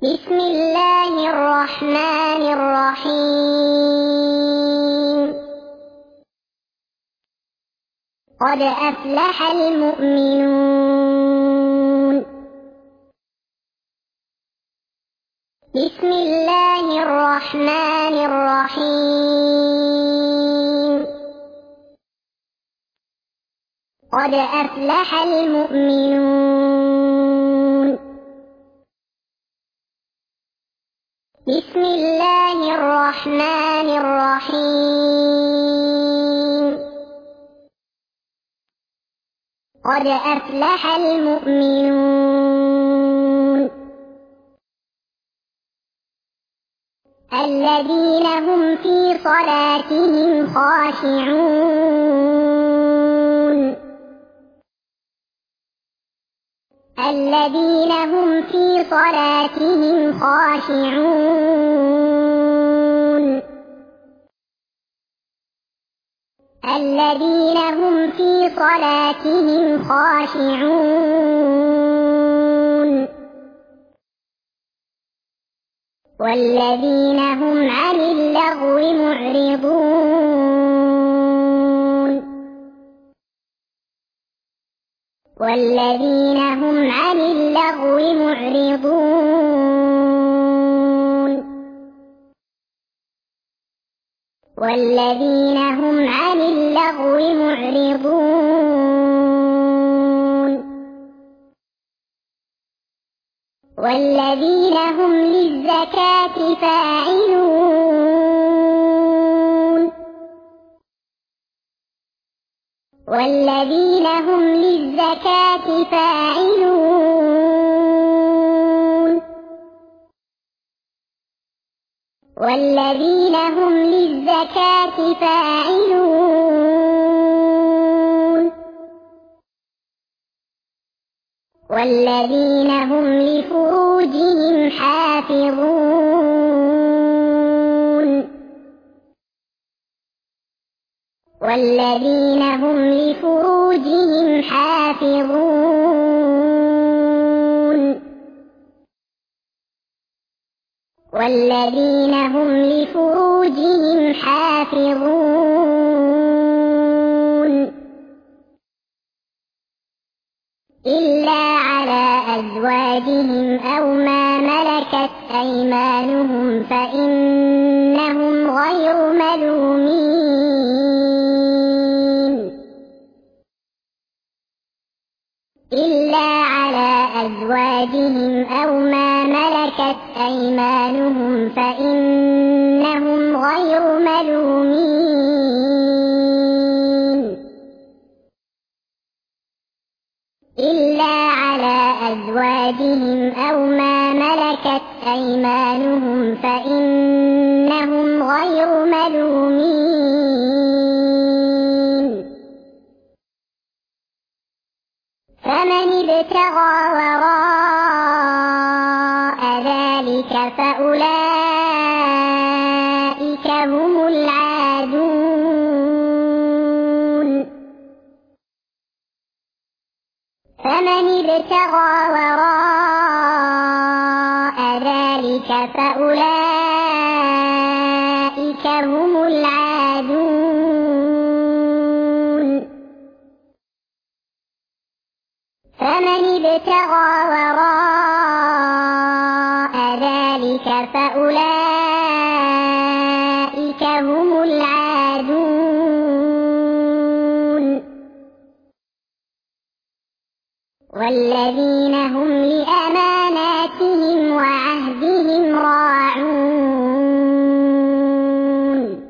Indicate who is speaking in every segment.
Speaker 1: بسم الله الرحمن الرحيم. قد أفلح المؤمنون. بسم الله الرحمن الرحيم. قد أفلح المؤمنون. بسم الله الرحمن الرحيم. قد أفلح المؤمنون الذين هم في صلاتهم خاشعون. الذين هم في صلاتهم خاشعون. الذين هم في صلاتهم خاشعون. والذين هم عن اللغو معرضون. والذين هم عن اللغو معرضون. والذين هم عن اللغو معرضون. والذين هم للزكاة فاعلون. والذين هم للزكاة فاعلون. والذين هم للزكاة فاعلون. والذين هم لفروجهم حافظون. والذين هم لفروجهم حافظون. والذين هم لفروجهم حافظون إلا على أزواجهم أو ما ملكت أيمانهم فإنهم غير ملومين. إلا على أزواجهم أو ما ملكت أيمانهم فإنهم غير ملومين. إلا على أزواجهم أو ما ملكت أيمانهم فإنهم غير ملومين. فمن ابتغى وراء ذلك فأولئك هم العادون. فمن ابتغى وراء ذلك فأولئك هم العادون. فمن ابتغى وراء ذلك فأولئك هم العادون. والذين هم لأماناتهم وعهدهم راعون.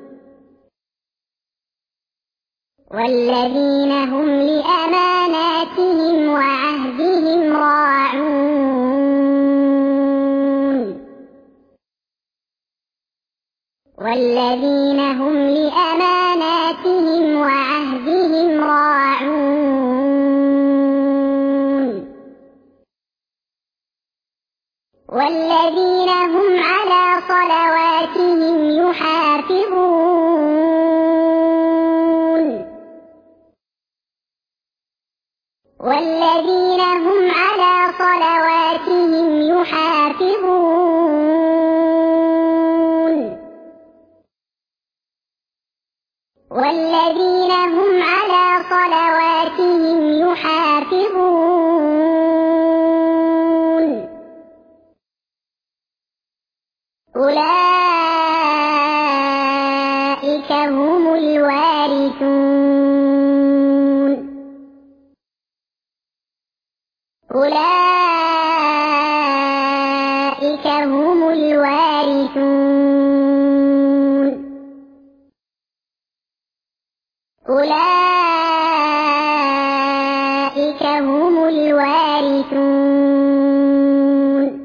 Speaker 1: والذين هم لأماناتهم وعهدهم راعون. والذين هم لأماناتهم وعهدهم راعون. والذين هم على صلواتهم يحافظون. والذين هم على صلواتهم يحافظون. والذين هم على صلواتهم يحافظون أولئك هم الوارثون أولئك هم الوارثون أولئك هم الوارثون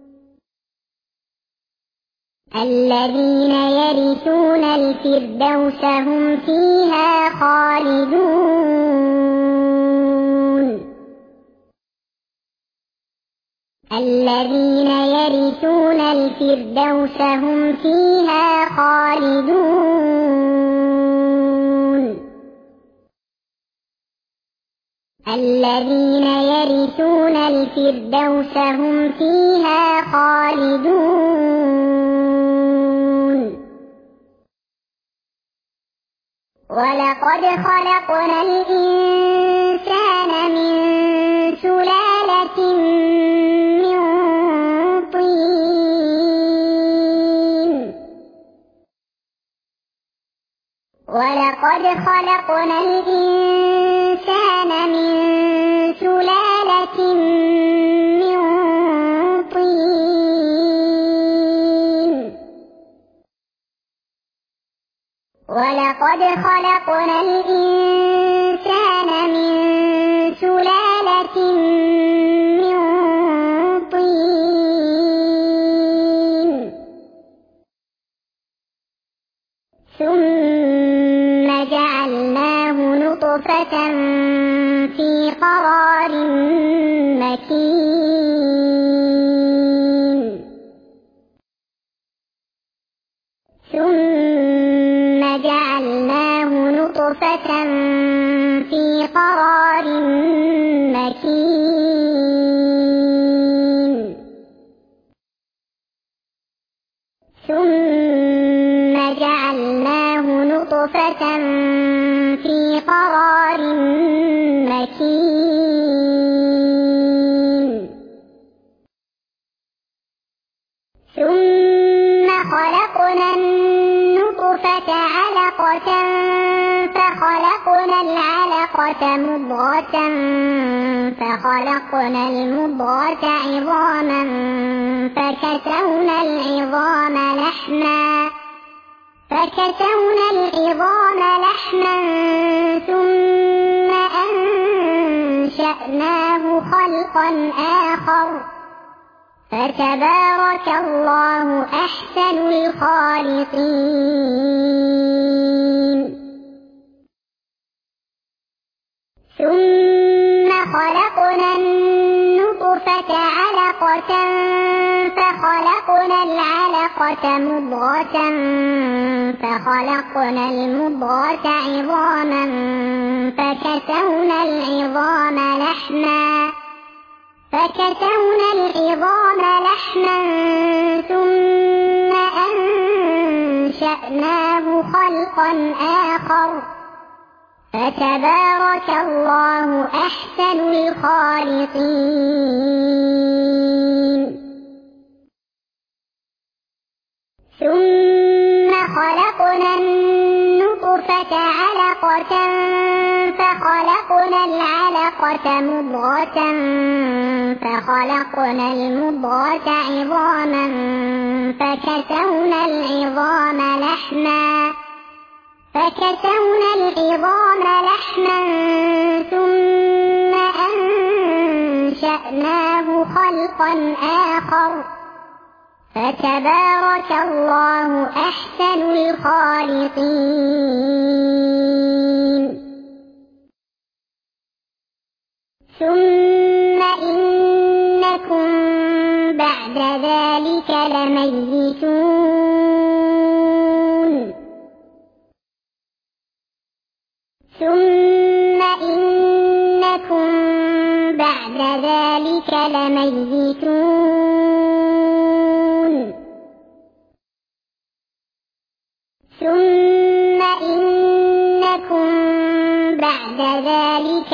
Speaker 1: الذين يرثون الفردوس هم فيها خالدون الذين يرثون الفردوس هم فيها خالدون الذين يرثون الفردوس هم فيها خالدون ولقد خلقنا الإنسان من سلالة من طين ولقد خلقنا الإنسان من سلالة من طين ولقد خلقنا الإنسان من سلالة من طين ثم جعلناه نطفة في قرار مكين ثم جعلناه نطفة في قرار مكين ثم جعلناه نطفة في قرار مكين ثم خلقنا النطفة علقة فخلقنا العلقة مضغة فخلقنا المضغة عظاما فكسونا العظام لحما ثم أنشأناه خلقا آخر فتبارك الله أحسن الخالقين ثم خلقنا النطفة علقة فخلقنا العلقة مضغة فخلقنا المضغة عظاما فكسونا العظام لحما ثم أنشأناه خلقا آخر فتبارك الله أحسن الخالقين ثم خلقنا النطفة علقة فخلقنا العلقة مضغة فخلقنا المضغة عظاما فكسونا العظام لحما ثم أنشأناه خلقا آخر فتبارك الله أحسن الخالقين ثم إنكم بعد ذلك لميتون ثم إنكم بعد ذلك لميتون ثم إنكم ذلك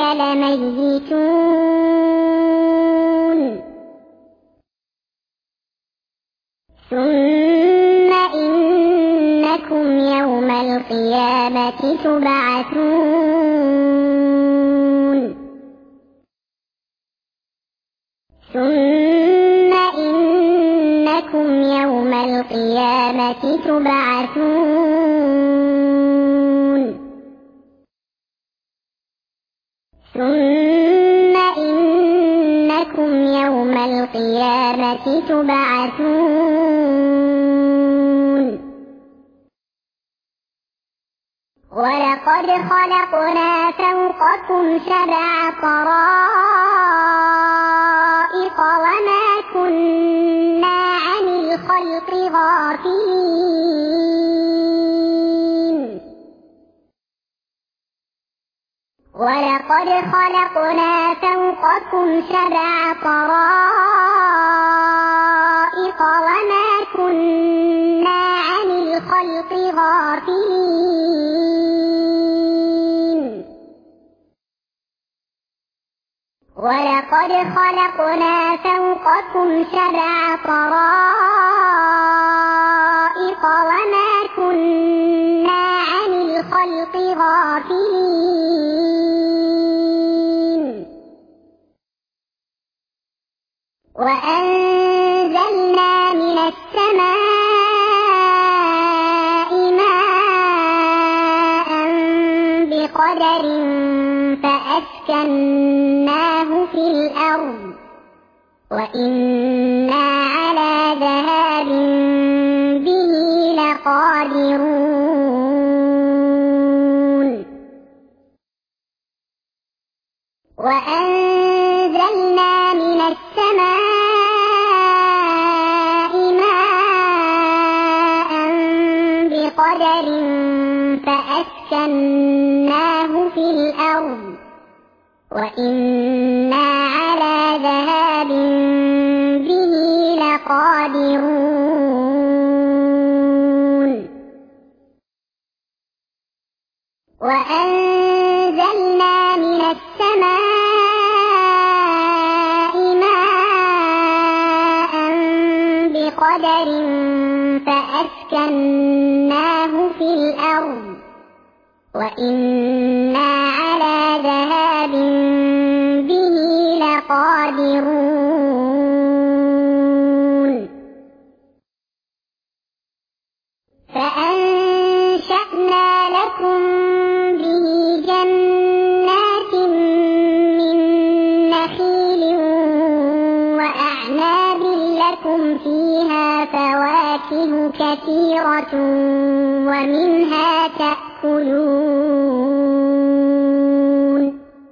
Speaker 1: لميتون ثم إنكم يوم القيامة تبعثون ثم إنكم يوم القيامة تبعثون ثم إنكم يوم القيامة تبعثون ولقد خلقنا فوقكم 7 طرائق وما كنا عن الخلق غافلين ولقد خلقنا فوقكم 7 طرائق وما كنا عن الخلق غافلين ولقد خلقنا فوقكم 7 طرائق وما كنا عن الخلق غافلين وأنزلنا من السماء ماء بقدر فأسكناه في الأرض وإنا على ذهاب به لقادرون وأنزلنا من السماء ماء بقدر فأسكناه في الأرض وإنا على ذهاب به لقادرون وأنزلنا من السماء ماء بقدر فأسكناه في الأرض وإنا على ذهاب به لقادرون فأنشأنا لكم به جنات من نخيل وأعناب لكم فيها فواكه كثيرة ومنها تأكلون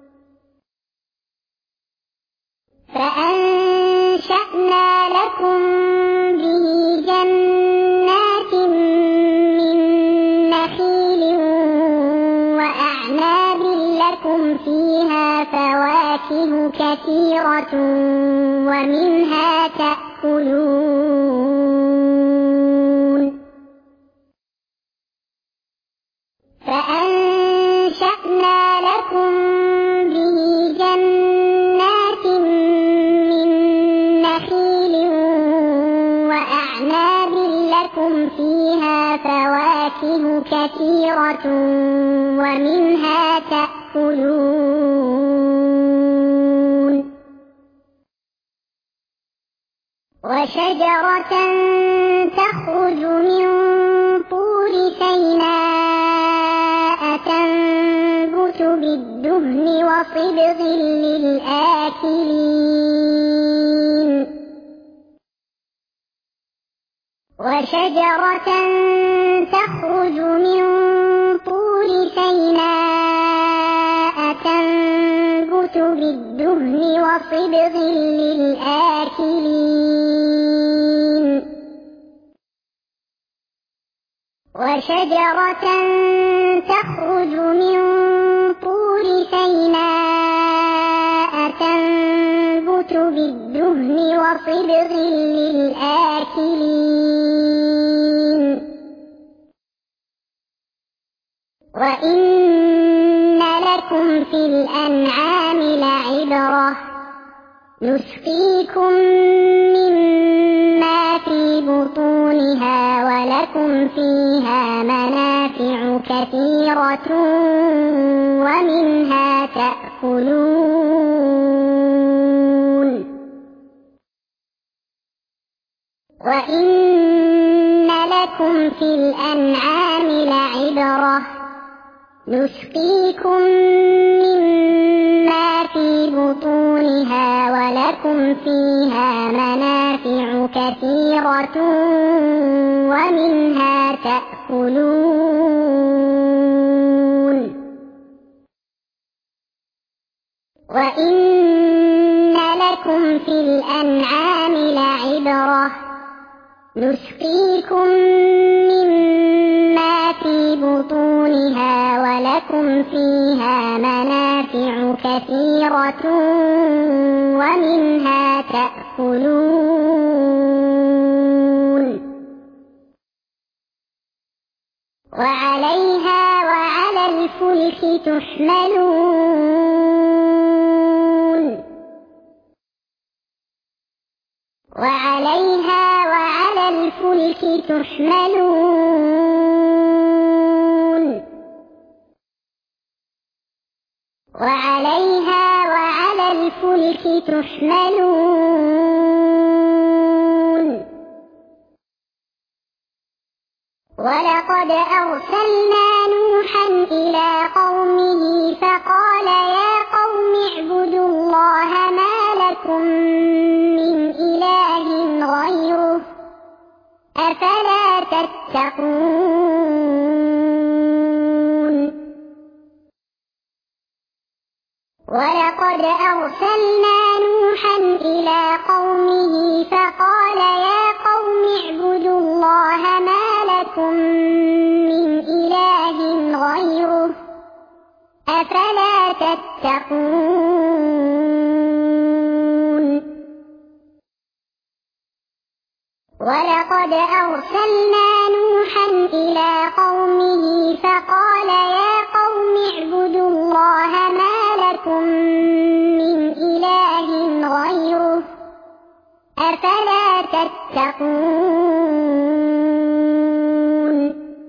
Speaker 1: فأنشأنا لكم به جنات من نخيل وأعناب لكم فيها فواكه كثيرة ومنها تأكلون فأنشأنا لكم به جنات من نخيل وأعناب لكم فيها فواكه كثيرة ومنها تأكلون وشجرة تخرج من طور سيناء تنبت بالدهن وصبغ للآكلين وشجرة تخرج من طور سيناء تنبت بالدهن وصبغ للآكلين وشجرة تخرج من طور سيناء تنبت بالدهن وصبغ للآكلين وإن لكم في الأنعام ولكم فيها منافع كثيرة ومنها تأكلون وإن لكم في الأنعام لعبرة نسقيكم مما في بطونها ولكم فيها منافع كثيرة ومنها تأكلون وإن لكم في الأنعام لعبرة نسقيكم مما في بطونها ولكم فيها منافع كثيرة ومنها تأكلون وعليها وعلى الفلك تحملون وعليها وعلى الفلك تحملون وعليها وعلى الفلك تحملون ولقد أرسلنا نوحا إلى قومه فقال يا قوم اعبدوا الله ما لكم من إله غيره أفلا تتقون ولقد أرسلنا نوحا إلى قومه فقال يا قوم اعبدوا الله ما لكم من إله غيره أفلا تتقون ولقد أرسلنا نوحا إلى قومه فقال يا قوم اعبدوا الله ما لكم من إله غيره أفلا تتقون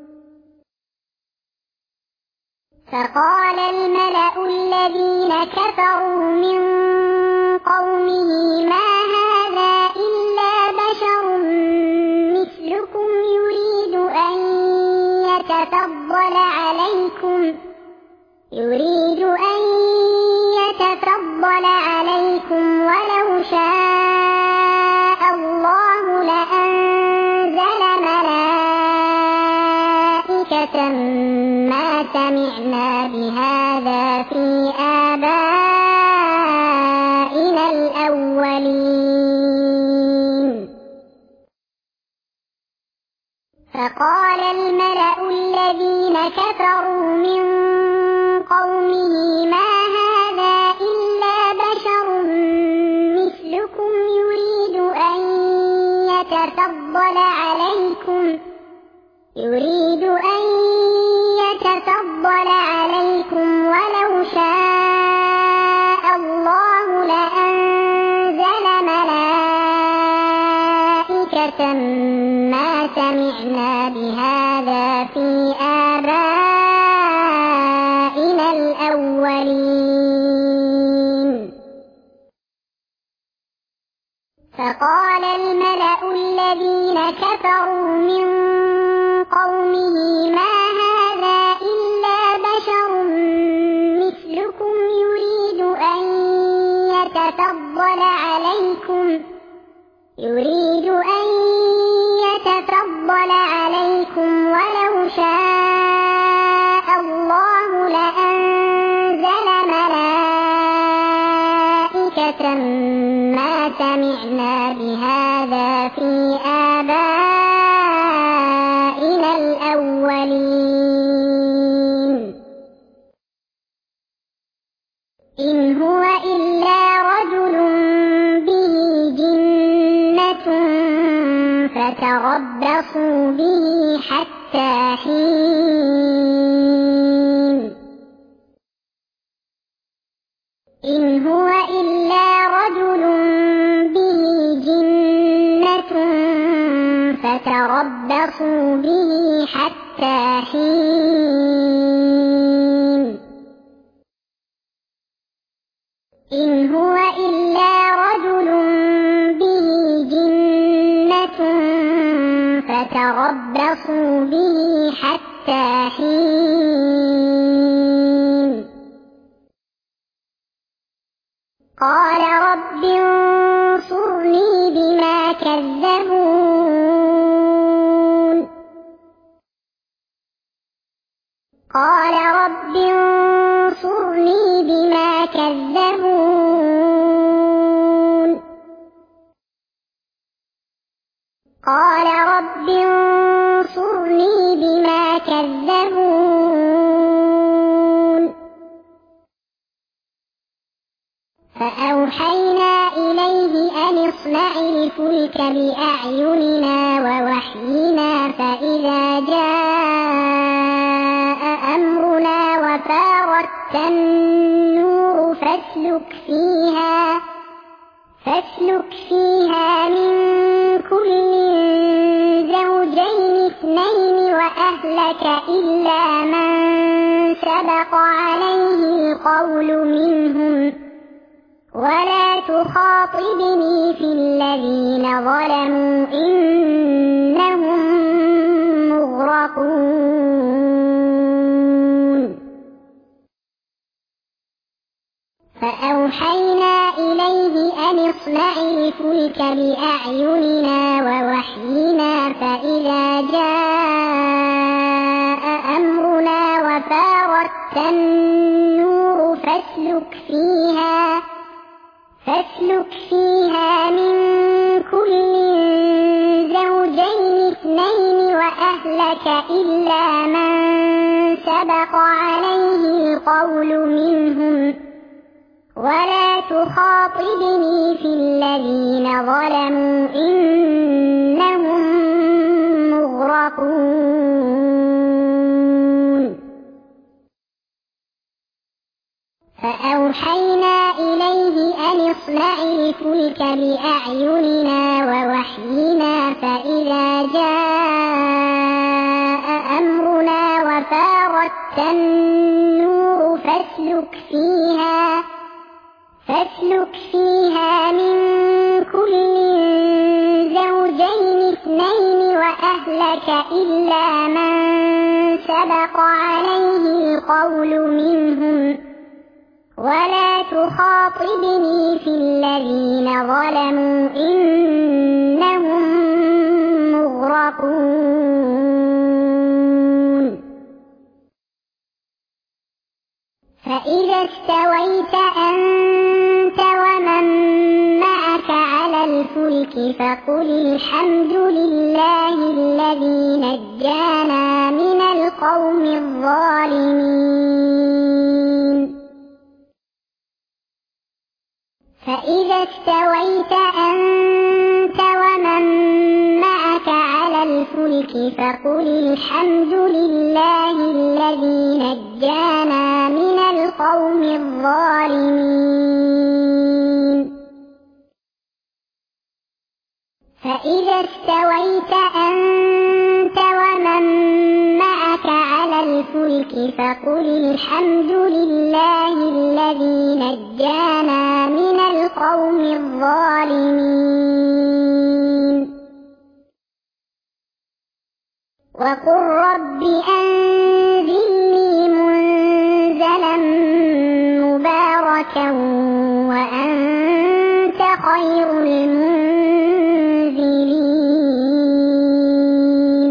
Speaker 1: فقال الملأ الذين كفروا من قومه ما هذا إلا بشر مثلكم يريد أن يتفضل عليكم ولو شاء الله لأنزل ملائكة ما سمعنا بهذا في آبائنا الأولين فقال الملأ الذين كفروا من قومه ما هذا إلا بشر مثلكم يريد أن يتفضل عليكم ولو شاء الله لأنزل ملائكة ما سمعنا بهذا في آبائنا الأولين فقال الملأ الذين كفروا من قومه ما هذا إلا بشر مثلكم يريد أن يتفضل عليكم ولو شاء الله لأنزل ملائكة ما سمعنا بهذا في آبائنا الأولين إن هو إلا رجل به جنة فتربصوا به حتى حين إن هو إلا رجل به جنة فتربصوا به حتى حين إن هو إلا رجل به جنة فتربصوا به حتى حين قال رب انصرني بما كذبون قال رب انصرني بما كذبون قال رب انصرني بما كذبون فأوحينا إليه أن اصنع الفلك بأعيننا ووحينا فإذا جاء أمرنا وفارت النور فاسلك فيها من كل زوجين اثنين وأهلك إلا من سبق عليه القول منهم ولا تخاطبني في الذين ظلموا إنهم مغرقون فأوحينا إليه أن اصنع الفلك بأعيننا ووحينا فإذا جاء أمرنا وفارت النور فاسلك فيها من كل زوجين اثنين وأهلك إلا من سبق عليه القول منهم ولا تخاطبني في الذين ظلموا إنهم مغرقون فأوحينا إليه أن اصنع الفلك بأعيننا ووحينا فإذا جاء أمرنا وفارت النور فاسلك فيها من كل زوجين اثنين وأهلك إلا من سبق عليه القول منهم ولا تخاطبني في الذين ظلموا إنهم مغرقون فإذا استويت أنت ومن معك على الفلك فقل الحمد لله الذي نجانا من القوم الظالمين فإذا استويت أنت ومن معك على الفلك فقل الحمد لله الذي نجانا من القوم الظالمين فإذا استويت أنت ومن معك على الفلك فقل الحمد لله الذي نجانا من القوم الظالمين وقل رب أنزلني منزلا مباركا وأنت خير المنزلين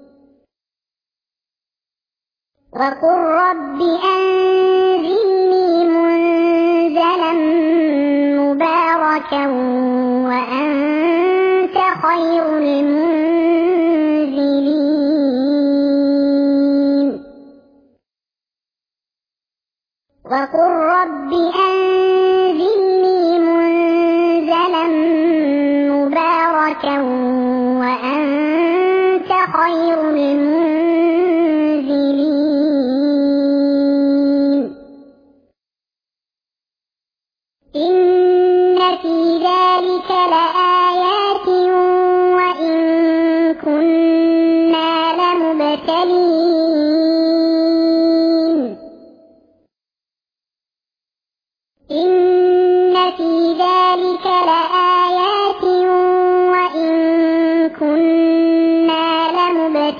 Speaker 1: وقل رب أنزلني منزلا مباركا وأنت خير المنزلين وقل رب أنزلني منزلا مباركا وأنت خير المنزلين إن في ذلك لآيات وإن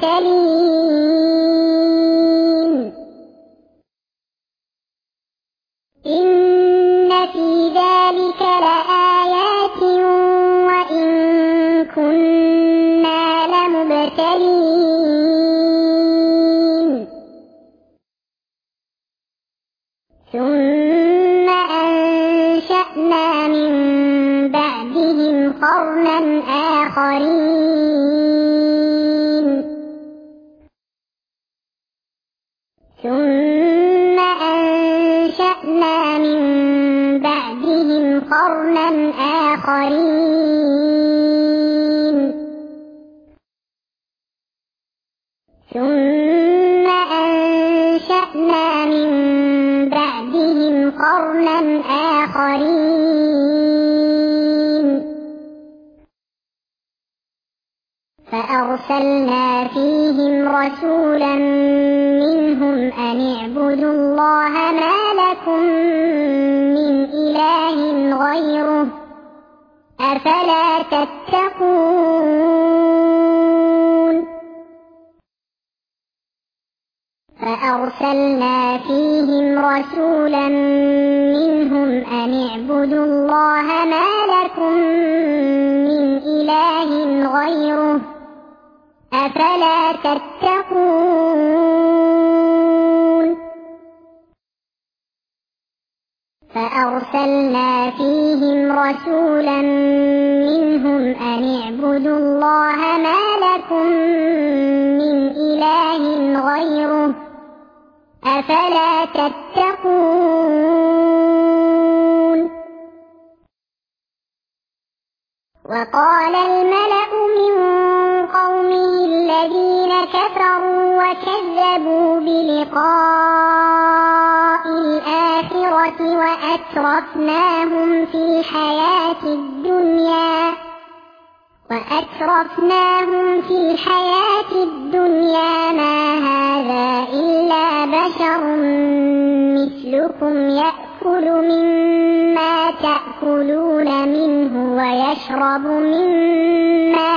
Speaker 1: لَمُبْتَلِينَ إِنَّ فِي ذَلِكَ لَآيَاتٍ وَإِن كُنَّا لَمُبْتَلِينَ ثُمَّ أَنشَأْنَا مِن بَعْدِهِمْ قَرْنًا آخَرِينَ ثُمَّ أَنشَأْنَا مِن بَعْدِهِمْ قَرْنًا آخَرِينَ ثُمَّ أَنشَأْنَا مِن بَعْدِهِمْ قَرْنًا آخَرِينَ فَأَرْسَلْنَا فِيهِمْ رَسُولًا مِّنْهُمْ أَنِ اعْبُدُوا اللَّهَ مَا لَكُم مِّنْ إِلَٰهٍ غَيْرُهُ أَفَلَا تَتَّقُونَ فَأَرْسَلْنَا فِيهِمْ رَسُولًا مِّنْهُمْ أَنِ اعْبُدُوا اللَّهَ مَا لَكُم مِّنْ إِلَٰهٍ غَيْرُهُ أَفَلَا تَتَّقُونَ فَأَرْسَلْنَا فِيهِمْ رَسُولًا مِّنْهُمْ أَنِ اعْبُدُوا اللَّهَ مَا لَكُم مِّنْ إِلَٰهٍ غَيْرُهُ أَفَلَا تَتَّقُونَ وَقَالَ الْمَلَأُ مِن قَوْمِهِ الَّذِينَ كَفَرُوا وَكَذَّبُوا بِلِقَاءِ الْآخِرَةِ وَأَتْرَفْنَاهُمْ فِي الْحَيَاةِ الدُّنْيَا مَا هَٰذَا إِلَّا بَشَرٌ مِّثْلُكُمْ يَأْكُلُ مِمَّا تَأْكُلُونَ مِنْهُ وَيَشْرَبُ مِمَّا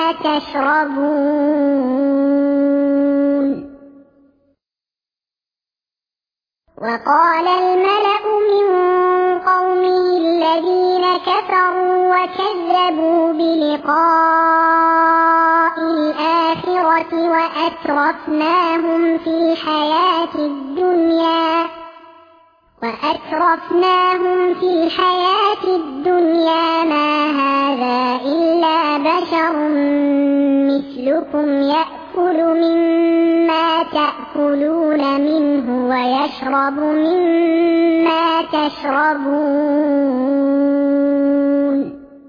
Speaker 1: تَشْرَبُونَ وَقَالَ الْمَلَأُ مِن قَوْمِهِ الَّذِينَ كَفَرُوا وَكَذَّبُوا بِلِقَاءِ الْآخِرَةِ وَأَتْرَفْنَاهُمْ فِي الْحَيَاةِ الدُّنْيَا مَا هَٰذَا إِلَّا بَشَرٌ مِّثْلُكُمْ يَأْكُلُ مِمَّا تَأْكُلُونَ مِنْهُ وَيَشْرَبُ مِمَّا تَشْرَبُونَ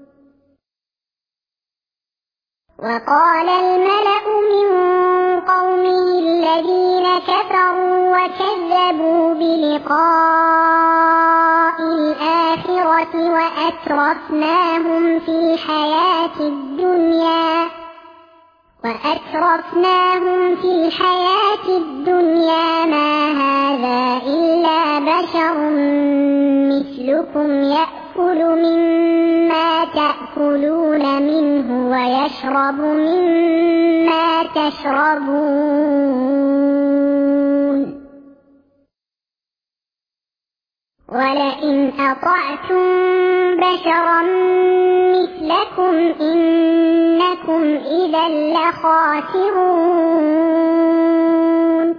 Speaker 1: وَقَالَ الْمَلَأُ مِن قَوْمِهِ الَّذِينَ كَفَرُوا وَكَذَّبُوا بِلِقَاءِ الْآخِرَةِ وَأَتْرَفْنَاهُمْ فِي الْحَيَاةِ الدُّنْيَا مَا هَٰذَا إِلَّا بَشَرٌ مِّثْلُكُمْ يَأْكُلُ مِمَّا تَأْكُلُونَ مِنْهُ وَيَشْرَبُ مِمَّا تَشْرَبُونَ وَلَئِنْ أَطَعْتُم بَشَرًا مِّثْلَكُمْ إِنَّكُمْ إِذًا لَّخَاسِرُونَ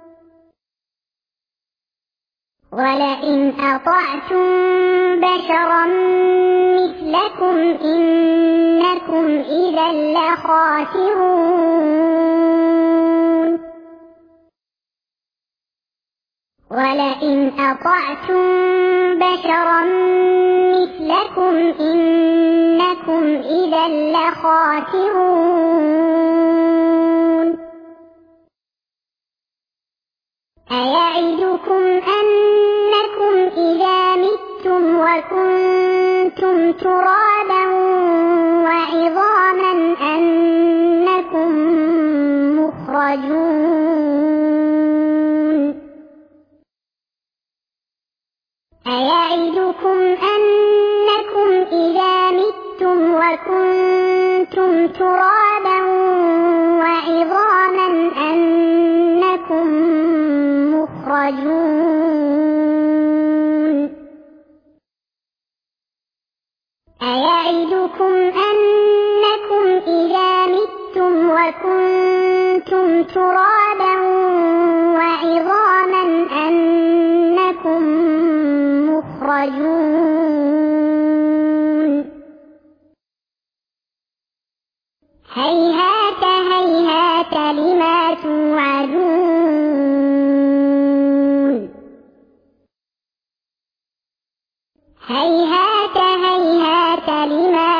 Speaker 1: وَلَئِنْ أَطَعْتُم بَشَرًا مِّثْلَكُمْ إِنَّكُمْ إِذًا لَّخَاسِرُونَ وَلَئِنْ أَطَعْتُم بَشَرًا مِّثْلَكُمْ إِنَّكُمْ إِذًا لَّخَاسِرُونَ أَيَعِدُكُمْ أَنَّكُمْ إِذَا مِتُّمْ وَكُنتُمْ تُرَابًا وَعِظَامًا أَنَّكُم مُّخْرَجُونَ أَيَعِدُكُمْ أَنَّكُمْ إِذَا مِتُّمْ وَكُنتُمْ تُرَابًا وَعِظَامًا مخرجون أيعدكم أنكم إذا متم وكنتم ترابا وعظاما أنكم مخرجون هيهات هيهات لما توعدون هيهات هيهات لما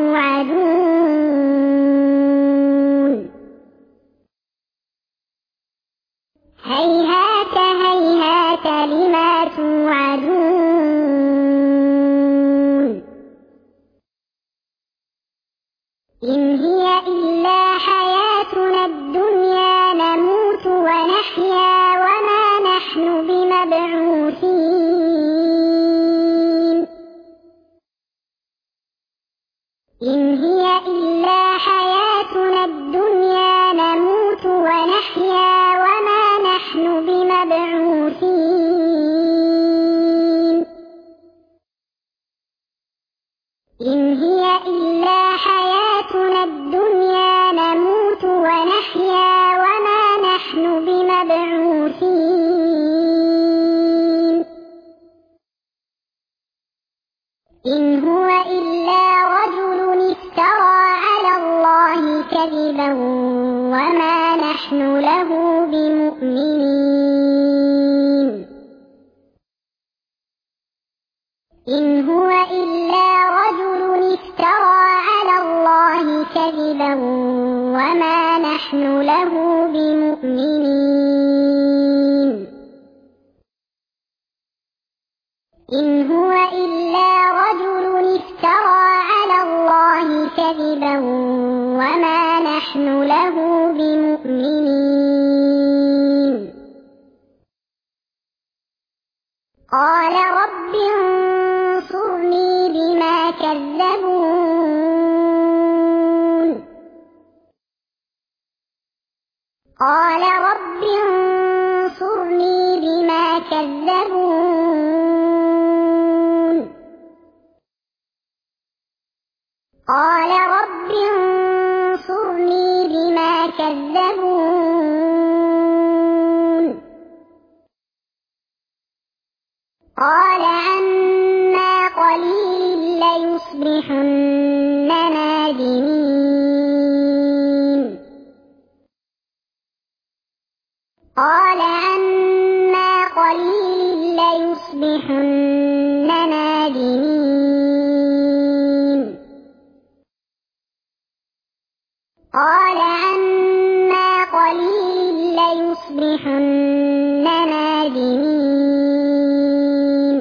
Speaker 1: توعدون هيهات هيهات لما توعدون إن هي إلا حياتنا الدنيا نموت ونحيا وما نحن بمبعوثين إن هي إلا حياتنا الدنيا نموت ونحيا وما نحن بمبعوثين إن هي إلا حياتنا الدنيا نموت ونحيا وما نحن بمبعوثين إن هو إلا رجل افترى على الله كذبا وما نحن له بمؤمنين إن هو إلا رجل افترى على الله كذبا وما نحن له بمؤمنين إن هو إلا رجل افترى على الله كذبا وما نحن له بمؤمنين قال رب انصرني بما كذبون قال رب انصرني بما كذبون قال رب انصرني بما كذبون قال عما قليل ليصبحن نادمين قال عما قليل ليصبحن نادمين قال عما قليل ليصبحن نادمين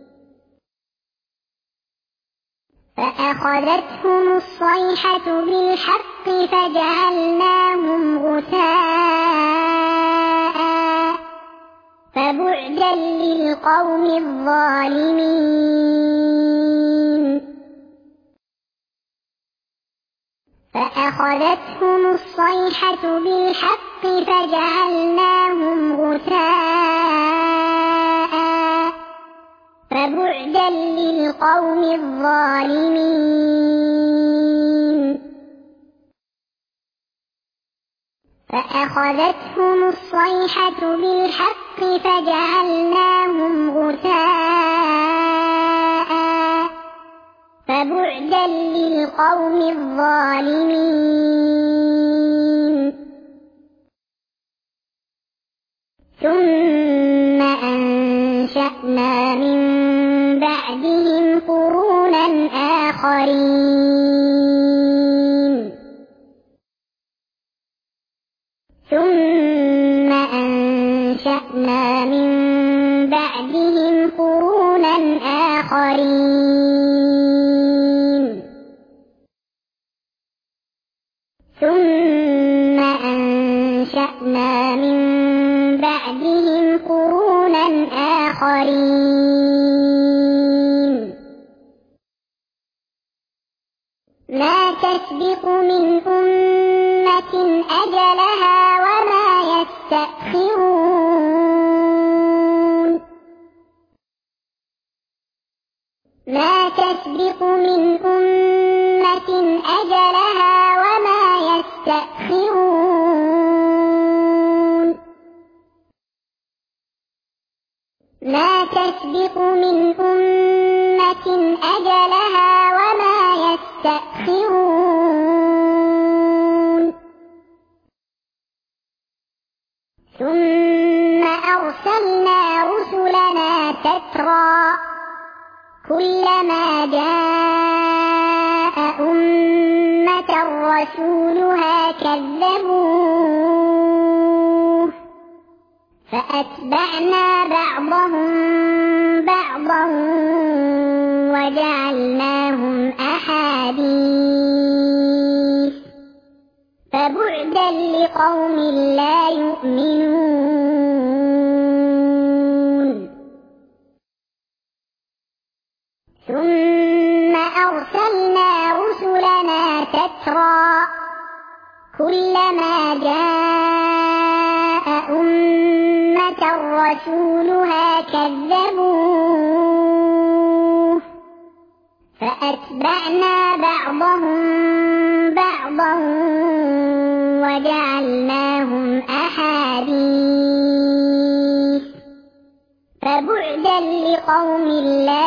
Speaker 1: فأخذتهم الصيحة بالحق فجعلناهم غثاء فبعدا للقوم الظالمين فأخذتهم الصيحة بالحق فجعلناهم غثاء فبعدا للقوم الظالمين فأخذتهم الصيحة بالحق فجعلناهم غثاء فبعدا للقوم الظالمين ثم أنشأنا من بعدهم قرونا آخرين ثم أنشأنا من بعدهم قرونا آخرين ثم أنشأنا من بعدهم قرونا آخرين ما تسبق من أمة أجلها وما يستأخرون يستأخرون ما تسبق من أمة أجلها وما يستأخرون ثم أرسلنا رسلنا تترى كلما جاء أمة رسولها كذبوه فأتبعنا بعضهم بعضا وجعلناهم أحاديث فبعدا لقوم لا يؤمنون ثم أرسلنا رسلنا تترى كلما جاء أمة رسولها كذبوه فأتبعنا بعضهم بعضا وجعلناهم أحاديث فبعدا لقوم لا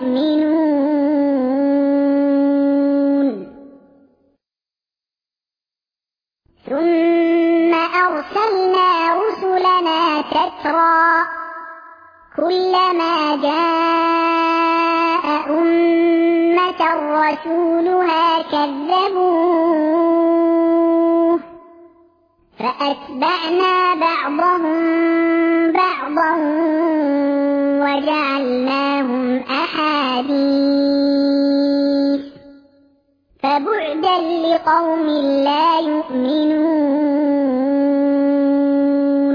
Speaker 1: يؤمنون ثم أرسلنا رسلنا تترى كلما جاء أمة رسولها كذبوه فأتبعنا بعضهم بعضا وجعلناهم أحاديث فبعدا لقوم لا يؤمنون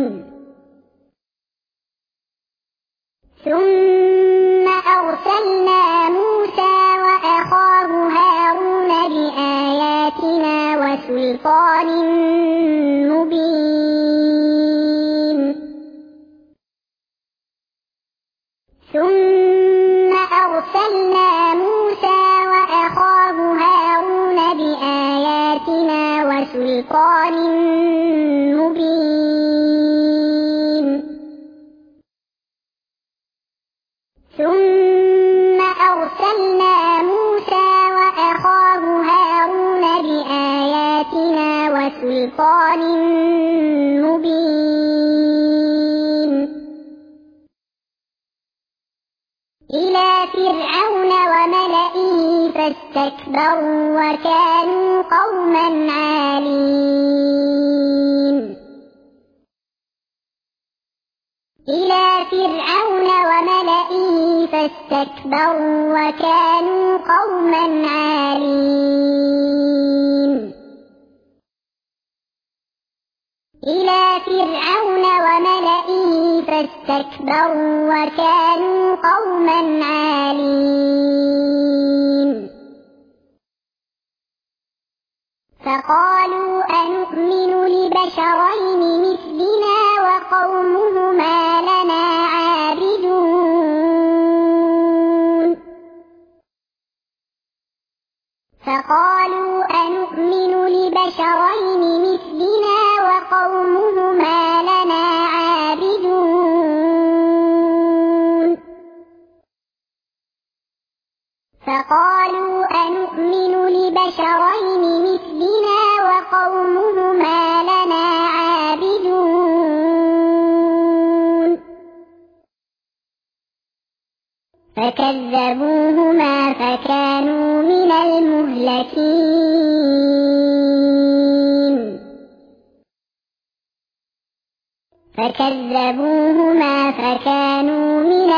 Speaker 1: ثم أرسلنا موسى وأخاه هارون بآياتنا وسلطان مبين ثم أرسلنا موسى وأخاه هارون بآياتنا وسلطان مبين ثم أرسلنا موسى وأخاه هارون بآياتنا وسلطان مبين إلى فرعون وملئه فاستكبروا وكانوا قوما عالين إلى فرعون وملئه فاستكبروا وكانوا قوما عالين إلى فرعون وملئه فاستكبروا وكانوا قوما عالين فقالوا أنؤمن لبشرين مثلنا وقومهما لنا عابدون فقالوا أنؤمن لبشرين مثلنا وقومهما لنا عابدون فقالوا أنؤمن لبشرين مثلنا وقومهما لنا عابدون فكذبوهما فكانوا من المهلكين فكذبوهما فكانوا من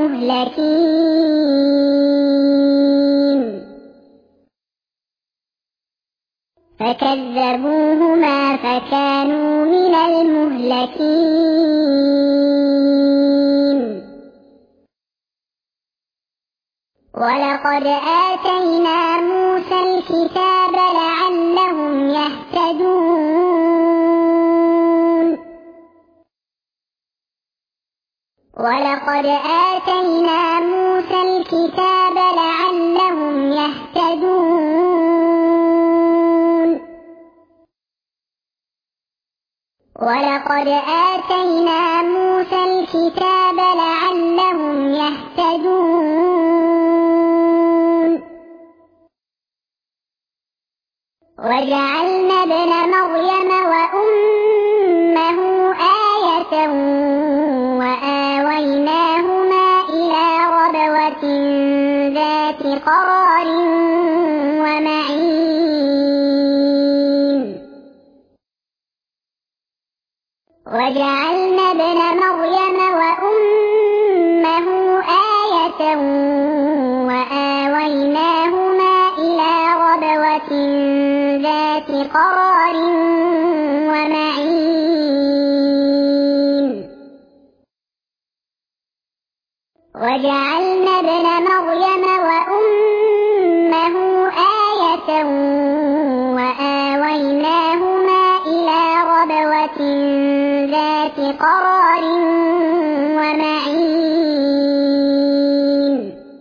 Speaker 1: المهلكين فكذبوهما فكانوا من المهلكين ولقد آتينا موسى الكتاب لعلهم يهتدون ولقد آتينا موسى الكتاب لعلهم يهتدون ولقد آتينا موسى الكتاب لعلهم يهتدون وجعلنا ابن مريم وأمه آية وآويناهما إلى ربوة ذات قرار ومعين وجعلنا ابن مريم وأمه آية وآويناهما إلى ربوة ذات قرار ومعين وجعلنا ابن مريم وأمه آية وآويناهما إلى ربوة ذات قرار ومعين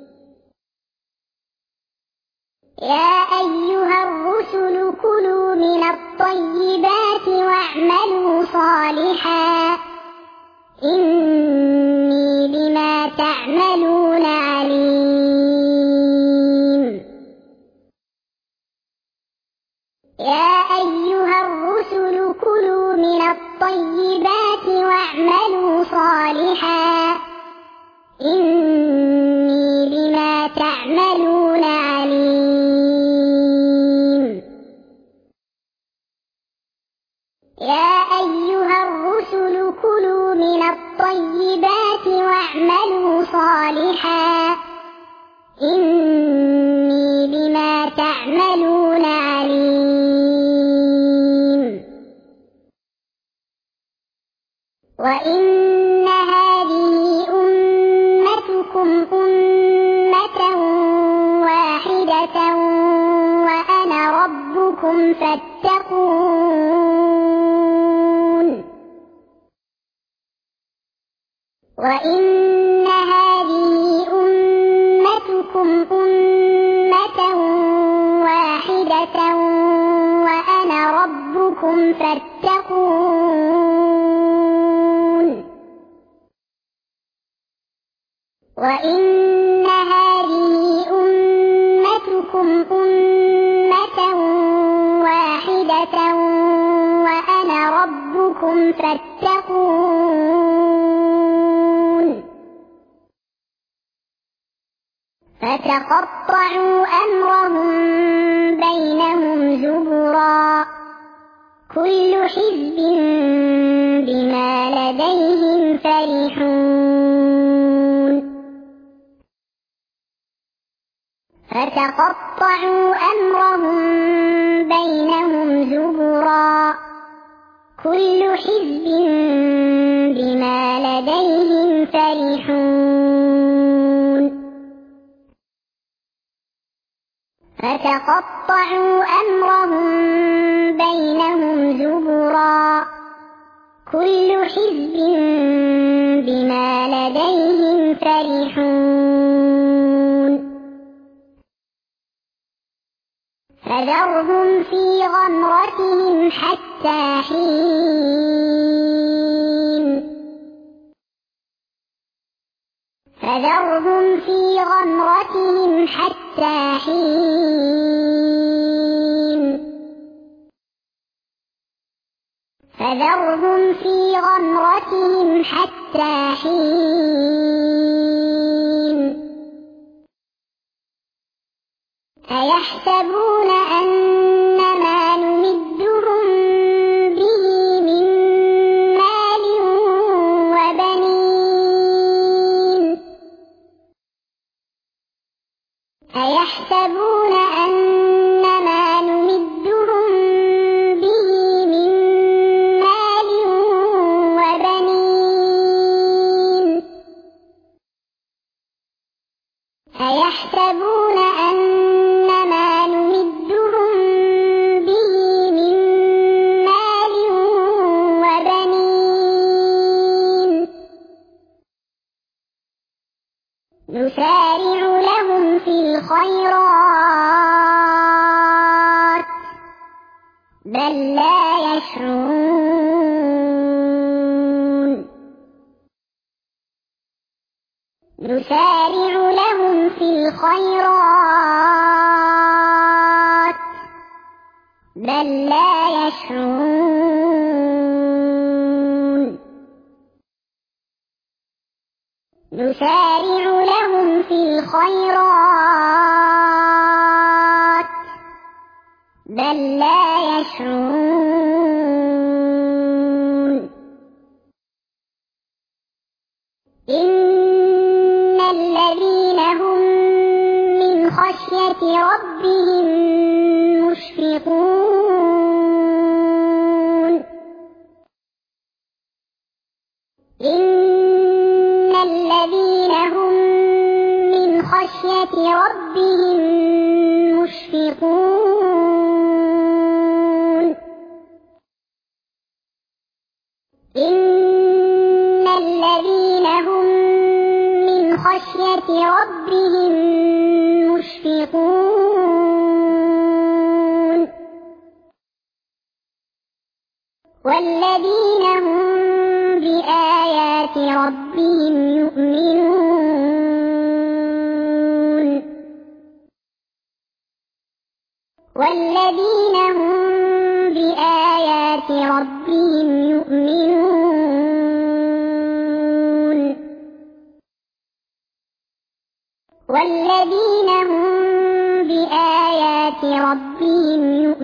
Speaker 1: يا أيها الرسل كلوا من الطيبات واعملوا صالحا إني بما تعملون عليم يا أيها الرسل كلوا من الطيبات واعملوا صالحا إني بما تعملون عليم يا أيها الرسل كلوا من الطيبات واعملوا صالحا إني بما تعملون عليم وإن هذه أمتكم أمة واحدة وأنا ربكم فاتقون وإن هذه أمتكم أمة واحدة وأنا ربكم فاتقون وإن هذه أمتكم أمة واحدة وأنا ربكم فاتقون فتقطعوا أمرهم بينهم زبرا كل حزب بما لديهم فرحون فتقطعوا أمرهم بينهم زبرا كل حزب بما لديهم فرحون فتقطعوا أمرهم بينهم زبرا كل حزب بما لديهم فرحون فذرهم في غمرتهم حتى حين فذرهم في غمرتهم حتى حين فذرهم في غمرتهم حتى حين أيحسبون أنما نمدهم به من مال وبنين أيحسبون أنما نمدهم به من مال وبنين أيحسبون أنما نمدهم به من مال وبنين نسارع لهم في الخيرات بل بل لا يشعرون نسارع لهم في الخيرات بل لا يشعرون نسارع لهم في الخيرات بل لا يشعرون إن الذين هم من خشية ربهم مشفقون إن الذين هم من خشية ربهم مشفقون إن الذين هم من خشية ربهم مشفقون والذين هم بآيات ربهم يؤمنون والذين هم بآيات ربهم يؤمنون والذين هم بآيات ربهم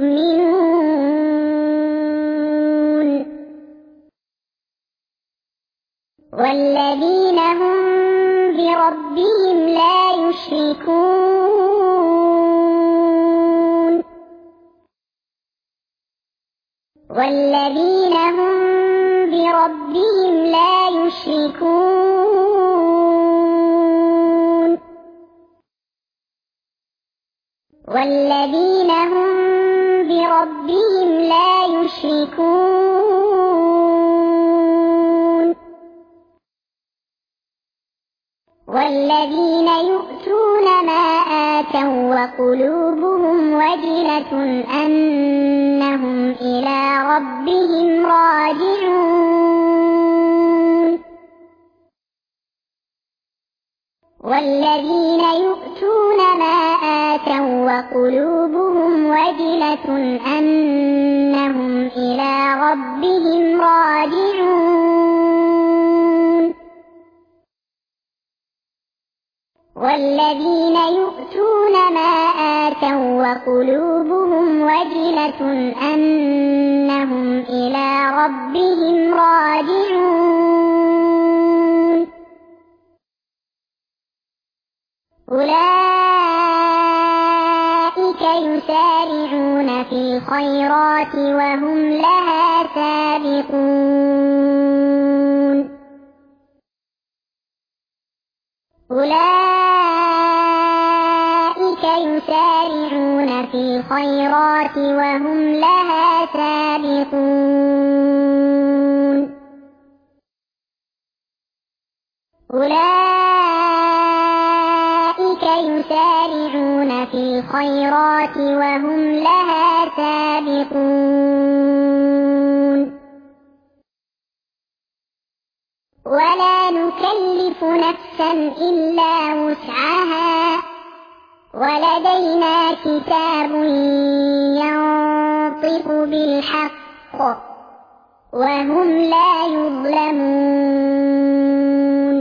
Speaker 1: يؤمنون والذين هم بربهم لا يشركون والذين هم بربهم لا يشركون والذين هم بربهم لا يشركون والذين يؤتون ما آتوا وقلوبهم وجلة أنهم إلى ربهم راجعون والذين يؤتون ما آتوا وقلوبهم وجلة أنهم إلى ربهم راجعون والذين يؤتون ما آتوا وقلوبهم وجلة أنهم إلى ربهم راجعون أولئك يسارعون في الخيرات وهم لها سابقون أولئك يسارعون في الخيرات وهم لها سابقون أولئك يسارعون في الخيرات وهم لها سابقون ولا نكلف نفسا إلا وسعها ولدينا كتاب ينطق بالحق وهم لا يظلمون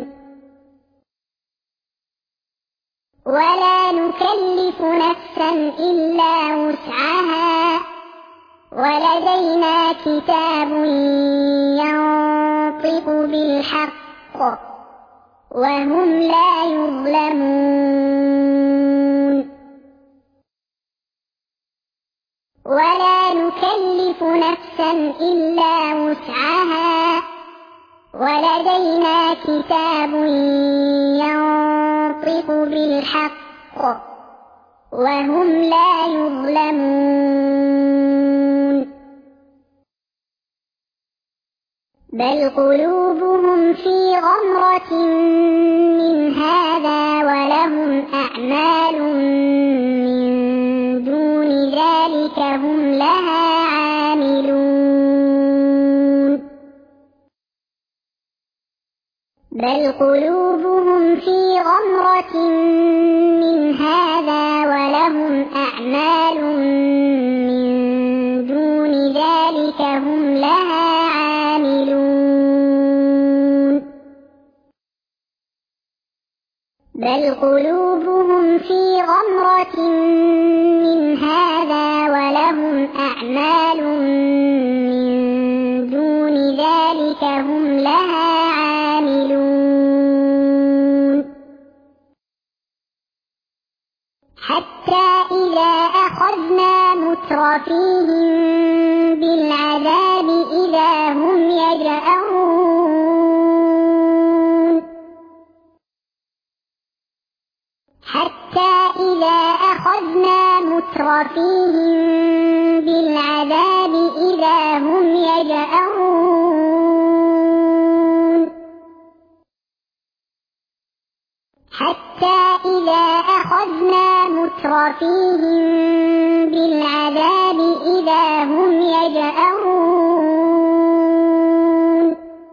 Speaker 1: ولا نكلف نفسا إلا وسعها ولدينا كتاب ينطق بالحق وهم لا يظلمون ولا نكلف نفسا إلا وسعها ولدينا كتاب ينطق بالحق وهم لا يظلمون بل قلوبهم في غمرة من هذا ولهم أعمال من دون ذلك هم لها عاملون بل قلوبهم في غمرة من هذا ولهم أعمال من دون ذلك هم لها عاملون بل قلوبهم في غمرة من هذا ولهم أعمال من دون ذلك هم لها عاملون حتى إذا أخذنا مترفيهم بالعذاب إذا هم يجأرون حتى إذا أخذنا مترفيهم بالعذاب إذا هم يجأرون حتى إذا أخذنا مترفيهم بالعذاب إذا هم يجأرون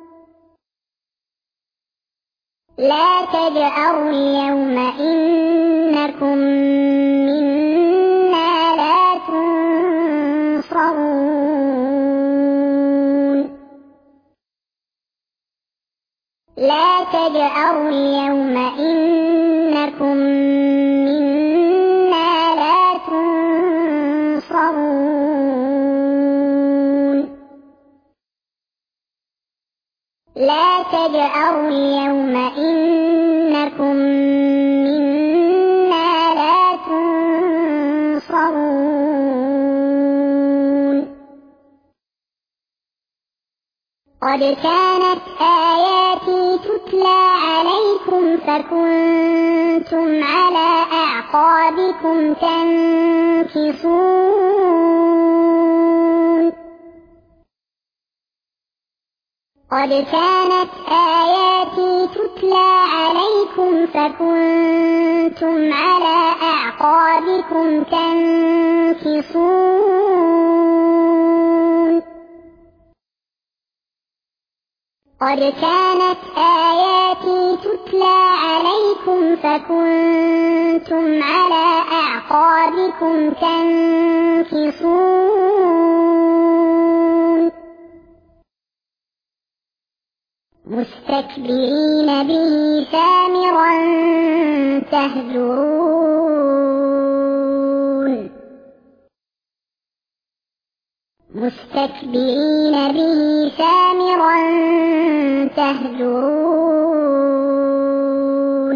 Speaker 1: لا تجأروا اليوم إنكم منا لا تنصرون لا تجأروا اليوم إنكم منا لا تنصرون لا تجأروا اليوم إنكم منا لا تنصرون قد كانت آياتي تتلى عليكم فكنتم على أعقابكم تنكصون قد كانت آياتي تتلى عليكم فكنتم على أعقابكم تنكصون قد كانت آياتي تتلى عليكم فكنتم على أعقابكم تنكصون مستكبرين به سامرا تهجرون مستكبرين به سامرا تهجرون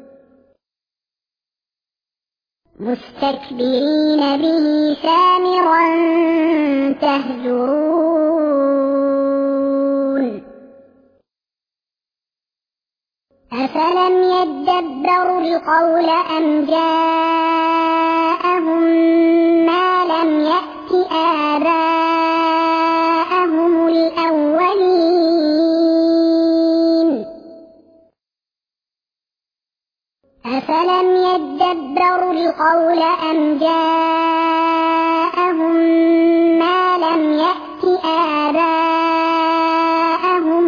Speaker 1: مستكبرين به سامرا تهجرون أفلم يدبروا القول أم جاءهم ما لم يأت آباءهم الأولين أفلم يدبروا القول أم جاءهم ما لم يأت آباءهم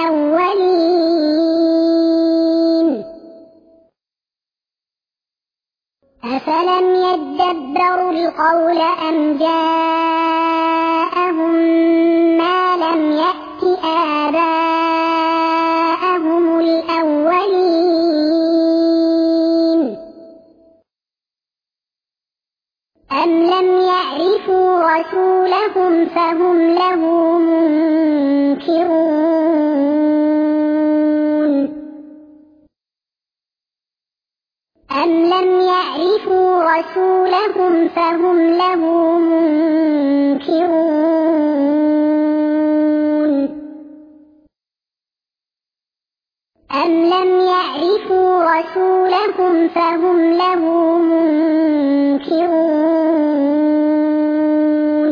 Speaker 1: الأولين أفلم يدبروا القول أم جاءهم ما لم يأت آباءهم الأولين أم لم يعرفوا رسولهم فهم له منكرون أم لم يعرفوا رسولهم فهم له منكرون أم لم يعرفوا رسولهم فهم له منكرون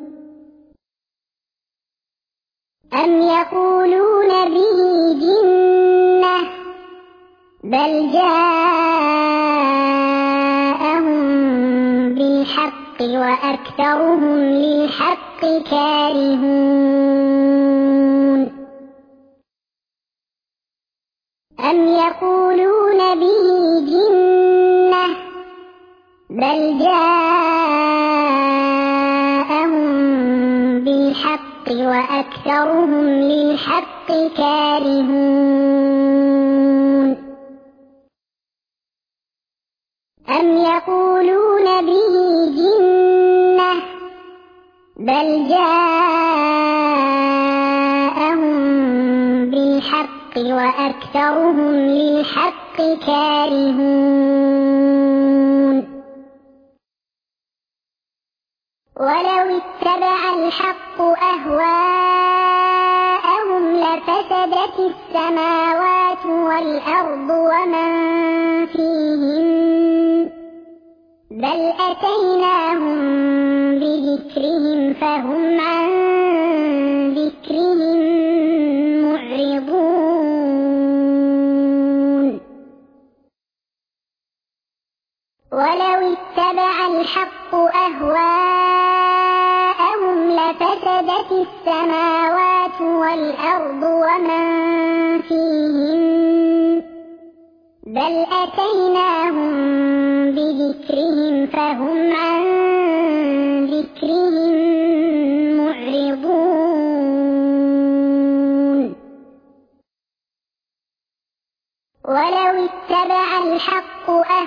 Speaker 1: أم يقولون به جنة بل جاءهم بالحق وأكثرهم للحق كارهون بل جاءهم بالحق وأكثرهم للحق كارهون أم يقولون به جنة بل جاءهم بالحق وأكثرهم للحق كارهون ولو اتبع الحق أهواءهم لفسدت السماوات والأرض ومن فيهن بل أتيناهم بذكرهم فهم عن ذكرهم معرضون ولو اتبع الحق أهواءهم لفسدت السماوات والأرض ومن فيهن بل أتيناهم بذكرهم فهم عن ذكرهم معرضون ولو اتبع الحق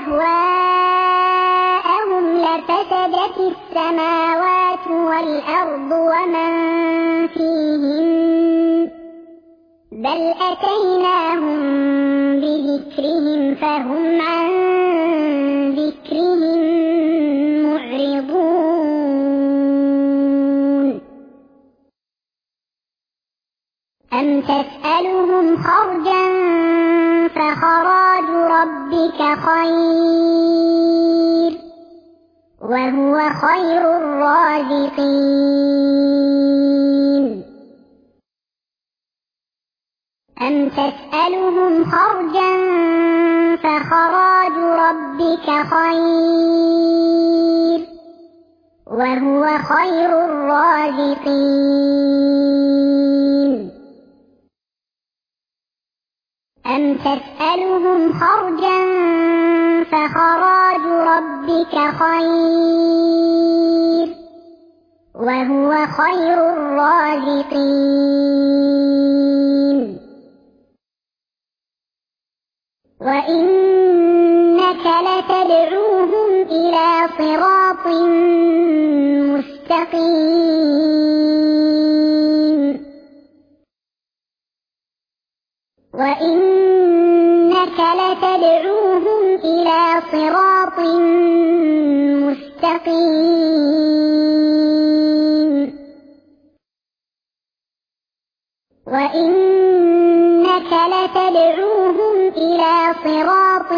Speaker 1: أهواءهم لفسدت السماوات والأرض ومن فيهن بل أتيناهم بذكرهم فهم عن ذكرهم معرضون أم تسألهم خرجا فخراج ربك خير وهو خير الرازقين أم تسألهم خرجا فخراج ربك خير وهو خير الرازقين أم تسألهم خرجا فخراج ربك خير وهو خير الرازقين وإنك لتدعوهم إلى صراط مستقيم وإنك لتدعوهم إلى صراط مستقيم وإنك لتدعوهم إلى صراط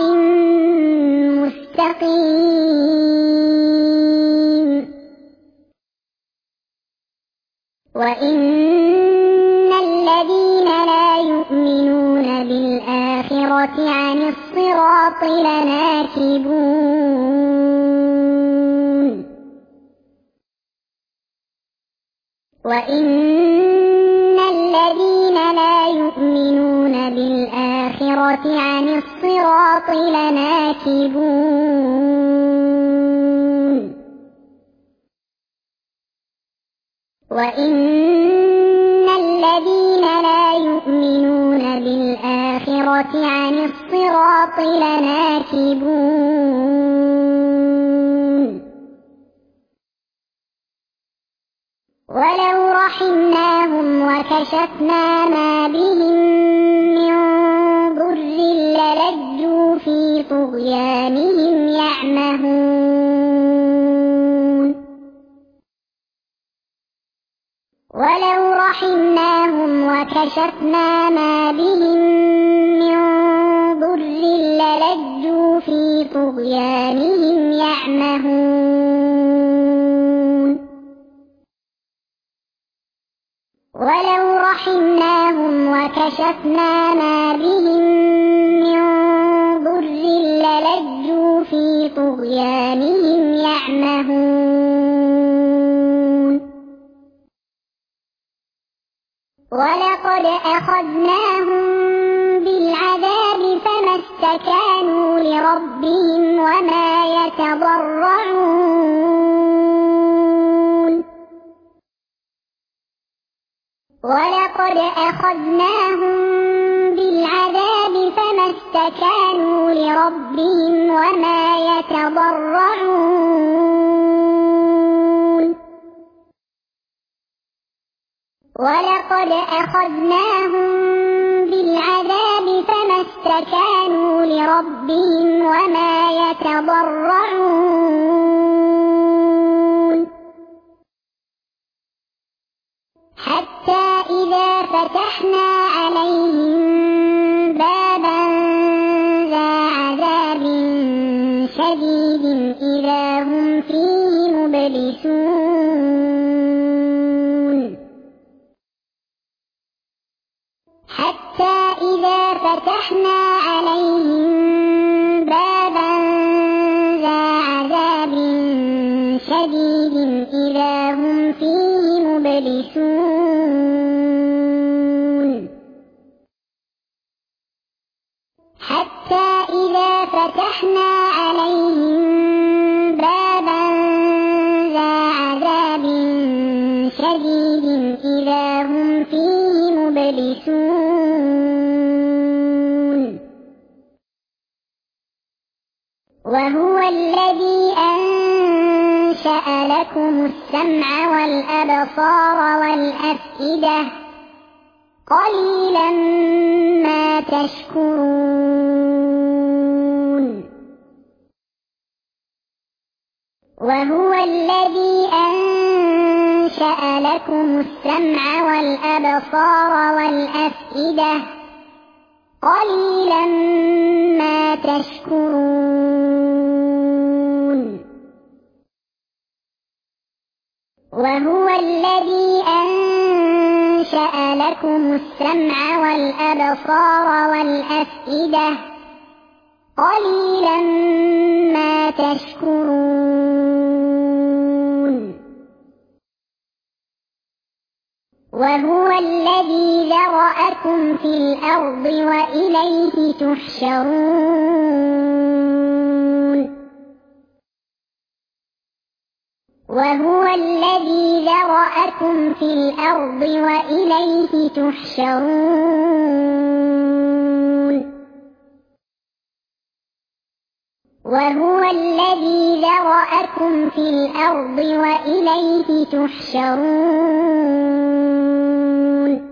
Speaker 1: مستقيم وإن الذين لا يؤمنون بالآخرة عن الصراط لناكبون وإن الذين لا يؤمنون بالآخرة عن الصراط لناكبون وإن الذين لا يؤمنون بالآخرة عن الصراط لناكبون ولو رحمناهم وكشفنا ما بهم من ضر للجوا في طغيانهم يعمهون ولو رحمناهم وكشفنا ما بهم من ضر للجوا في طغيانهم يعمهون ولو رحمناهم وكشفنا ما بهم من ضر للجوا في طغيانهم يعمهون ولقد أخذناهم بالعذاب فما استكانوا لربهم وما يتضرعون ولقد أخذناهم بالعذاب فما استكانوا لربهم وما يتضرعون ولقد أخذناهم بالعذاب فما استكانوا لربهم وما يتضرعون حتى إذا فتحنا عليهم بابا ذا عذاب شديد إذا هم فيه مبلسون حتى إذا فتحنا عليهم بابا ذا عذاب شديد إذا هم فيه مبلسون حتى إذا فتحنا عليهم بابا ذا عذاب شديد إذا هم فيه مبلسون وهو الذي أنشأ لكم السمع والأبصار والأفئدة قليلا ما تشكرون وهو الذي أنشأ لكم السمع والأبصار والأفئدة قليلا ما تشكرون وهو الذي أنشأ لكم السمع والأبصار والأفئدة قليلا ما تشكرون وهو الذي ذرأكم في الأرض وإليه تحشرون وهو الذي ذرأكم في الأرض وإليه تحشرون وهو الذي ذرأكم في الأرض وإليه تحشرون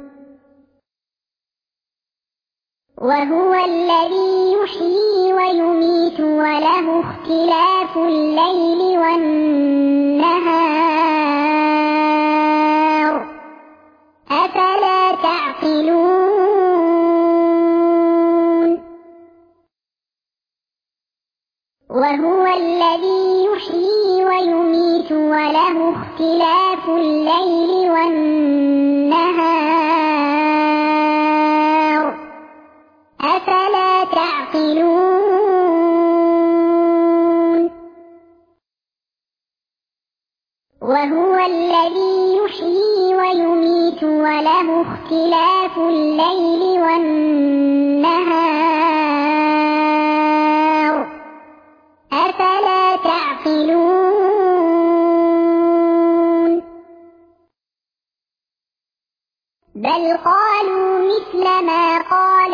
Speaker 1: وهو الذي يحيي ويميت وله اختلاف الليل والنهار أفلا تعقلون وهو الذي يحيي ويميت وله اختلاف الليل والنهار أفلا تعقلون وهو الذي يحيي ويميت وله اختلاف الليل والنهار أفلا تعقلون بل قالوا مثل ما قال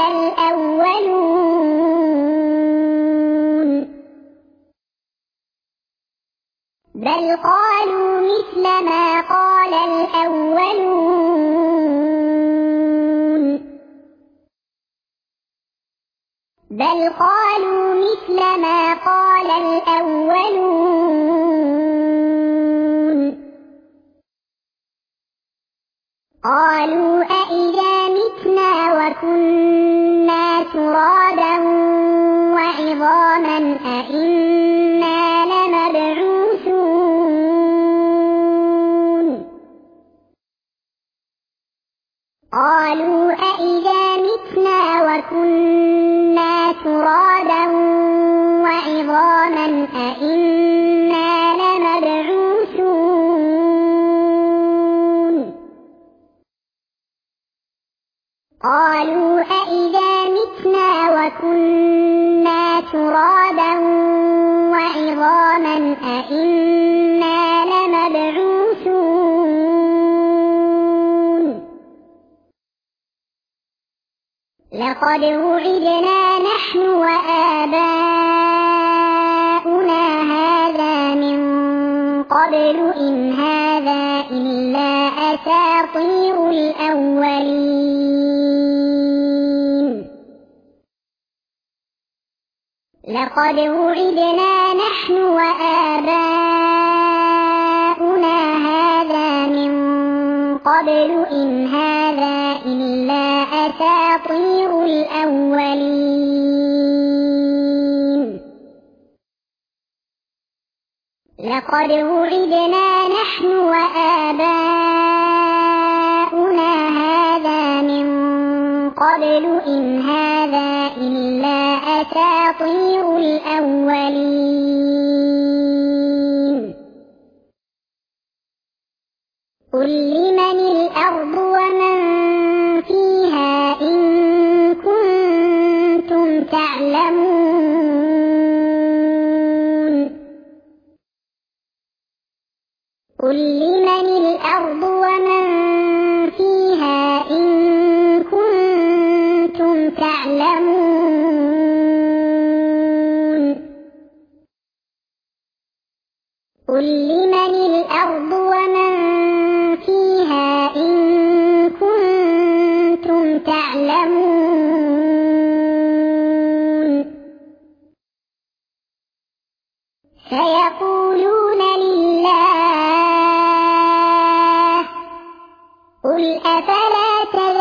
Speaker 1: الأولون بل قالوا مثل ما قال الأولون بل قالوا مثل ما قال الأولون قالوا أإذا متنا وكنا ترابا وعظاما أإنا لمبعوثون قالوا أإذا متنا وكنا ترابا وعظاما أإنا لمبعوثون قالوا أإذا متنا وكنا ترابا وعظاما أإنا لمبعوثون لقد وعدنا نحن وآباؤنا هذا من قبل إن هذا إلا أساطير الأولين لقد وعدنا نحن وآباؤنا هذا من قبل إن هذا إلا أساطير الأولين لقد وعدنا نحن وآباؤنا هذا من قبل إن هذا إلا أساطير الأولين قل لمن الأرض ومن فيها إن كنتم تعلمون قل لمن الأرض ومن فيها إن كنتم تعلمون قل لمن الأرض ومن فيها إن كنتم تعلمون سيقولون لله قل أفلا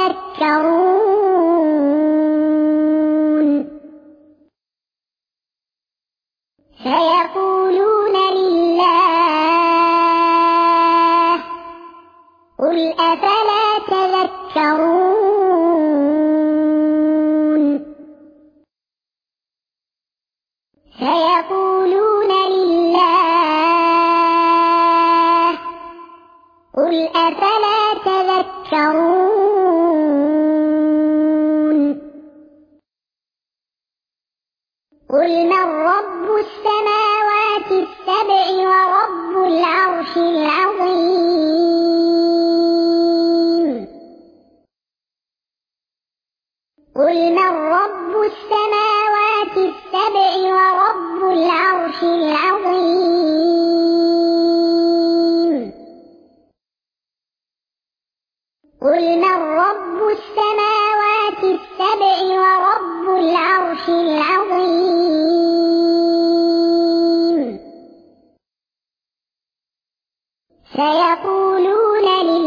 Speaker 1: تذكرون سيقولون لله قل أفلا تذكرون سيقولون لله قل أفلا تذكرون قل من رب السماوات السبع ورب العرش العظيم قل من رب السماوات السبع ورب العرش العظيم قل من رب السماوات السبع ورب العرش العظيم سيقولون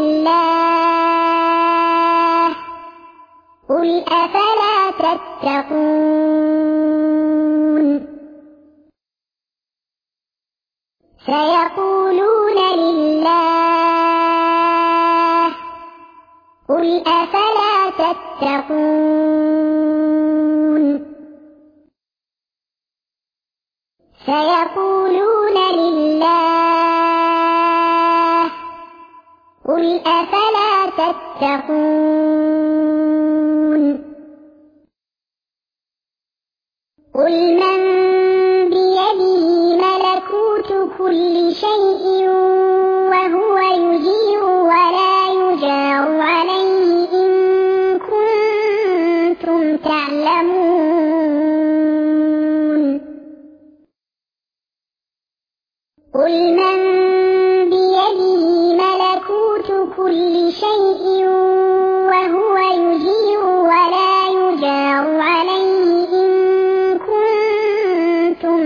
Speaker 1: لله قل أفلا تتقون سيقولون لله قل أفلا تتقون سيقولون لله قل أفلا تتقون قل من بيده ملكوت كل شيء وهو يجير ولا يجار عليه إن كنتم تعلمون قل من بيده ملكوت كل شيء وهو يجير ولا يجار عليه إن كنتم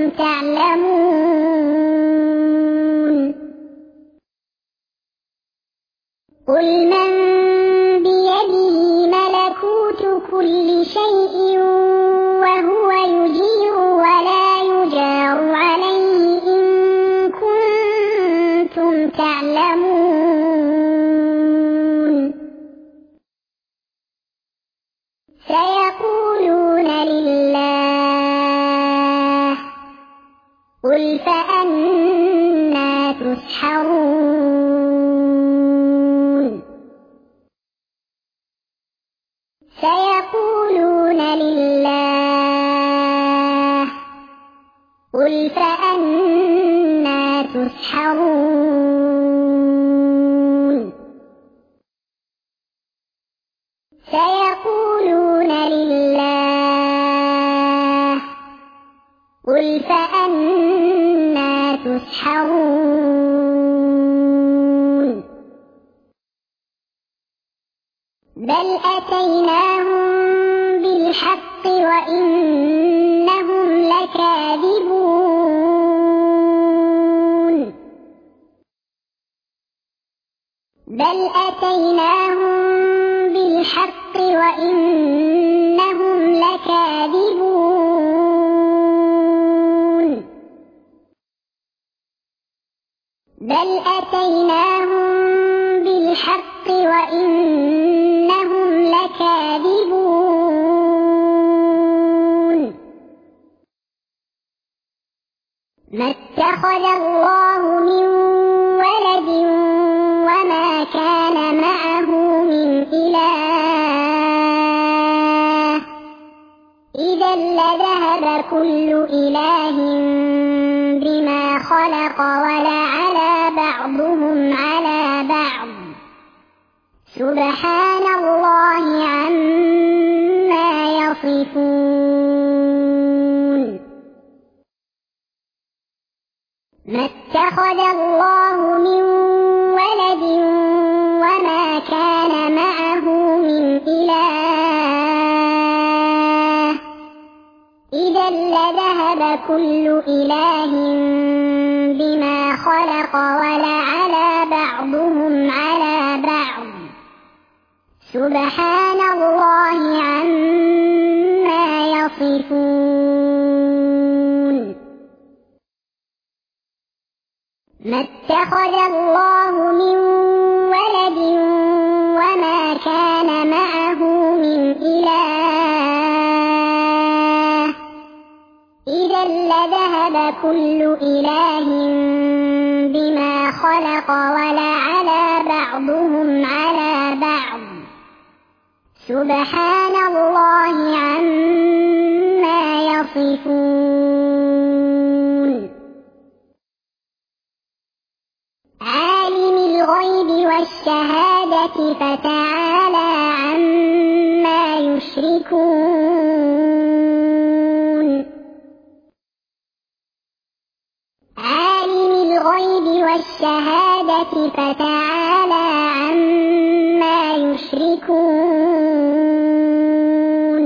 Speaker 1: تعلمون قل من بيده ملكوت كل شيء وهو يجير ولا يجار عليه إن كنتم تعلمون سيقولون لله قل فأنى تسحرون سيقولون لله قل فأنى تسحرون سيقولون لله قل فأنى تسحرون بل أتيناهم بالحق وإنهم لكاذبون بل أتيناهم بالحق وإنهم لكاذبون بل أتيناهم بالحق وإنهم لكاذبون ما اتخذ الله من ولد وما كان معه من إله إذا لذهب كل إله بما خلق ولعلى بعضهم على بعض سبحان الله عما يصفون ما اتخذ الله من ولد وما كان معه من إله إذا لذهب كل إله بما خلق ولعلى بعضهم على بعض سبحان الله عما يصفون ما اتخذ الله من ولد وما كان معه من إله إذا لذهب كل إله بما خلق ولعلى بعضهم على بعض سبحان الله عما يصفون عالم الغيب والشهادة فتعالى عما يشركون عالم الغيب والشهادة فتعالى عما يشركون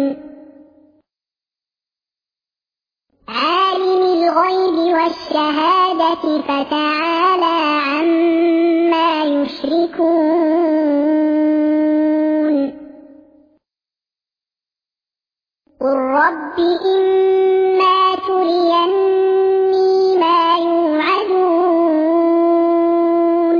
Speaker 1: عالم الغيب والشهادة فتعالى عما يشركون قل رب إما تريني ما يوعدون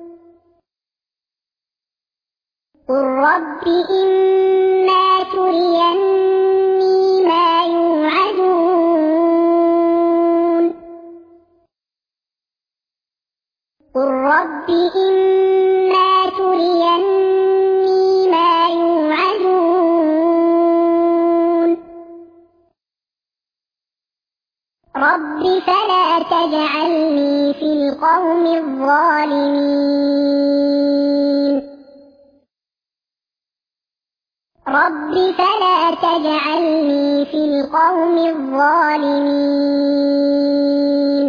Speaker 1: قل رب إما تريني ما يوعدون قل رب إما تريني ما يوعدون رب فلا تجعلني في القوم الظالمين رب فلا تجعلني في القوم الظالمين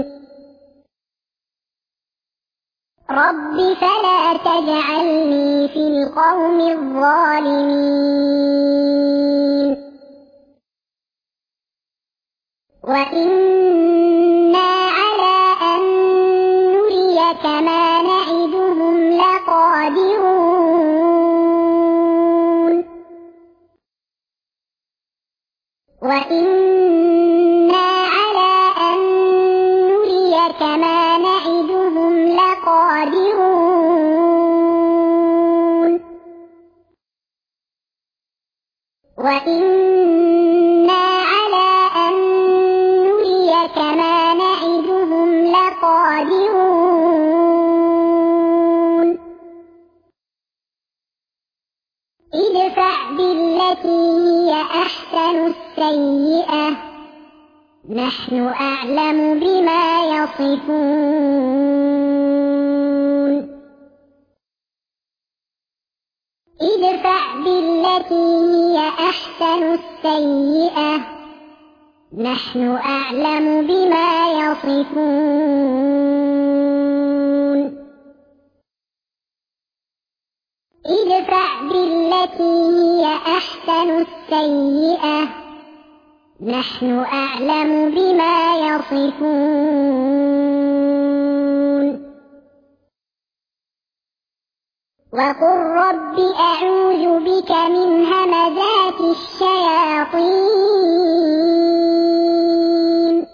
Speaker 1: رب فلا تجعلني في القوم الظالمين وإنا على أن نريك ما نعدهم لقادرون وإنا على أن نريك ما نعدهم لقادرون وإنا على أن نريك ما نعدهم لقادرون ادفع بالتي هي أحسن السيئة نحن أعلم بما يصفون ادفع بالتي هي أحسن السيئة نحن أعلم بما يصفون ادفع بالتي هي أحسن السيئة نحن أعلم بما يصفون وقل رب أعوذ بك من همزات الشياطين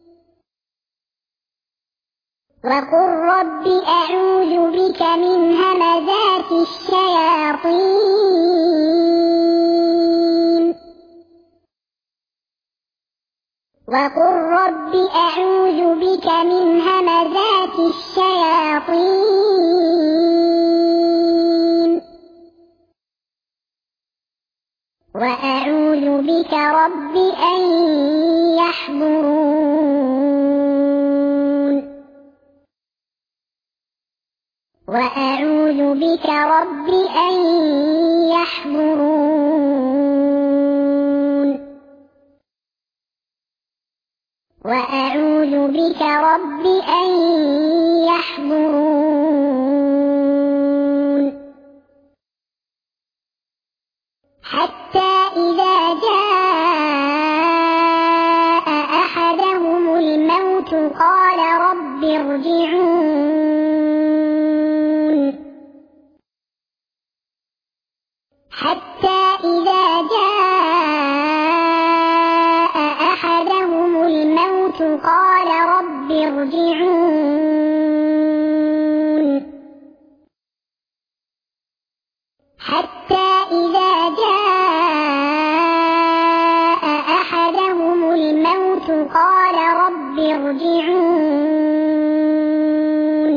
Speaker 1: وقل رب أعوذ بك من همزات الشياطين وقل رب أعوذ بك من همزات الشياطين وأعوذ بك رب أن يحضرون وأعوذ بك رب أن يحضرون وأعوذ بك رب أن يحضرون حتى إذا جاء أحدهم الموت قال رب ارجعون حتى إذا جاء أحدهم الموت قال رب ارجعون حتى إذا جاء أحدهم الموت قال رب ارجعون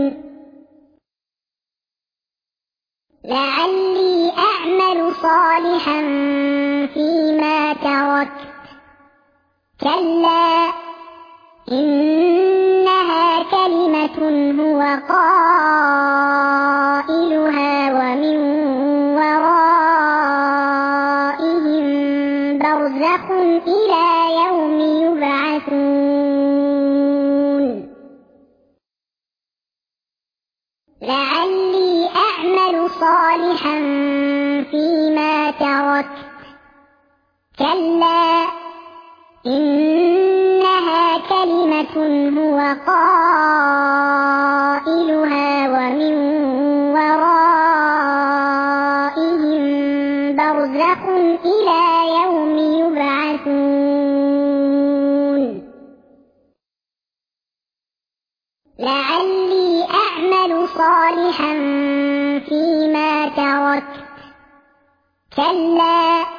Speaker 1: لعلي أعمل صالحا فيما تركت كلا إنها كلمة هو قائلها ومن ورائهم برزخ إلى يوم يبعثون لعلي أعمل صالحا فيما تركت كلا إنها كلمة هو قائلها ومن ورائهم برزخ إلى يوم يبعثون لعلي أعمل صالحا فيما تركت كلا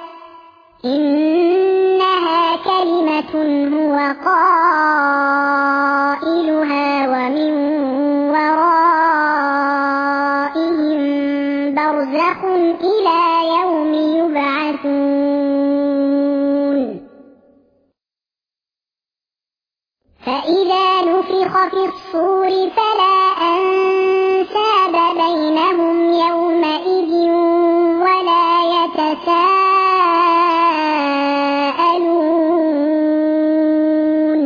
Speaker 1: إنها كلمة هو قائلها ومن ورائهم برزخ إلى يوم يبعثون فإذا نفخ في الصور فلا أنساب بينهم يومئذ ولا يتساءلون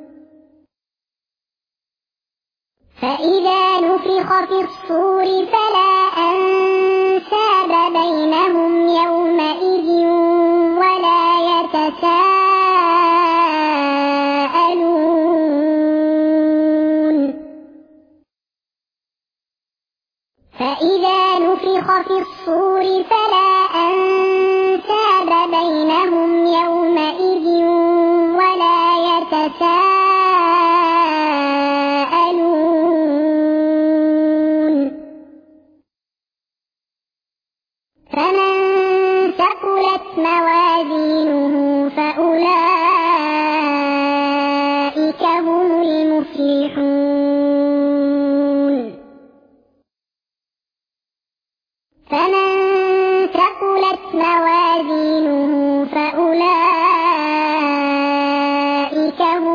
Speaker 1: فإذا نفخ في الصور فلا أنساب بينهم يومئذ ولا يتساءلون فإذا نفخ في الصور فلا أنساب بينهم يومئذ ولا يتساءلون فمن ثقلت موازينه فأولئك هم المفلحون فمن ثقلت موازينه فأولئك هم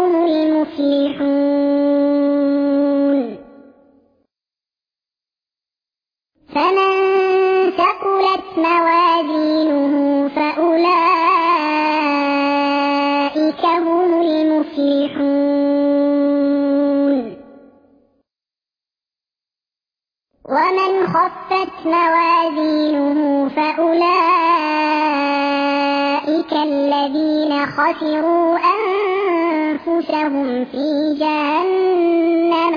Speaker 1: خسروا أنفسهم في جهنم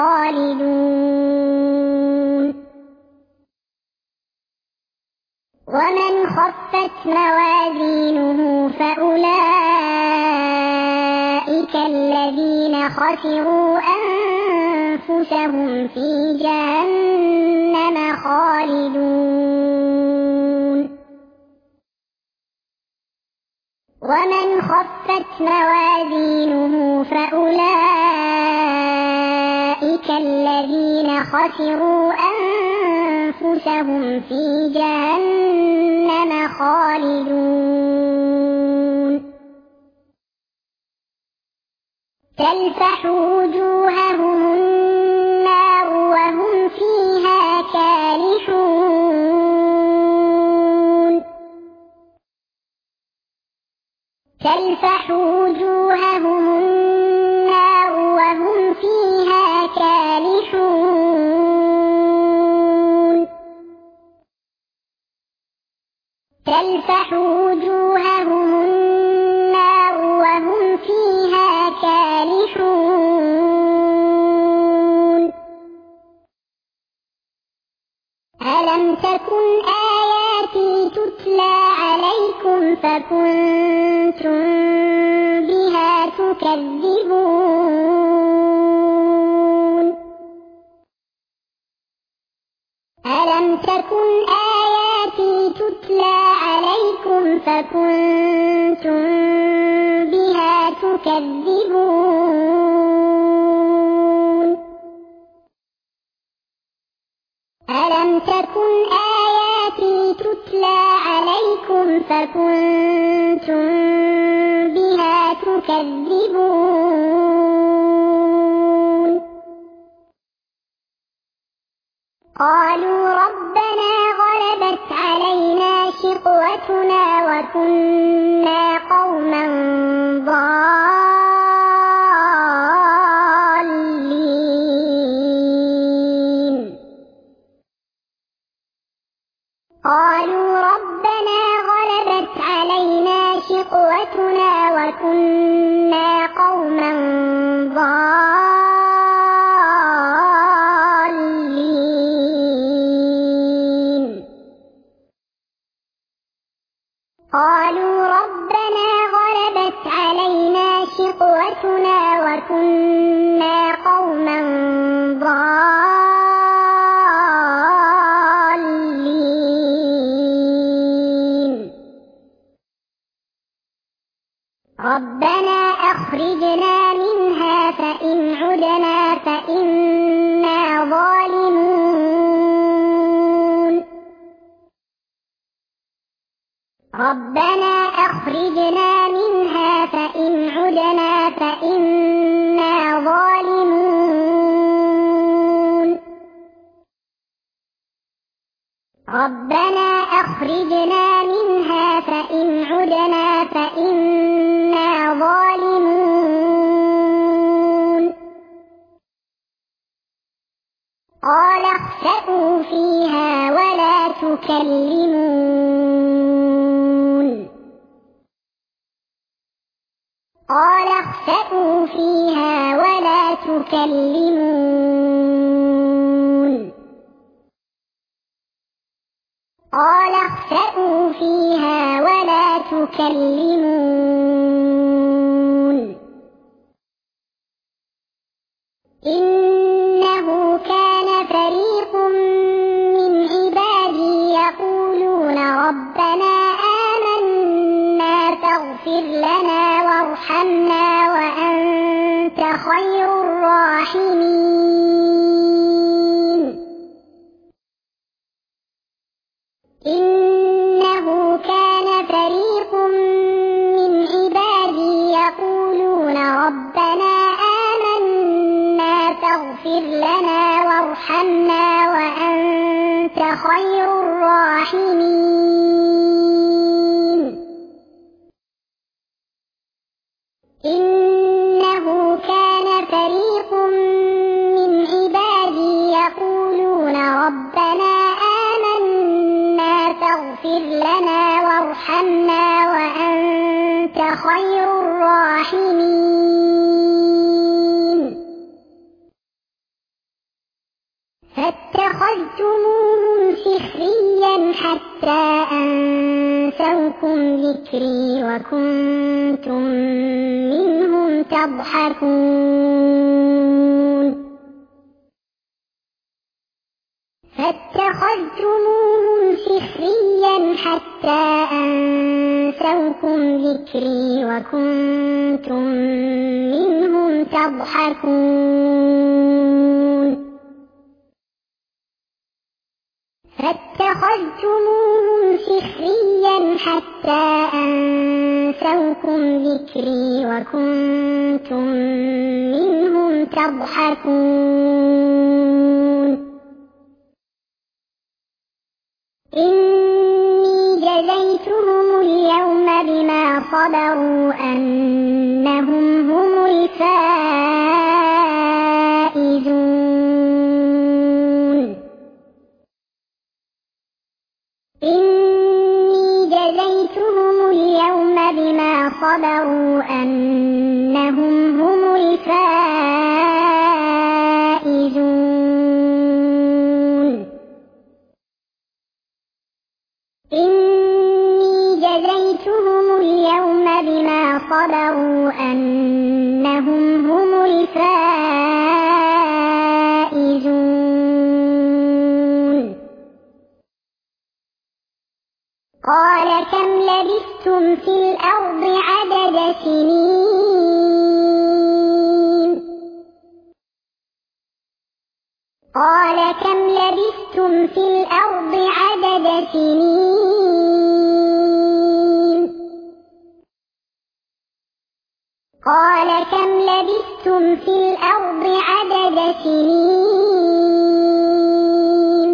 Speaker 1: خالدون ومن خفت موازينه فأولئك الذين خسروا أنفسهم في جهنم خالدون ومن خفت موازينه فأولئك الذين خسروا أنفسهم في جهنم خالدون تلفح وجوههم النار وهم فيها كالحون تلفح وجوههم النار وهم فيها كالحون تلفح وجوههم النار وهم فيها كالحون ألم تكن آياتي تتلى عليكم فكنتم بها تكذبون ألم تكن آياتي تتلى عليكم فكنتم بها تكذبون ألم تكن آياتي تتلى عليكم فكنتم بها تكذبون قالوا ربنا غلبت علينا شقوتنا وكنا قوما ضالين قالوا ربنا غلبت علينا شقوتنا وكنا قوما ضالين قالوا ربنا غلبت علينا شقوتنا وكنا قوما ضالين ربنا أخرجنا منها فإن عدنا فإنا ظالمون ربنا أخرجنا منها فإن عدنا فإنا ظالمون ربنا أخرجنا منها فإن عدنا فإنا ظالمون قال اخسئوا فيها ولا تكلمون قال اخسئوا فيها ولا تكلمون قال اخسئوا فيها ولا تكلمون إنه كان فريق من عبادي يقولون ربنا آمنا فاغفر لنا وارحمنا وأنت خير الراحمين إنه كان فريق من عبادي يقولون ربنا آمنا فاغفر لنا وارحمنا وأنت خير الراحمين إنه كان فريق من عبادي يقولون ربنا آمنا فاغفر اغفر لنا وارحمنا وأنت خير الراحمين فاتخذتموهم سخريا حتى أنسوكم ذكري وكنتم منهم تضحكون فاتخذتموهم سخريا حتى أنسوكم ذكري وكنتم منهم تضحكون فاتخذتموهم سخريا حتى أنسوكم ذكري وكنتم منهم تضحكون إني جزيتهم اليوم بما صبروا أنهم هم الفائزون إني جزيتهم اليوم بما صبروا أنهم هم الفائزون إني جزيتهم اليوم بما صبروا أنهم هم الفائزون قال كم لبثتم في الأرض عدد سنين قال كم لبثتم في الأرض عدد سنين قال كم لبثتم في الأرض عدد سنين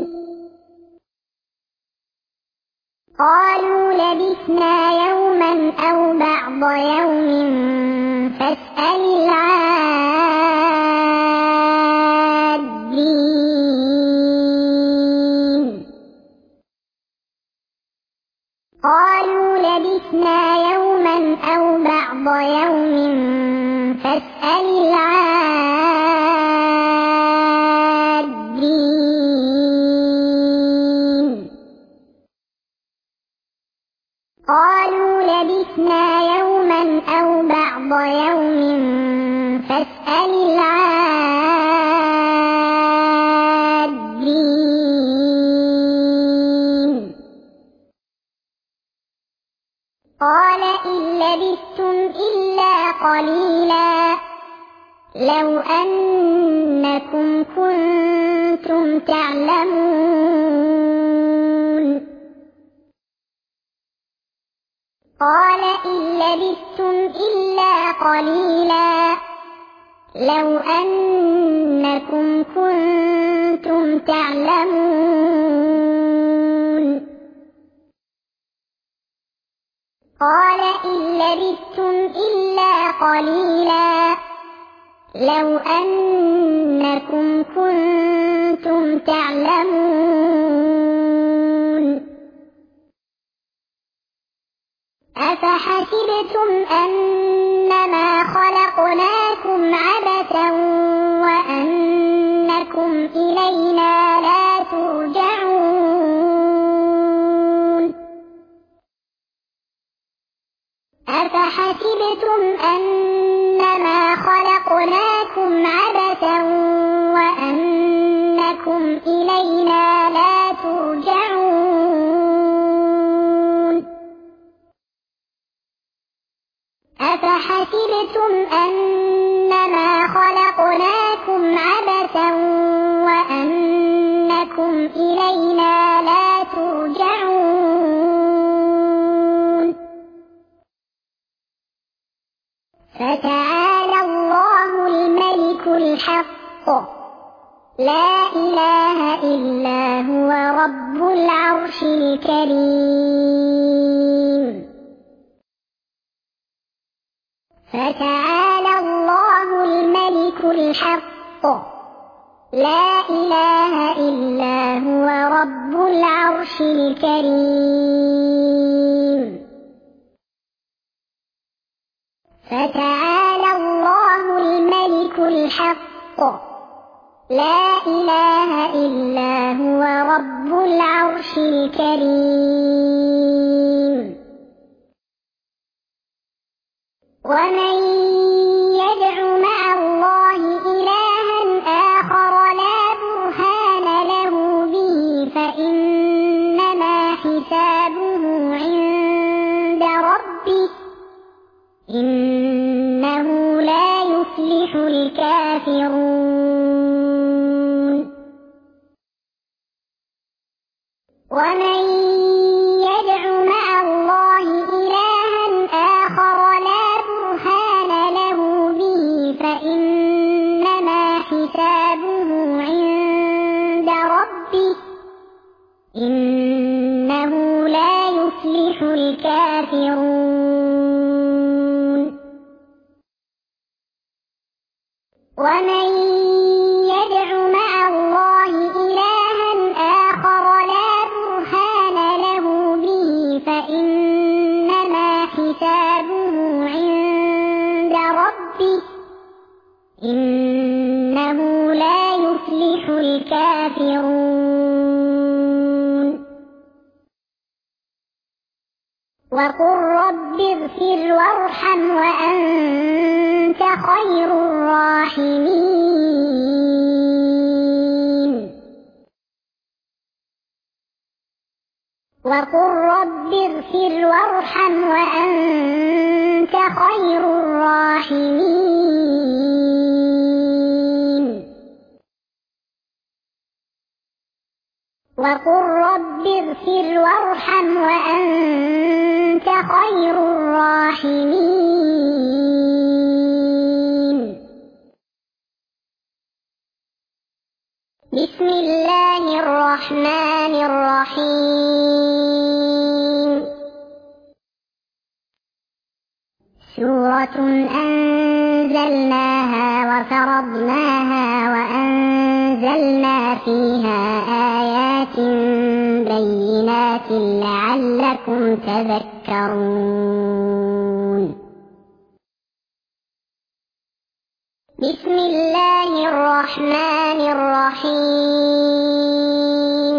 Speaker 1: قالوا لبثنا يوما أو بعض يوم فاسأل العادين قالوا لبثنا يوما أو بعض يوم فاسأل العادين قالوا لبثنا يوما أو بعض يوم فاسأل العادين قال إن لبثتم إلا قليلا لو أنكم كنتم تعلمون قال إن لبثتم إلا قليلا لو أنكم كنتم تعلمون قال إن لبثتم إلا قليلا لو أنكم كنتم تعلمون أفحسبتم أنما خلقناكم عبثا وأنكم إلينا لا ترجعون أفحسبتم أنما خلقناكم عبثا وأنكم إلينا لا ترجعون أفحسبتم أنما خلقناكم عبثا وأنكم إلينا لا ترجعون فتعالى الله الملك الحق لا إله إلا هو رب العرش الكريم فتعالى الله الملك الحق لا إله إلا هو رب العرش الكريم. فتعالى الله الملك الحق، لا إله إلا هو رب العرش الكريم. ومن يدع مع الله إلها آخر لا برهان له به فإنما حسابه عند ربه، إنه لا يفلح الكافرون. ومن يدع مع الله إلها آخر لا برهان له به فإنما حسابه عند ربه، إنه لا يفلح الكافرون. ومن يدع مع الله إلها آخر لا برهان له به فإنما حسابه عند ربه، إنه لا يفلح الكافرون. وقل رب اغفر وارحم وأنت خير الراحمين. وقل رب اغفر وارحم وأنت خير الراحمين. وقل رب اغفر وارحم وأنت خير الراحمين. بسم الله الرحمن الرحيم. سورة أنزلناها وفرضناها وأنزلنا فيها آيات بينات لعلكم تذكرون. بسم الله الرحمن الرحيم.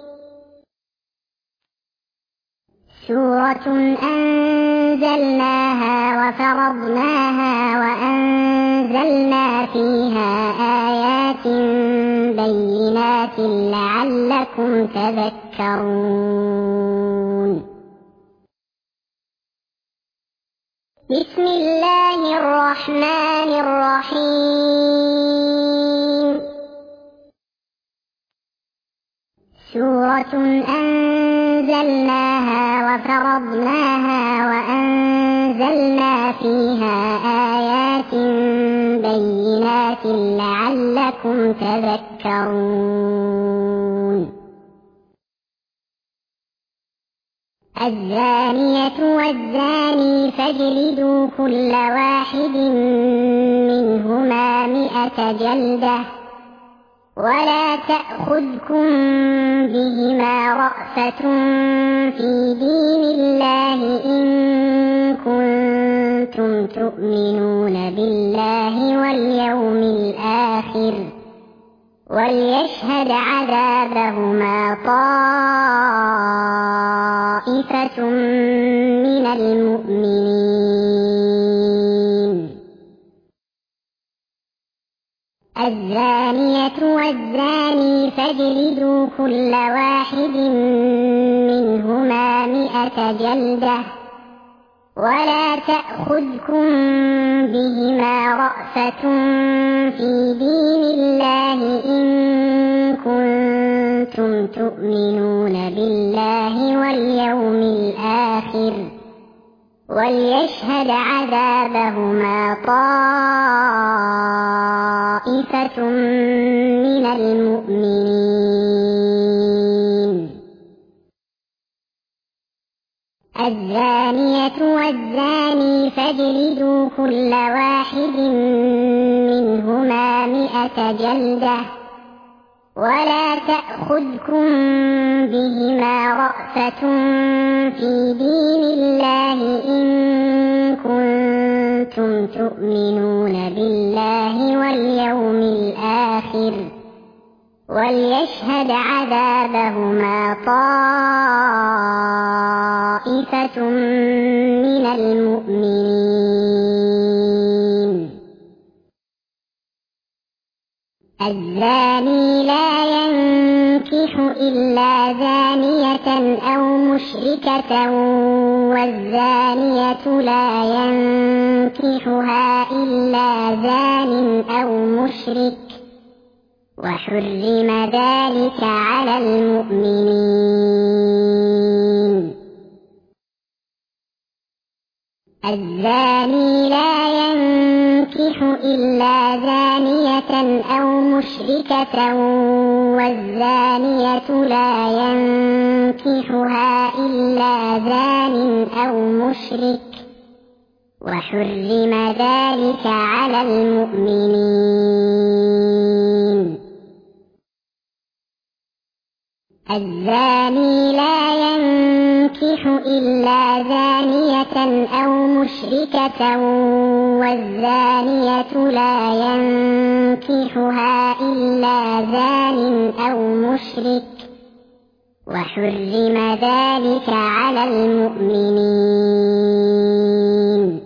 Speaker 1: سورة أنزلناها وفرضناها وأنزلنا فيها آيات بينات لعلكم تذكرون. بسم الله الرحمن الرحيم. سورة أنزلناها وفرضناها وأنزلنا فيها آيات بينات لعلكم تذكرون. الزانية والزاني فاجلدوا كل واحد منهما 100 جلدة، ولا تأخذكم بهما رأفة في دين الله إن كنتم تؤمنون بالله واليوم الآخر، وليشهد عذابهما طائفة من المؤمنين. الزانية والزاني فاجلدوا كل واحد منهما 100 جلدة، ولا تأخذكم بهما رأفة في دين الله إن كنتم تؤمنون بالله واليوم الآخر، وليشهد عذابهما طائفة من المؤمنين. الزانية والزاني فاجلدوا كل واحد منهما 100 جلدة، ولا تأخذكم بهما رأفة في دين الله إن كنتم تؤمنون بالله واليوم الآخر وليشهد عذابهما طائفة من المؤمنين. الزاني لا ينكح إلا زانية أو مشركة والزانية لا ينكحها إلا زان أو مشرك وحرم ذلك على المؤمنين. الزاني لا ينكح إلا زانية أو مشركة والزانية لا ينكحها إلا زان أو مشرك وحرم ذلك على المؤمنين. الزاني لا ينكح إلا زانية أو مشركة والزانية لا ينكحها إلا زان أو مشرك وحرم ذلك على المؤمنين.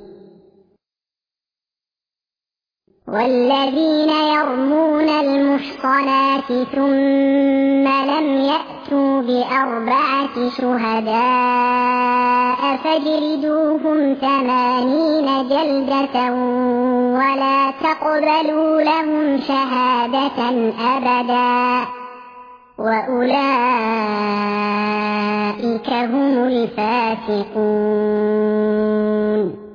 Speaker 1: والذين يرمون المحصنات ثم لم يأتوا بأربعة شهداء فاجلدوهم 80 جلدة ولا تقبلوا لهم شهادة أبدا وأولئك هم الفاسقون.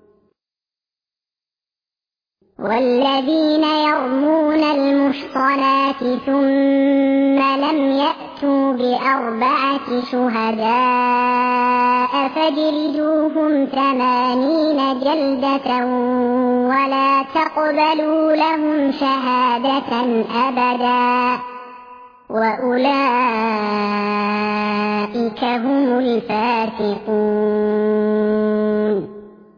Speaker 1: والذين يرمون المحصنات ثم لم يأتوا بأربعة شهداء فاجلدوهم 80 جلدة ولا تقبلوا لهم شهادة أبدا وأولئك هم الفاسقون.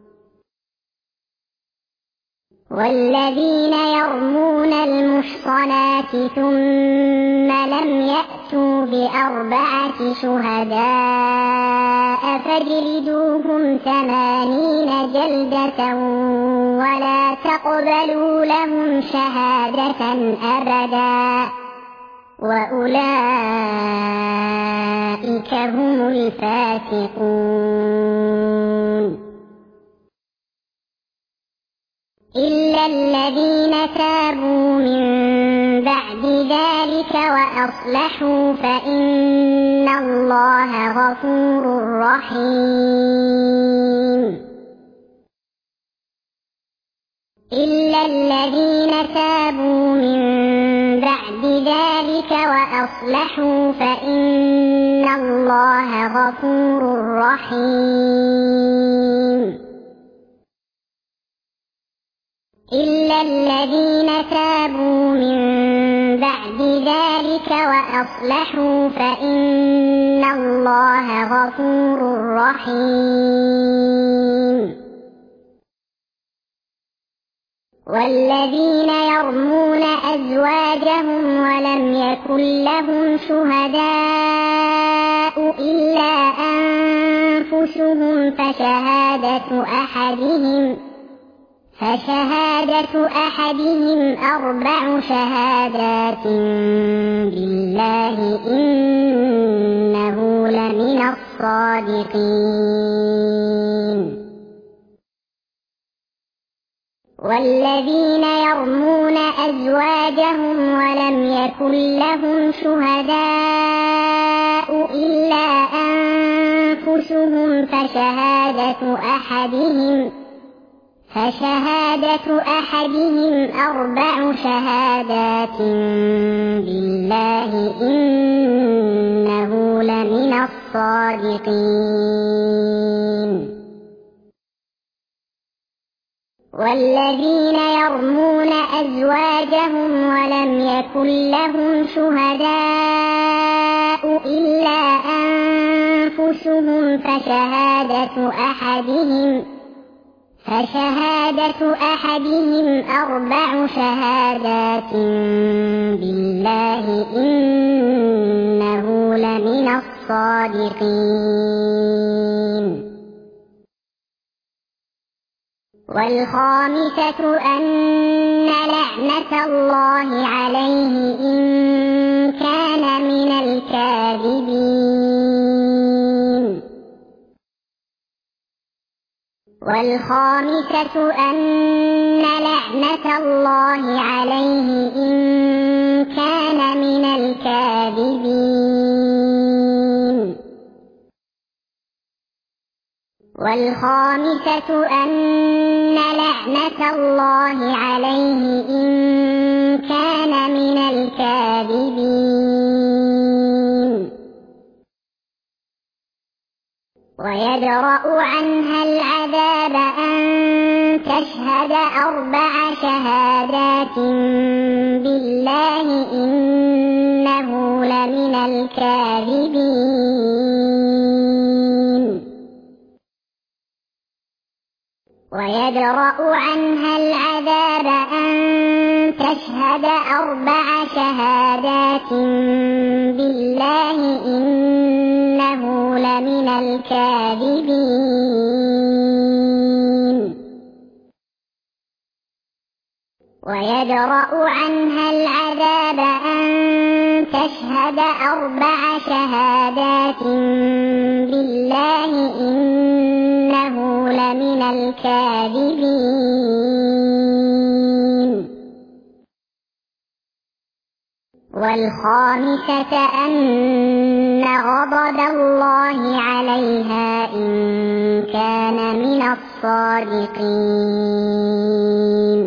Speaker 1: والذين يرمون المحصنات ثم لم يأتوا بأربعة شهداء فاجلدوهم 80 جلدة ولا تقبلوا لهم شهادة أبدا وأولئك هم الفاسقون. إلا الذين تابوا من بعد ذلك وأصلحوا فإن الله غفور رحيم. إلا الذين تابوا من بعد ذلك وأصلحوا فإن الله غفور رحيم. إلا الذين تابوا من بعد ذلك وأصلحوا فإن الله غفور رحيم. والذين يرمون أزواجهم ولم يكن لهم شهداء إلا أنفسهم فشهادة أحدهم 4 شهادات بالله إنه لمن الصادقين. والذين يرمون أزواجهم ولم يكن لهم شهداء إلا أنفسهم فشهادة أحدهم 4 شهادات بالله إنه لمن الصادقين. والذين يرمون أزواجهم ولم يكن لهم شهداء إلا أنفسهم فشهادة أحدهم 4 شهادات بالله إنه لمن الصادقين. والخامسة أن لعنة الله عليه إن كان من الكاذبين. والخامسة أن لعنة الله عليه إن كان من الكاذبين. والخامسة أن لعنة الله عليه إن كان من الكاذبين. ويدرأ عنها العذاب أن تشهد 4 شهادات بالله إنه لمن الكاذبين. ويدرأ عنها العذاب أن تشهد 4 شهادات بالله إنه لمن الكاذبين. ويدرأ عنها العذاب أن تشهد 4 شهادات بالله إنه لمن الكاذبين. والخامسة أن غضب الله عليها إن كان من الصادقين.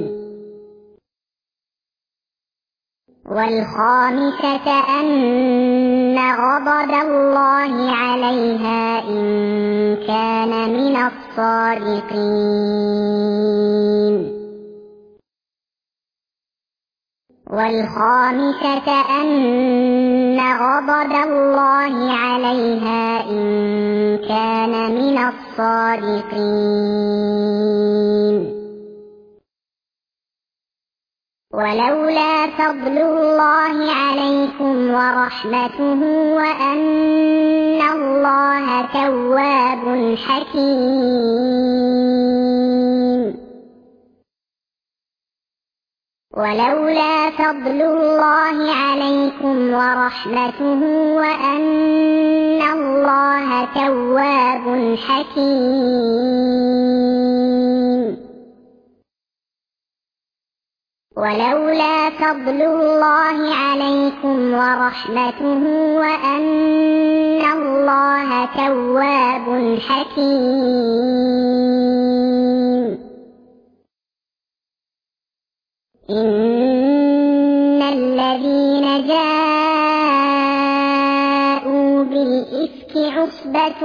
Speaker 1: والخامسة أن غضب الله عليها إن كان من الصادقين. والخامسة أن غضب الله عليها إن كان من الصادقين. ولولا فضل الله عليكم ورحمته وأن الله تواب حكيم. ولولا فضل الله عليكم ورحمته وأن الله تواب حكيم. ولولا فضل الله عليكم ورحمته وأن الله تواب حكيم. إن الذين جاءوا بالإفك عصبة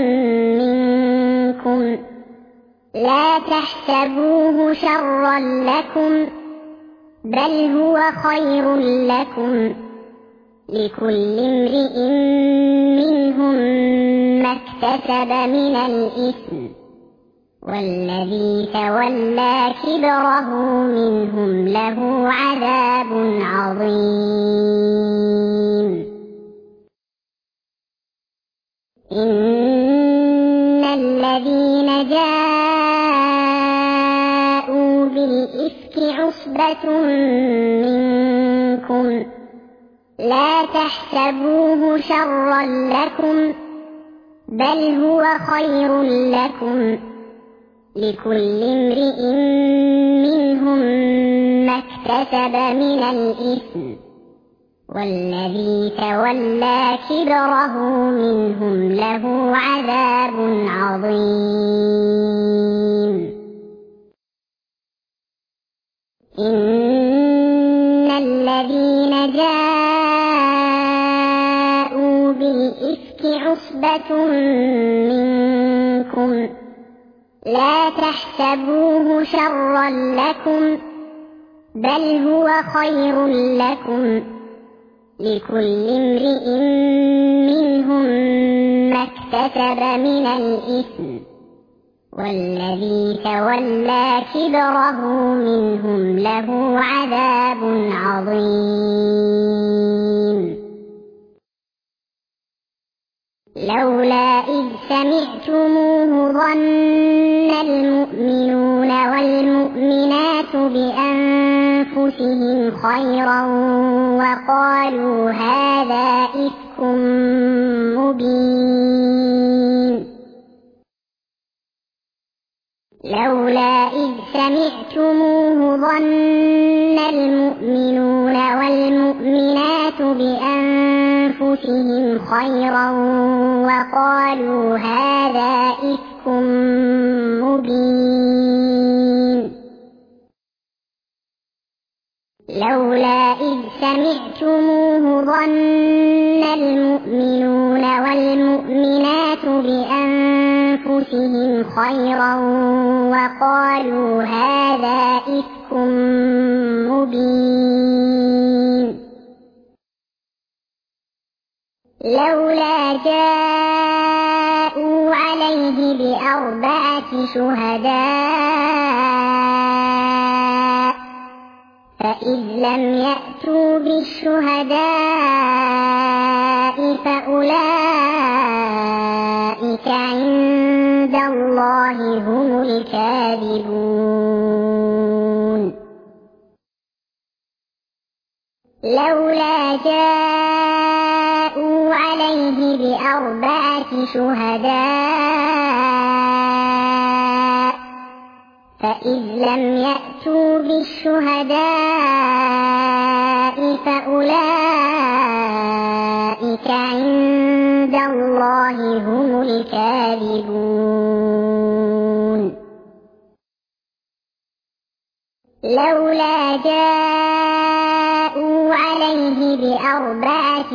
Speaker 1: منكم لا تحسبوه شرا لكم بل هو خير لكم لكل امرئ منهم ما اكتسب من الإثم والذي تولى كبره منهم له عذاب عظيم. إن الذين جاءوا بالإفك عصبة منكم لا تحسبوه شرا لكم بل هو خير لكم لكل امرئ منهم ما اكتسب من الإثم والذي تولى كبره منهم له عذاب عظيم. إن الذين جاءوا بالإفك عصبة منكم لا تحسبوه شرا لكم بل هو خير لكم لكل امرئ منهم ما اكتسب من الإثم والذي تولى كبره منهم له عذاب عظيم لولا إذ سمعتموه ظن المؤمنون والمؤمنات بأنفسهم خيرا وقالوا هذا إفك مبين لولا إذ سمعتموه ظن المؤمنون والمؤمنات بأنفسهم خيرا وقالوا هذا إفك مبين لولا إذ سمعتموه ظن المؤمنون والمؤمنات بأنفسهم خيرا وقالوا هذا إفك مبين لولا جاءوا عليه بأربعة شهداء فإذ لم يأتوا بالشهداء فأولئك عند الله هم الكاذبون لولا جاءوا عليه بأربعة شهداء فإذ لم يأتوا بالشهداء فأولئك عند الله هم الكاذبون لولا جاءوا عليه بأربعة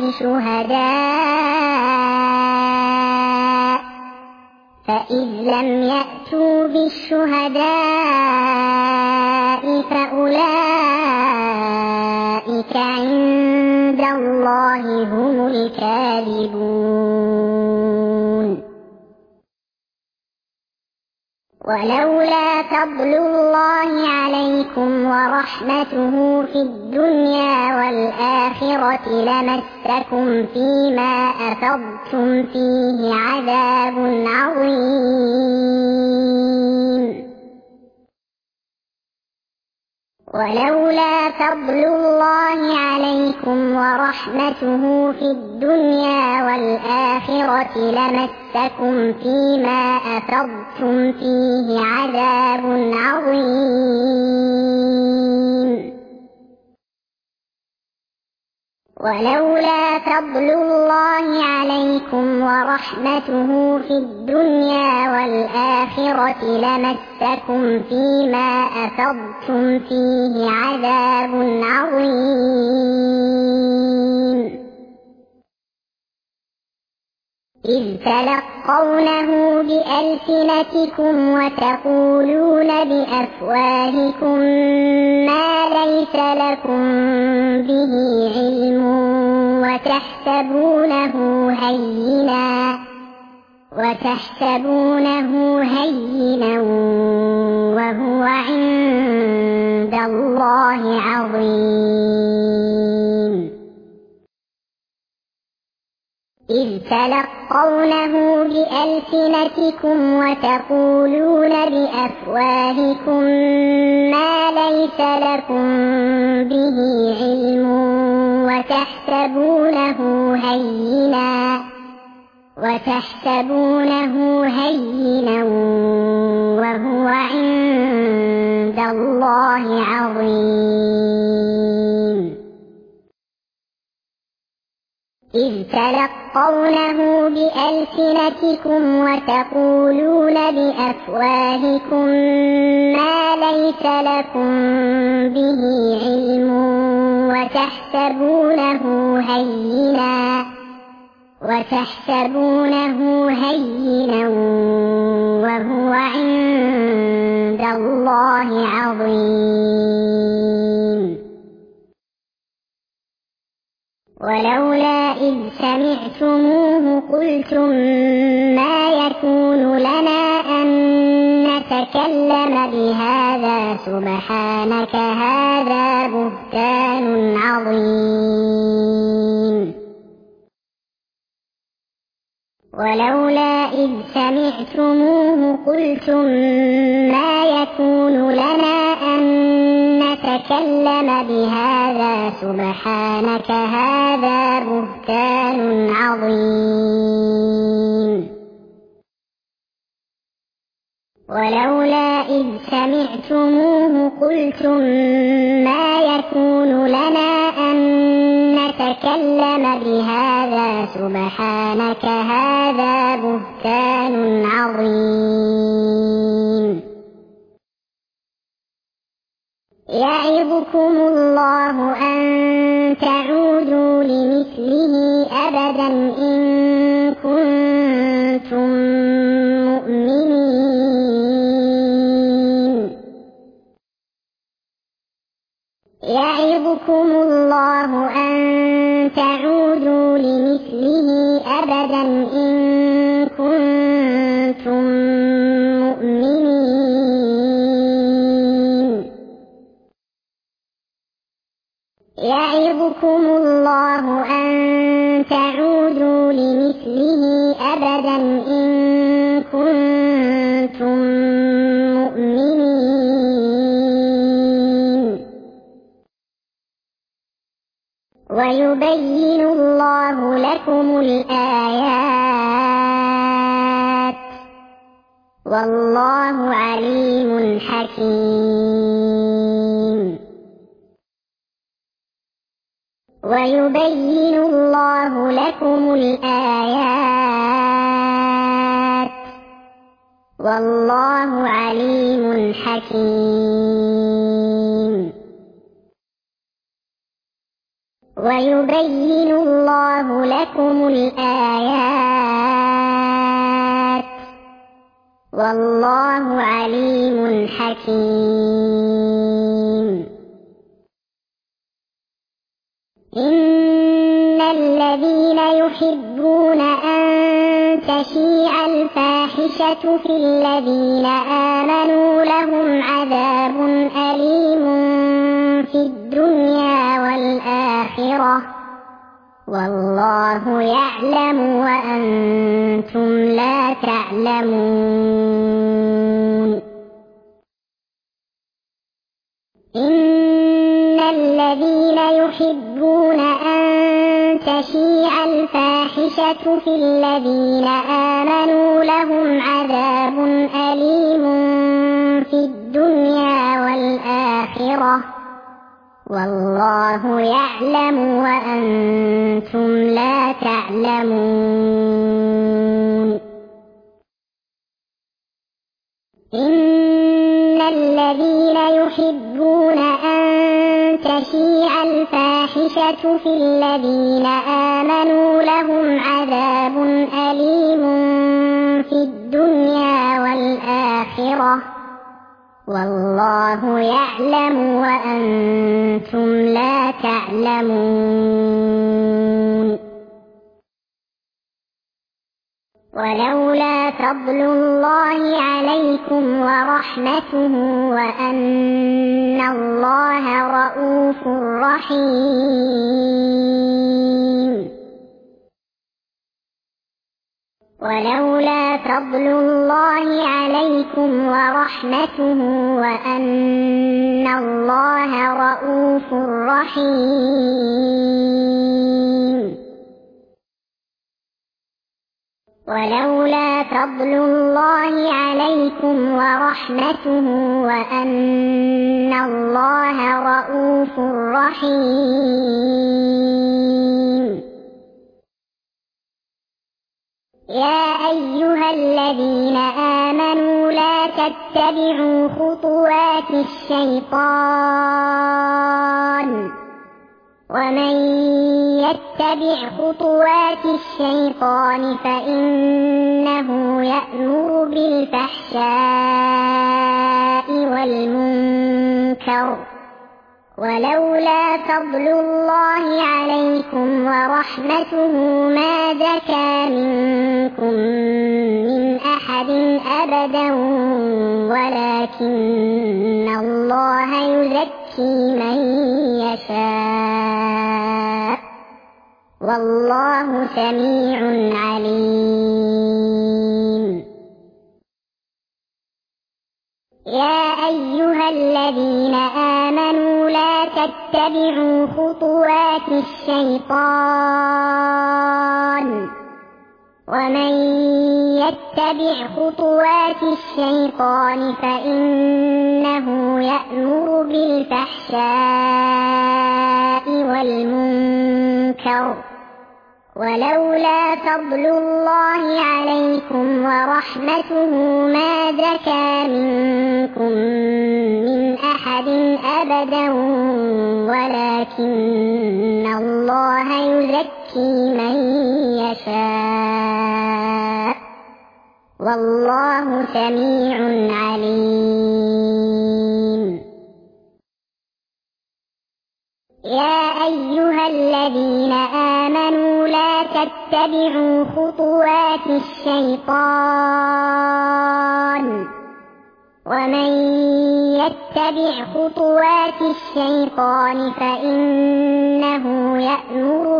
Speaker 1: شهداء فإذ لم يأتوا بالشهداء فأولئك عند الله هم الكاذبون ولولا فضل الله عليكم ورحمته في الدنيا والآخرة لمسكم فيما أفضتم فيه عذاب عظيم ولولا فضل الله عليكم ورحمته في الدنيا والآخرة لمسكم فيما أفضتم فيه عذاب عظيم ولولا فضل الله عليكم ورحمته في الدنيا والآخرة لمسكم فيما أفضتم فيه عذاب عظيم إذ تلقونه بألسنتكم وتقولون بأفواهكم ما ليس لكم به علم وتحسبونه هينا وهو عند الله عظيم إذ تلقونه بألسنتكم وتقولون بأفواهكم ما ليس لكم به علم وتحسبونه هينا وهو عند الله عظيم إذ تلقونه بألسنتكم وتقولون بأفواهكم ما ليس لكم به علم وتحسبونه هينا وهو عند ولولا إذ سمعتموه قلتم ما يكون لنا أن نتكلم بهذا سبحانك هذا بهتان عظيم. ولولا إذ سمعتموه قلتم ما يكون لنا أن نتكلم بهذا سبحانك هذا بهتان عظيم. ولولا إذ سمعتموه قلتم ما يكون لنا أن نتكلم بهذا سبحانك هذا بهتان عظيم. يعظكم الله أن تعودوا لمثله أبدا إن كنتم مؤمنين. يعظكم الله أن تعودوا لمثله أبدا إن كنتم مؤمنين. يعظكم الله أن تعودوا لمثله أبدا إن كنتم مؤمنين. ويبين الله لكم الآيات والله عليم حكيم. ويبين الله لكم الآيات والله عليم حكيم. ويبين الله لكم الآيات والله عليم حكيم. إن الذين يحبون أن تشيع الفاحشة في الذين آمنوا لهم عذاب أليم في الدنيا والآخرة والله يعلم وأنتم لا تعلمون. إن الذين يحبون أن تشيع الفاحشة في الذين آمنوا لهم عذاب أليم في الدنيا والآخرة والله يعلم وأنتم لا تعلمون. إن الذين يحبون أن تشيع الفاحشة في الذين آمنوا لهم عذاب أليم في الدنيا والآخرة والله يعلم وأنتم لا تعلمون. ولولا فضل الله عليكم ورحمته وأن الله رءوف رحيم. ولولا فضل الله عليكم ورحمته وأن الله رءوف رحيم. ولولا فضل الله عليكم ورحمته وأن الله رءوف رحيم. يا أيها الذين آمنوا لا تتبعوا خطوات الشيطان ومن يتبع خطوات الشيطان فإنه يأمر بالفحشاء والمنكر ولولا فضل الله عليكم ورحمته ما زكى منكم من أحد أبدا ولكن الله يزكي من يشاء والله سميع عليم. يا أيها الذين آمنوا لا تتبعوا خطوات الشيطان ومن يتبع خطوات الشيطان فإنه يأمر بالفحشاء والمنكر ولولا فضل الله عليكم ورحمته ما زكى منكم من أحد أبدا ولكن الله يزكي من يشاء والله سميع عليم. يا أيها الذين آمنوا لا تتبعوا خطوات الشيطان ومن يتبع خطوات الشيطان فإنه يأمر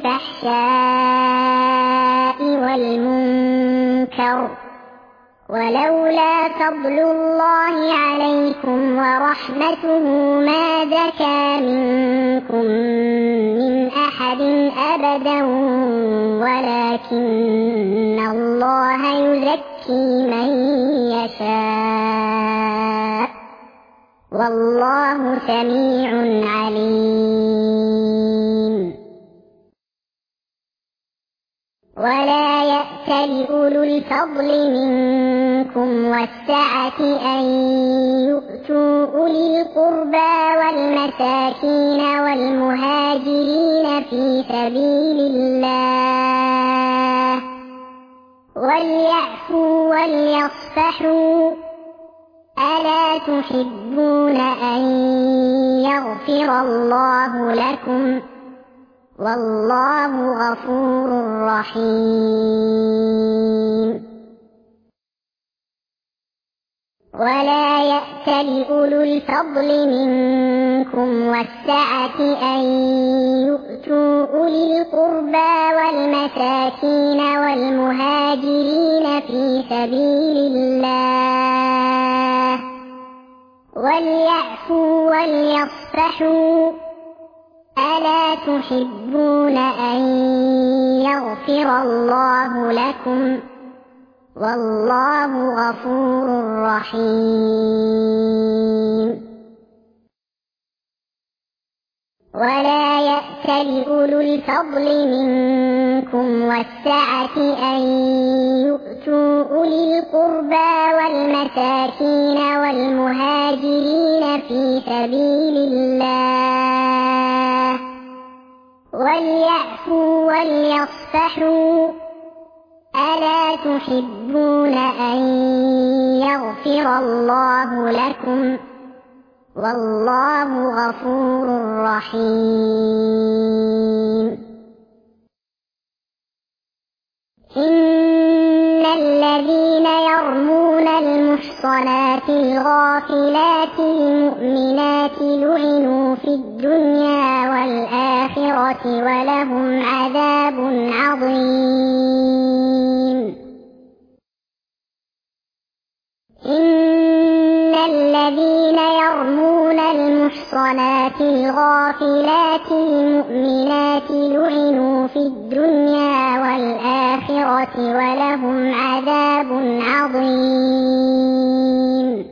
Speaker 1: بالفحشاء والمنكر ولولا فضل الله عليكم ورحمته ما زكى منكم من أحد أبدا ولكن الله يزكي من يشاء والله سميع عليم. ولا يأتل أولو الفضل منكم والسعة أن يؤتوا أولي القربى والمساكين والمهاجرين في سبيل الله وليعفوا وليصفحوا ألا تحبون أن يغفر الله لكم والله غفور رحيم. ولا يأتل أولو الفضل منكم والسعة أن يؤتوا أولي القربى والمساكين والمهاجرين في سبيل الله وليعفوا وليصفحوا ألا تحبون أن يغفر الله لكم والله غفور رحيم. ولا يأتل أولو الفضل منكم والسعة أن يؤتوا أولي القربى والمساكين والمهاجرين في سبيل الله وليعفوا وليصفحوا ألا تحبون أن يغفر الله لكم والله غفور رحيم. إن الذين يرمون المحصنات الغافلات المؤمنات لعنوا في الدنيا والآخرة ولهم عذاب عظيم. إن الذين يرمون المحصنات الغافلات المؤمنات لعنوا في الدنيا والآخرة ولهم عذاب عظيم.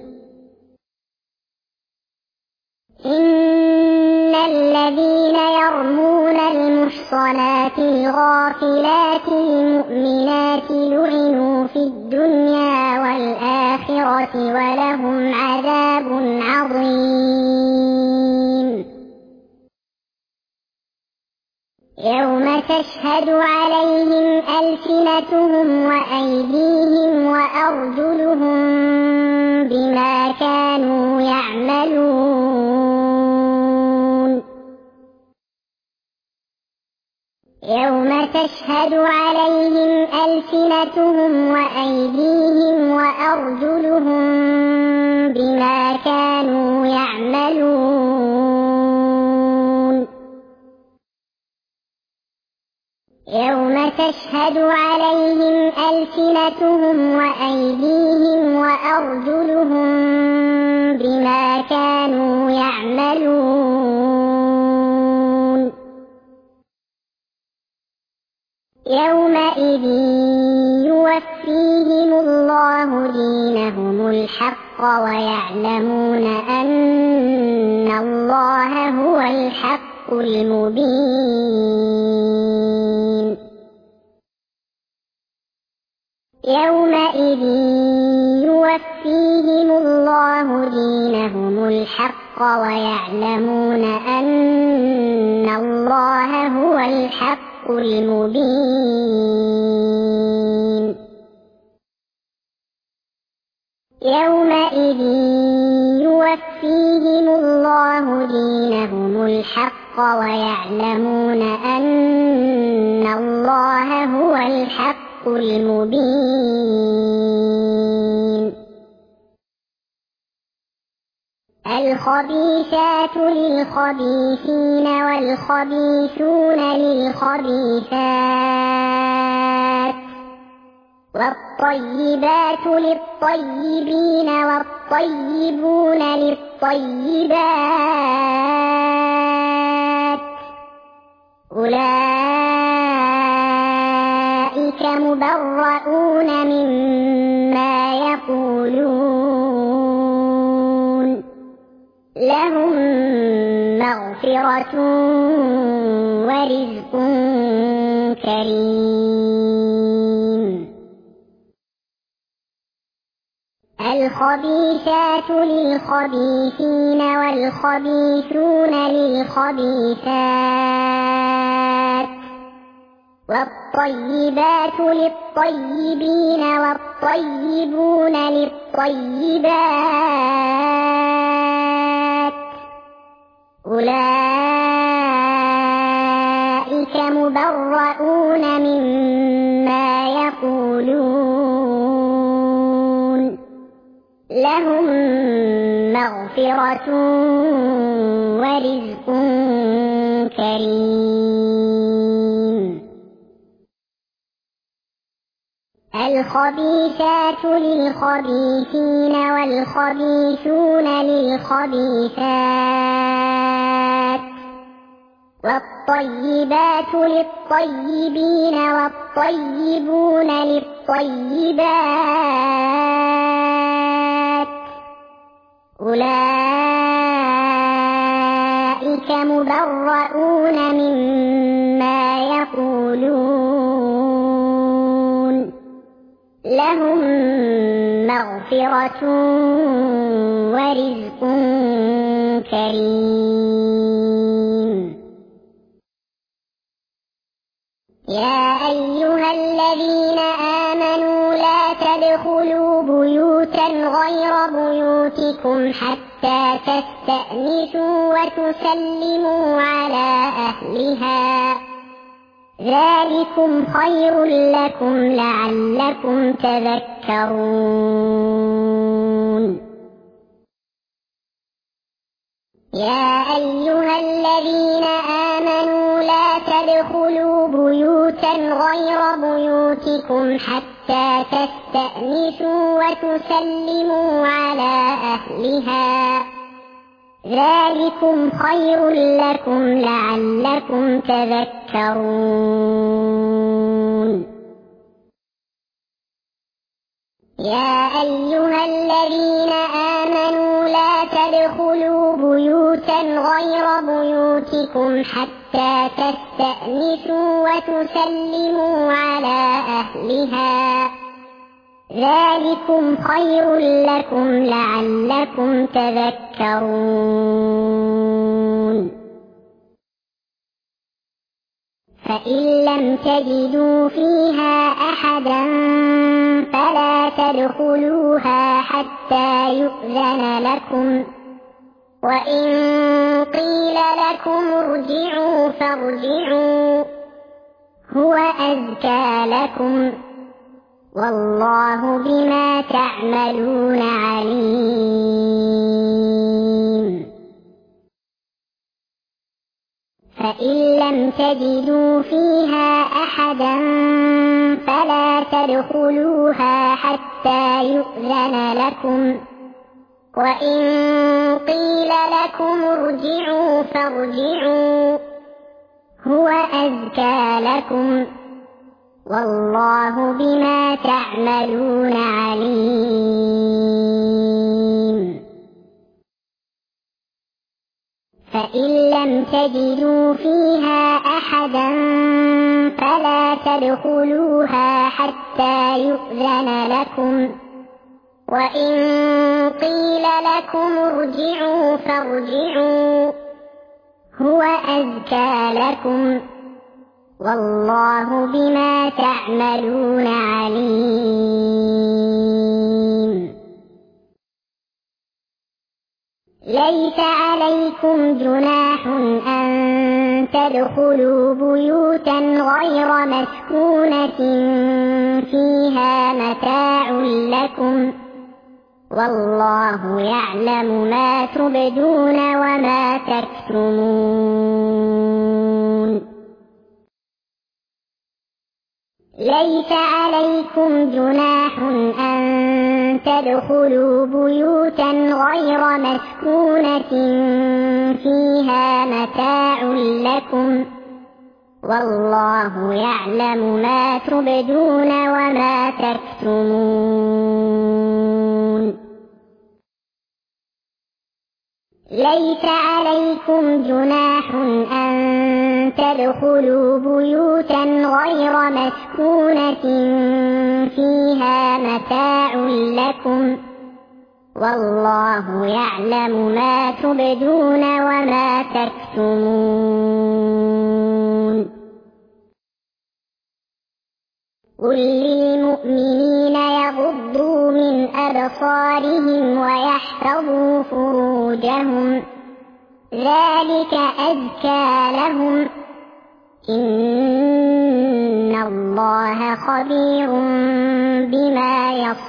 Speaker 1: إن الذين يرمون المحصنات الغافلات المؤمنات لعنوا في الدنيا والآخرة ولهم عذاب عظيم. يوم تشهد عليهم ألسنتهم وأيديهم وأرجلهم بما كانوا يعملون يوم تشهد عليهم ألسنتهم وأيديهم وأرجلهم بما كانوا يعملون يوم تشهد عليهم ألسنتهم وأيديهم وأرجلهم بما كانوا يعملون يومئذ يوفيهم الله دينهم الحق ويعلمون أن الله هو الحق المبين يومئذ يوفيهم الله دينهم الحق ويعلمون أن الله هو الحق المبين يومئذ يوفيهم الله دينهم الحق ويعلمون أن الله هو الحق المبين الخبيثات للخبيثين والخبيثون للخبيثات والطيبات للطيبين والطيبون للطيبات أولئك مبرؤون مما يقولون لهم مغفرة ورزق كريم الخبيثات للخبيثين والخبيثون للخبيثات والطيبات للطيبين والطيبون للطيبات أولئك مبرؤون مما يقولون لهم مغفرة ورزق كريم الخبيثات للخبيثين والخبيثون للخبيثات والطيبات للطيبين والطيبون للطيبات أولئك مبرؤون مما يقولون لهم مغفرة ورزق كريم يا أيها الذين آمنوا لا تدخلوا بيوتا غير بيوتكم حتى تستأنسوا وتسلموا على أهلها ذلكم خير لكم لعلكم تذكرون يا أيها الذين آمنوا لا تدخلوا بيوتا غير بيوتكم حتى تستأنسوا وتسلموا على أهلها ذلكم خير لكم لعلكم تذكرون يا أيها الذين آمنوا لا تدخلوا بيوتا غير بيوتكم حتى تستأنسوا وتسلموا على أهلها ذلكم خير لكم لعلكم تذكرون فإن لم تجدوا فيها أحدا فلا تدخلوها حتى يؤذن لكم وإن قيل لكم ارجعوا فارجعوا هو أزكى لكم والله بما تعملون عليم. فإن لم تجدوا فيها أحدا فلا تدخلوها حتى يؤذن لكم، وإن قيل لكم ارجعوا فارجعوا هو أزكى لكم والله بما تعملون عليم. فإن لم تجدوا فيها أحدا فلا تدخلوها حتى يؤذن لكم، وإن قيل لكم ارجعوا فارجعوا هو أزكى لكم والله بما تعملون عليم. ليس عليكم جناح أن تدخلوا بيوتا غير مسكونة فيها متاع لكم والله يعلم ما تبدون وما تكتمون. ليس عليكم جناح أن تدخلوا بيوتا غير مسكونة فيها متاع لكم والله يعلم ما تبدون وما تكتمون. ليس عليكم جناح أن تدخلوا بيوتا غير مسكونة فيها متاع لكم والله يعلم ما تبدون وما تكتمون. قل للمؤمنين يغضوا من أبصارهم ويحفظوا فروجهم ذلك أزكى لهم إن الله خبير بما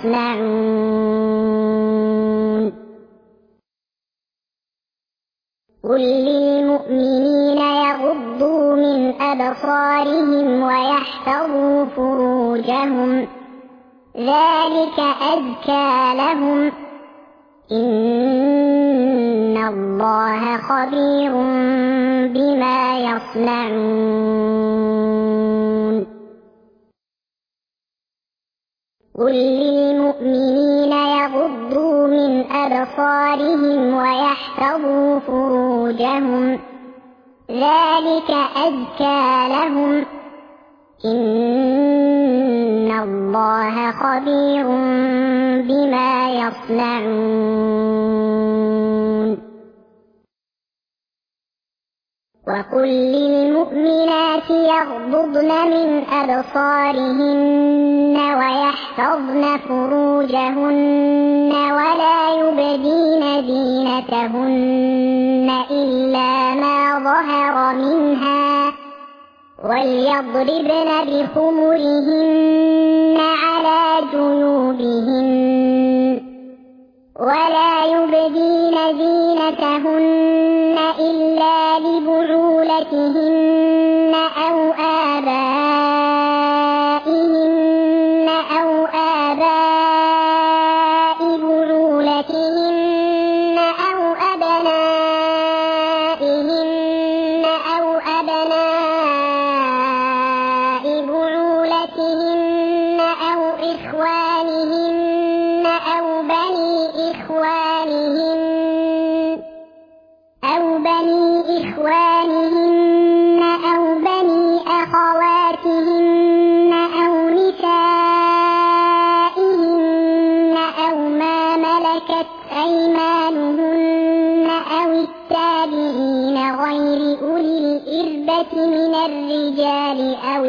Speaker 1: يصنعون. قل للمؤمنين يغضوا من أبصارهم ويحفظوا فروجهم ذلك أزكى لهم إن الله خبير بما يصنعون. قل للمؤمنين يغضوا من أبصارهم ويحفظوا فروجهم ذلك أزكى لهم إن الله خبير بما يصنعون. وقل للمؤمنات يغضضن من أبصارهن ويحفظن فروجهن ولا يبدين زينتهن إلا ما ظهر منها وليضربن بخمرهن على جيوبهن ولا يبدين زينتهن إلا لبعولتهن أو آبائهن أو آباء بعولتهن أو أبنائهن أو أبناء بعولتهن أو إخوانهن أو بني إخوانهن أو بني أخواتهن أو نسائهن أو ما ملكت أيمانهن أو التابعين غير أولي الإربة من الرجال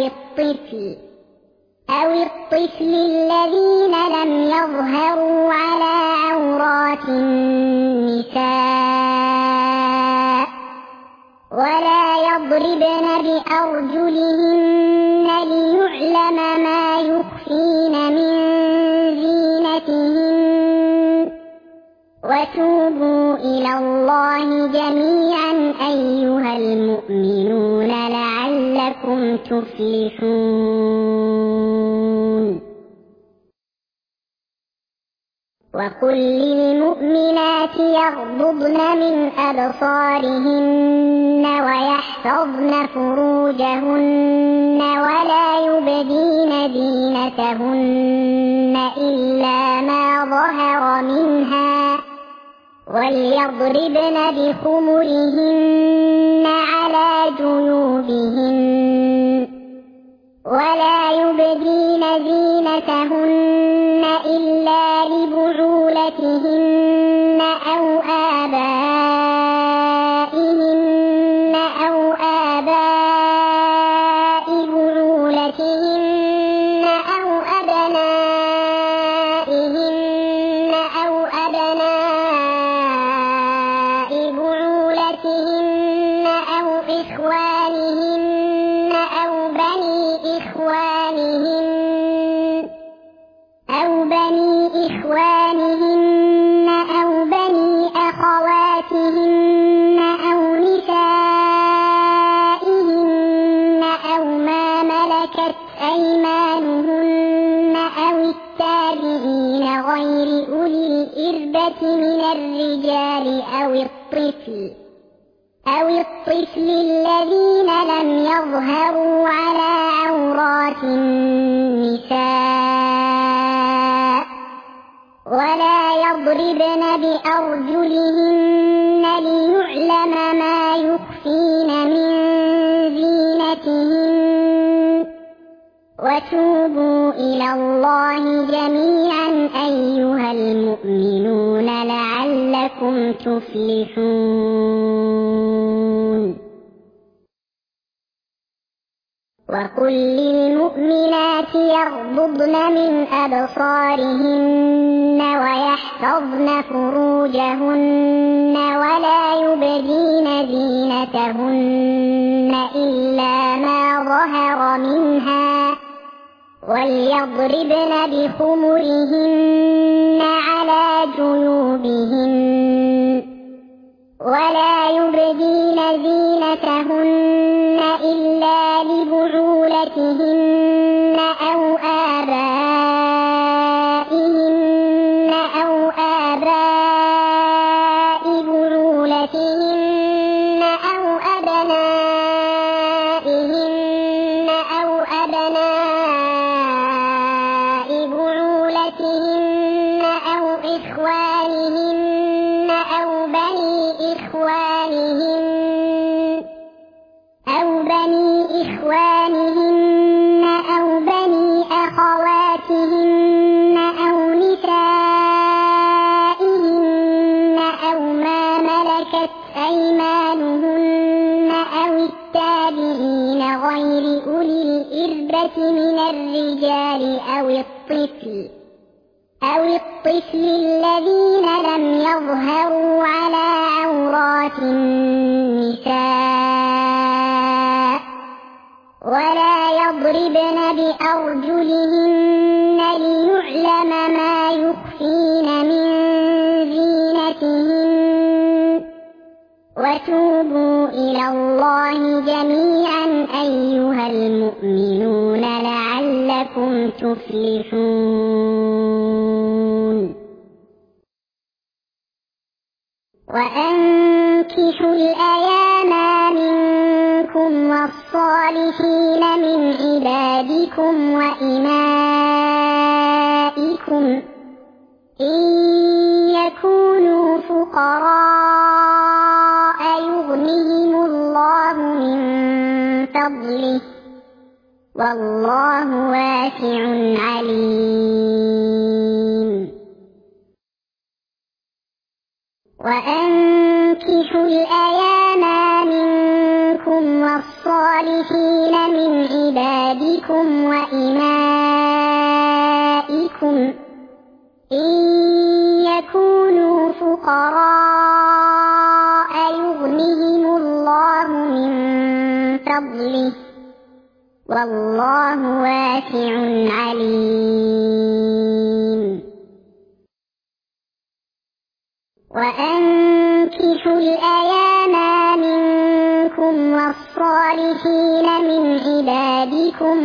Speaker 1: أو الطفل الذين لم يظهروا على عورات النساء ولا يضربن بأرجلهن ليعلم ما يخفين من زينتهن وتوبوا إلى الله جميعا أيها المؤمنون لعلكم تفلحون وقل للمؤمنات يغضضن من أبصارهن ويحفظن فروجهن ولا يبدين زينتهن إلا ما ظهر منها وليضربن بخمرهن على جيوبهن ولا يبدين زينتهن إلا لبعولتهن أو آبائهن أو آباء بعولتهن أو أبنائهن أو أبناء بعولتهن أو إخوانهن أو بني إخوانهن أو بني أخواتهن أو نسائهن أو ما ملكت أيمانهن أو التابعين غير أولي الإربة من الرجال أو الطفل الذين لم يظهروا على عورات النساء ولا يضربن بأرجلهن ليعلم ما يخفين من زينتهن وتوبوا إلى الله جميعا أيها المؤمنون لعلكم تفلحون وقل للمؤمنات يغضضن من أبصارهن ويحفظن فروجهن ولا يبدين زينتهن إلا ما ظهر منها وليضربن بخمرهن على جيوبهن ولا يبدين زينتهن إلا لبعولتهن أو آبائهن أو آباء بعولتهن أو أبنائهن أو أبناء بعولتهن أو إخوانهن أو بني إخوانهن أو بني أخواتهن أو نسائهن أو ما ملكت أيمانهن أو التابعين غير أولي الإربة من الرجال أو الطفل الذين لم يظهروا على عورات النساء ولا يضربن بأرجلهن ليعلم ما يخفين من زينتهن وتوبوا إلى الله جميعا أيها المؤمنون لعلكم تفلحون وأنكحوا الأيام منكم والصالحين من عبادكم وإمائكم إن يكونوا فقراء يغنهم الله من فضله والله واسع عليم وأنكحوا الأيام منكم والصالحين من عبادكم وإمائكم إن يكونوا فقراء يغنهم الله من فضله والله واسع عليم. وأنكحوا الأيام منكم والصالحين من عبادكم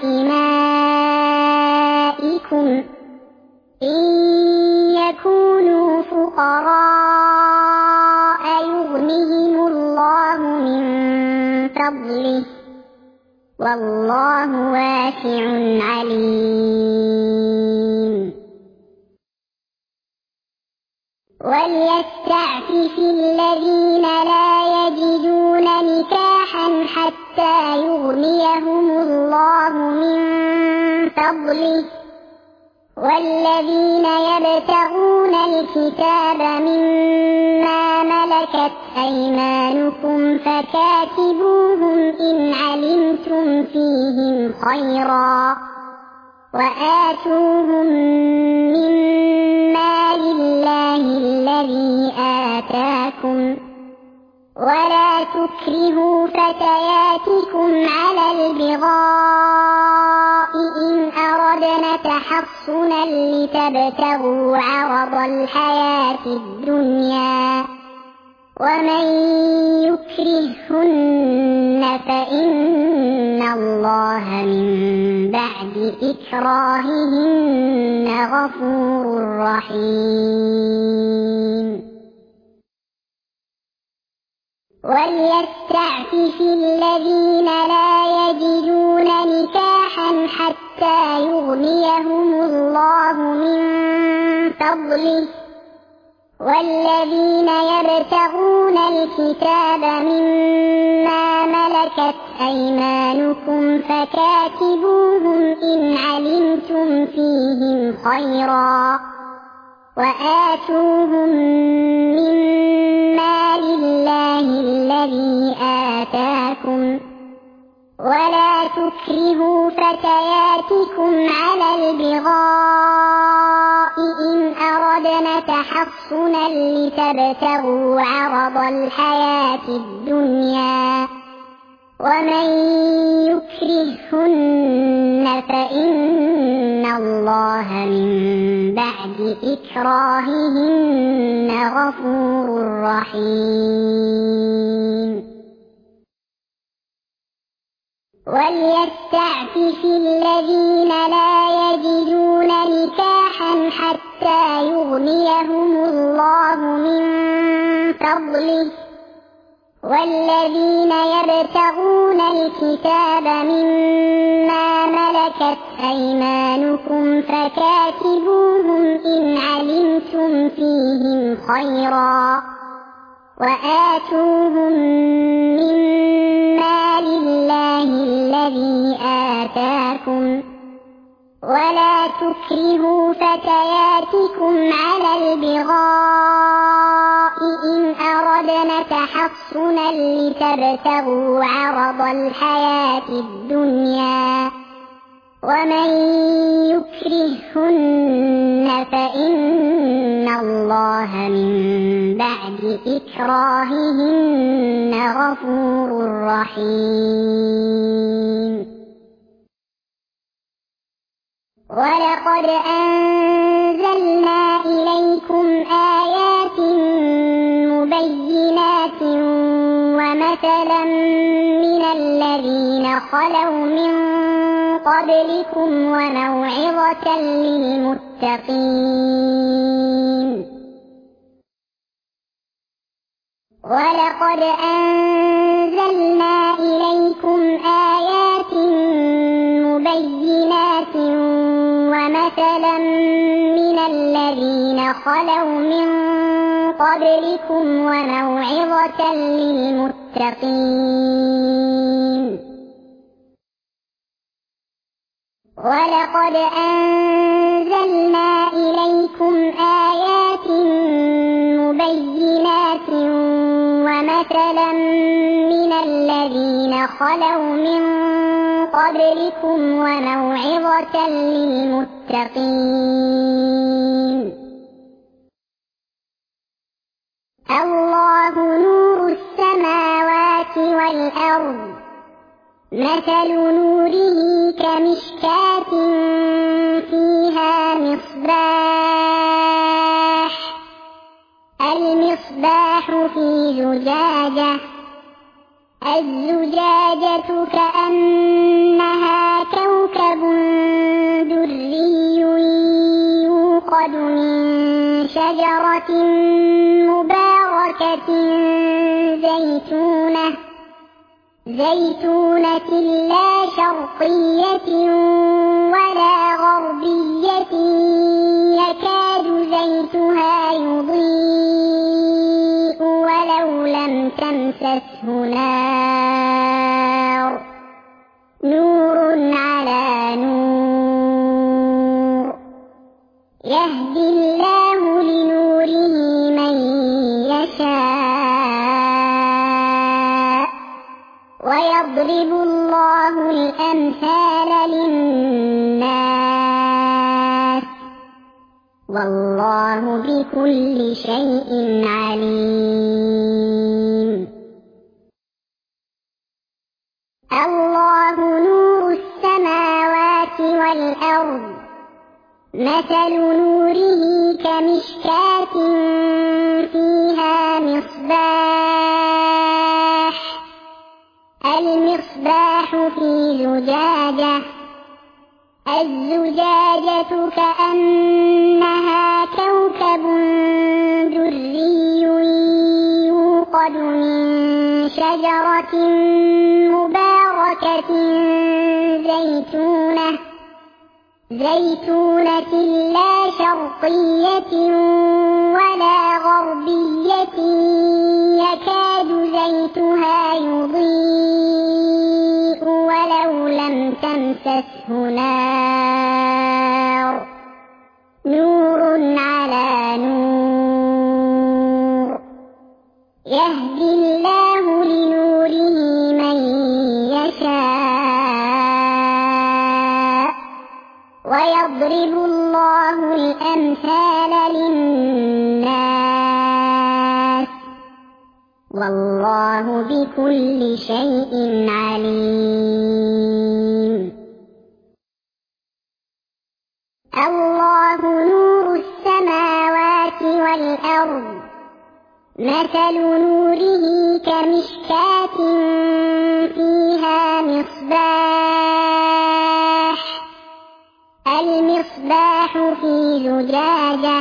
Speaker 1: وإمائكم إن يكونوا فقراء يغنهم الله من فضله والله واسع عليم. وليستعفف الذين لا يجدون نكاحا حتى يغنيهم الله من فضله والذين يبتغون الكتاب مما ملكت أيمانكم فكاتبوهم إن علمتم فيهم خيرا وآتوهم مما لله الذي آتاكم ولا تكرهوا فتياتكم على البغاء إن أردنا تحصنا لتبتغوا عرض الحياة الدنيا ومن يكرهن فإن الله من بعد إكراههن غفور رحيم. وليستعفف الذين لا يجدون نكاحا حتى يغنيهم الله من فضله والذين يبتغون الكتاب مما ملكت أيمانكم فكاتبوهم إن علمتم فيهم خيرا وآتوهم مما لله الذي آتاكم ولا تكرهوا فتياتكم على البغاء إن أردنا تحصنا لتبتغوا عرض الحياة الدنيا ومن يكرهن فإن الله من بعد إكراههن غفور رحيم. وليستعفف الذين لا يجدون نكاحا حتى يغنيهم الله من فضله والذين يبتغون الكتاب مما ملكت أيمانكم فكاتبوهم إن علمتم فيهم خيرا وآتوهم مما لله الذي آتاكم ولا تكرهوا فتياتكم على البغاء إن أردنا تحصنا لتبتغوا عرض الحياة الدنيا ومن يكرهن فإن الله من بعد إكراههن غفور رحيم. ولقد أنزلنا إليكم آيات مبينات ومثلا من الذين خلوا من قبلكم وموعظة للمتقين. ولقد أنزلنا إليكم آيات مبينات ومثلا من الذين خلوا من قبلكم وموعظة للمتقين. ولقد أنزلنا إليكم آيات مبينات ومثلا من الذين خلوا من قبلكم وموعظة للمتقين. الله نور السماوات والأرض مثل نوره كمشكاة فيها مصباح المصباح في زجاجة الزجاجة كأنها كوكب دري يوقد من شجرة مباركة زيتونة لا شرقية ولا غربية يكاد زيتها يضيء ولو لم تمسسه نور على نور يهدي الله لنوره من يشاء ويضرب الله الأمثال للناس والله بكل شيء عليم. الله نور السماوات والأرض مثل نوره كمشكاة فيها مصباح المصباح في زجاجة الزجاجة كأنها كوكب دري يوقد من شجرة مباركة زيتونة لا شرقية ولا غربية يكاد زيتها يضيء ولو لم تمسسه نور على نور يهدي الله لنوره من يشاء ويضرب الله الأمثال للناس والله بكل شيء عليم. الله نور السماوات والأرض مثل نوره كمشكاة فيها مصباح المصباح في زجاجة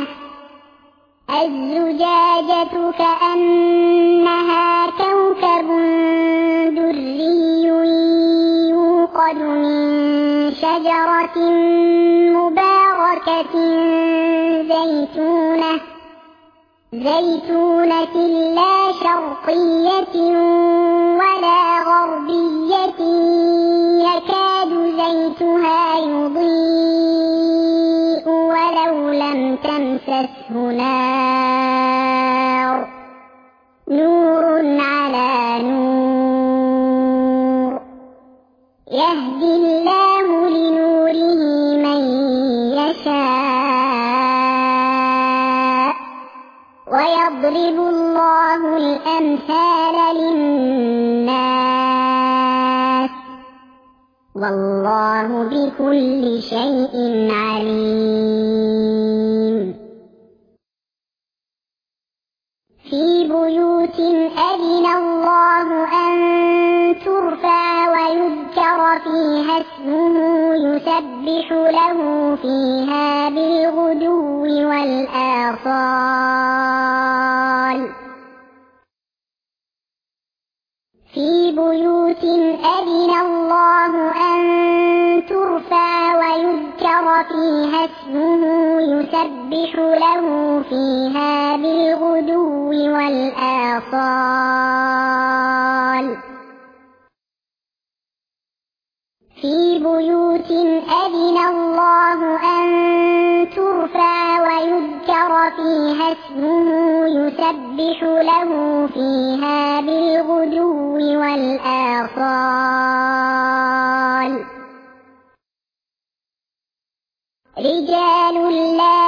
Speaker 1: الزجاجة كأنها كوكب دري يوقد من شجرة مباركة زيتونة لا شرقية ولا غربية يكاد زيتها يضيء ولو لم تمسسه نور على نور يهدي الله لنوره من يشاء ويضرب الله الأمثال للناس والله بكل شيء عليم. في بيوت أذن الله أن ترفع ويذكر فيها اسمه يسبح له فيها بالغدو والآصال في بيوت أذن الله أن ترفع ويذكر فيها اسمه يسبح له فيها بالغدو والآصال في بيوت أذن الله أن ترفع ويذكر فيها اسمه يسبح له فيها بالغدو والآصال رجال لا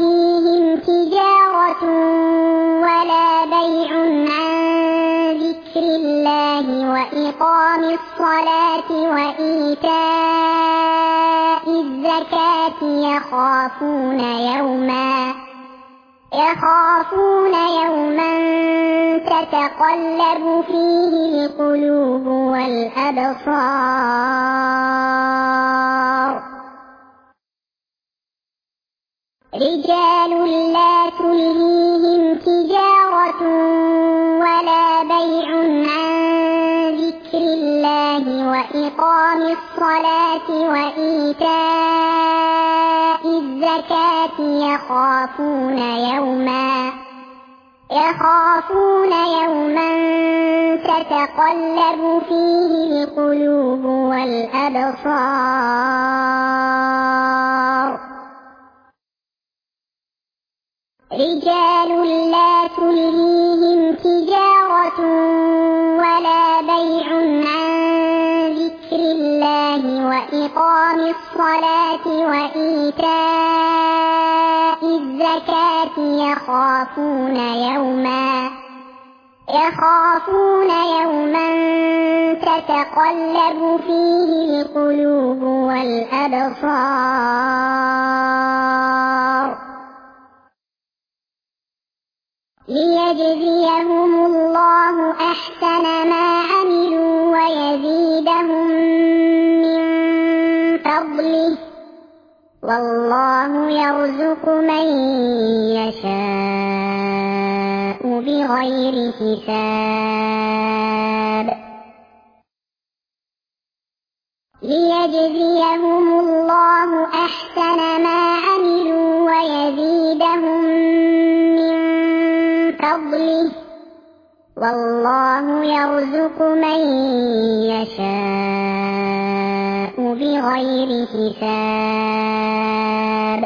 Speaker 1: تلهيهم تجارة ولا بيع عن ذكر ذكر الله وإقام الصلاة وإيتاء الزكاة يخافون يوما تتقلب فيه القلوب والأبصار رجال لا تلهيهم تجارة ولا بيع عن ذكر الله وإقام الصلاة وإيتاء الزكاة يخافون يوما تتقلب فيه القلوب والأبصار رجال لا تلهيهم تجارة ولا بيع عن ذكر الله وإقام الصلاة وإيتاء الزكاة يخافون يوما تتقلب فيه القلوب والأبصار ليجزيهم الله أحسن ما عملوا ويزيدهم من فضله والله يرزق من يشاء بغير حساب ليجزيهم الله أحسن ما عملوا ويزيدهم من فضله والله يرزق من يشاء بغير حساب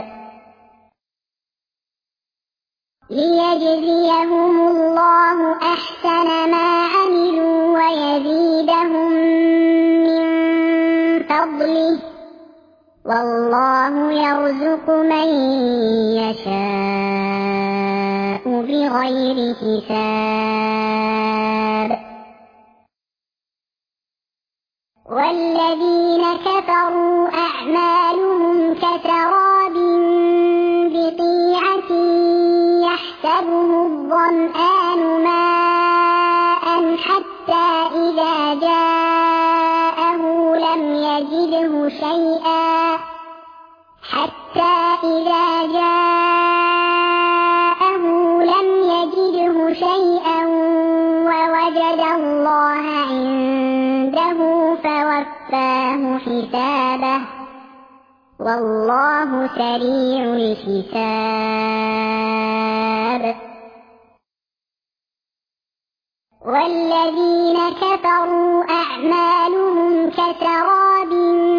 Speaker 1: ليجزيهم الله أحسن ما عملوا ويزيدهم من فضله والله يرزق من يشاء بغير حساب والذين كفروا أعمالهم كسراب بقيعة يحسبه الظمآن ماء حتى إذا جاءه لم يجده شيئا ووجد الله عنده فوفاه حسابه والله سريع الحساب والذين كفروا أعمالهم كسراب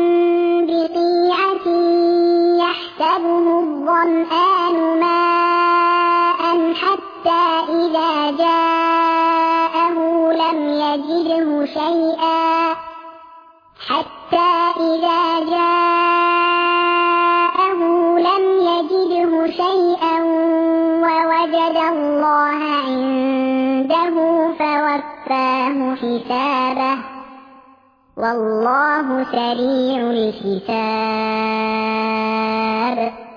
Speaker 1: بقيعة يحسبه الظمآن ماء حتى إذا جاءه لم يجده شيئا ووجد الله عنده فوفاه حسابه والله سريع الحساب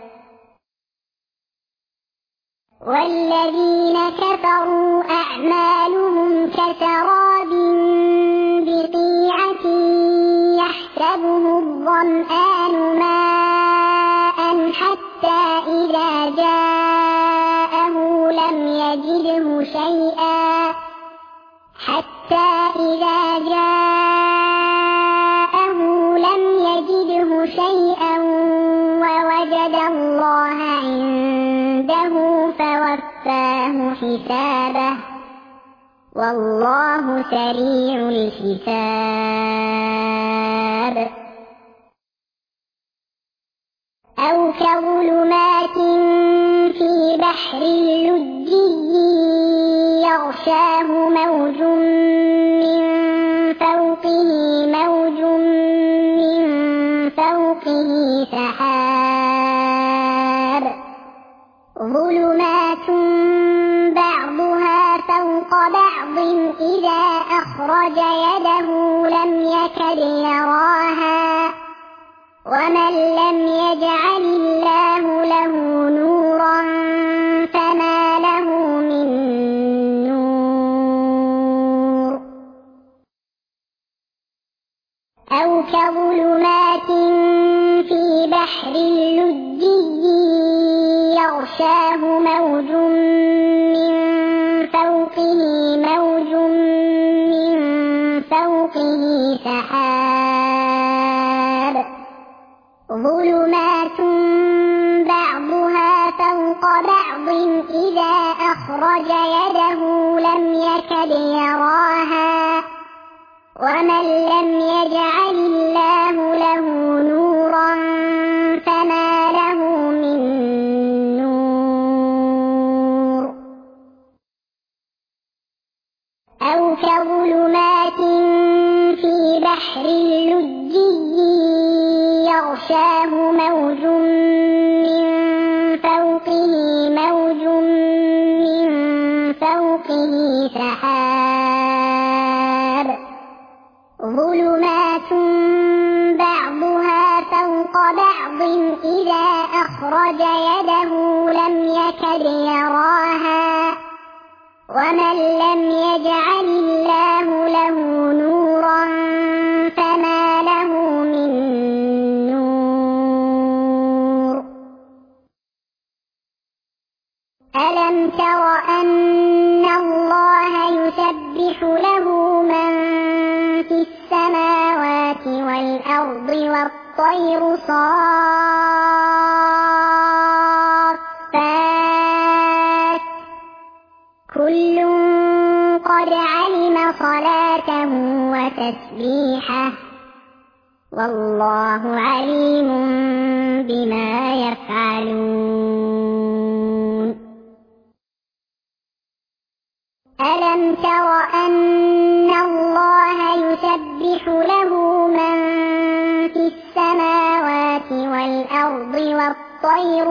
Speaker 1: والذين كفروا أعمالهم كسراب بقيعة يحسبه الظمآن ماء حتى إذا جاءه لم يجده شيئا ووجد الله عنده فوفاه حسابه والله سريع الحساب أو كظلمات في بحر لجي يغشاه موج من فوقه سحاب ظلمات بعضها فوق بعض إذا أخرج يده لم يكد يراها ومن لم يجعل الله له نورا فما له من نور أو كظلمات في بحر لجي يغشاه موج من فوقه موج من فوقه سحاب ظلمات بعضها فوق بعض إذا أخرج يده لم يكد يراها ومن لم يجعل الله له نورا فما له من نور أو كظلمات في بحر لجي يغشاه موج من فوقه موج من فوقه سحاب ظلمات بعضها فوق بعض إذا أخرج يده لم يكد يراها ومن لم يجعل الله له نورا فما له من نور ألم تر أن الله يسبح له من في السماوات والأرض والطير صافات كل قد علم صلاته وتسبيحه والله عليم بما يفعلون ألم تر أن الله يسبح له من في السماوات والأرض والطير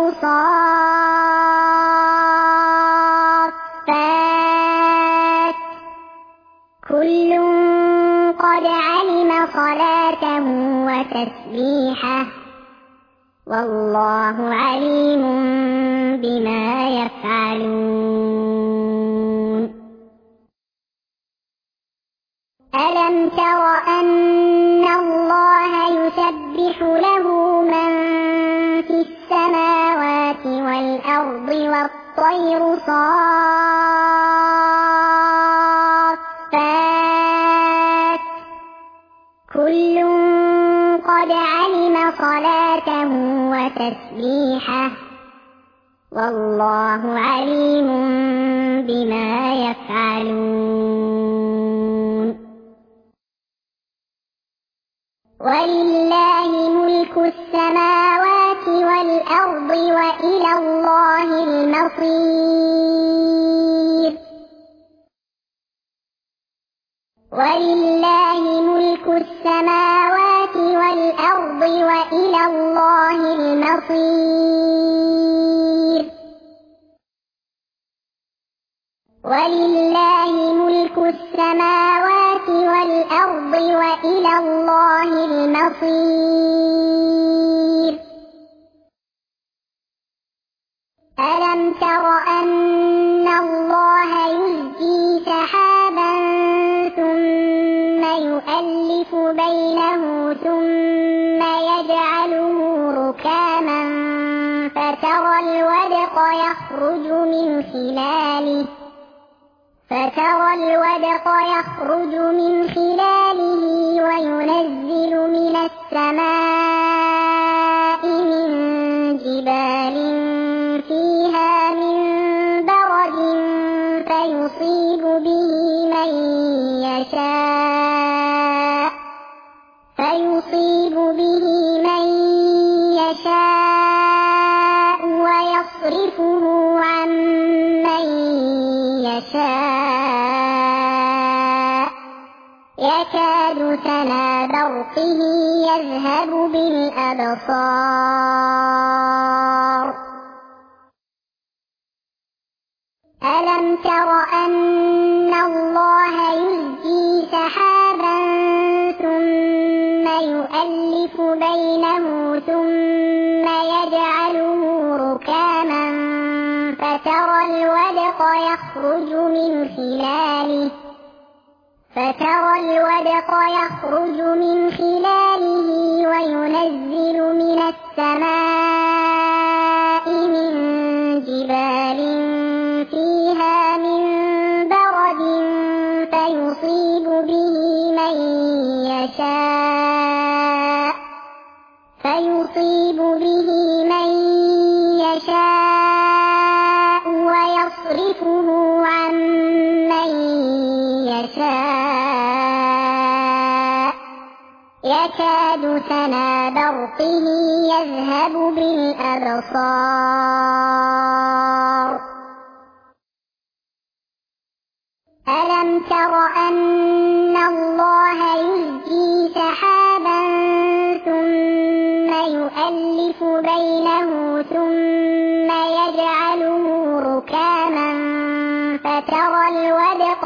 Speaker 1: صافات كل قد علم صلاته وتسبيحه والله عليم بما يفعلون ألم تر أن الله يسبح له من في السماوات والأرض والطير صافات كل قد علم صلاته وتسبيحه والله عليم بما يفعلون ولله ملك السماوات والأرض وإلى الله المصير ولله ملك السماوات والأرض وإلى الله المصير ولله ملك السماوات والأرض وإلى الله المصير ألم تر أن الله يزجي سحابا ثم يؤلف بينه ثم يجعله ركاما فترى الودق يخرج من خلاله وينزل من السماء من جبال فيها من برد فيصيب به من يشاء ويصرفه عن من يشاء يكاد سنا برقه يذهب بالأبصار ألم تر أن الله يزجي سحابا ثم يؤلف بينه ثم يجعله ركاما فترى الودق يخرج من خلاله وينزل من السماء من جبال فيها من برد فيصيب به من يشاء ويصرفه عن من يشاء يكاد سنا برقه يذهب بالأبصار ألم تر أن الله يزجي سحابا ثم يؤلف بينه ثم يجعله ركاما فترى الودق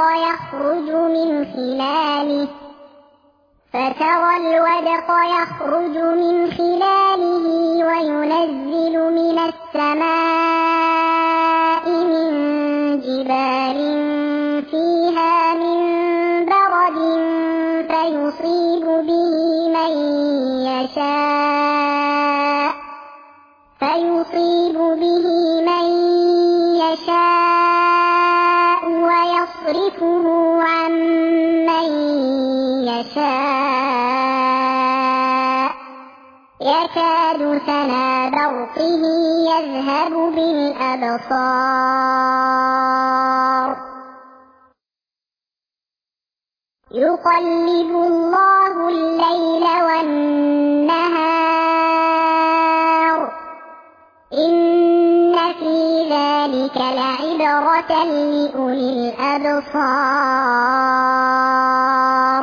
Speaker 1: يخرج من خلاله وينزل من السماء من جبال فيها من برد فيصيب به من يشاء ويصرفه عن من يشاء يكاد سنا برقه يذهب بالأبصار يقلب الله الليل والنهار إن في ذلك لعبرة لأولي الأبصار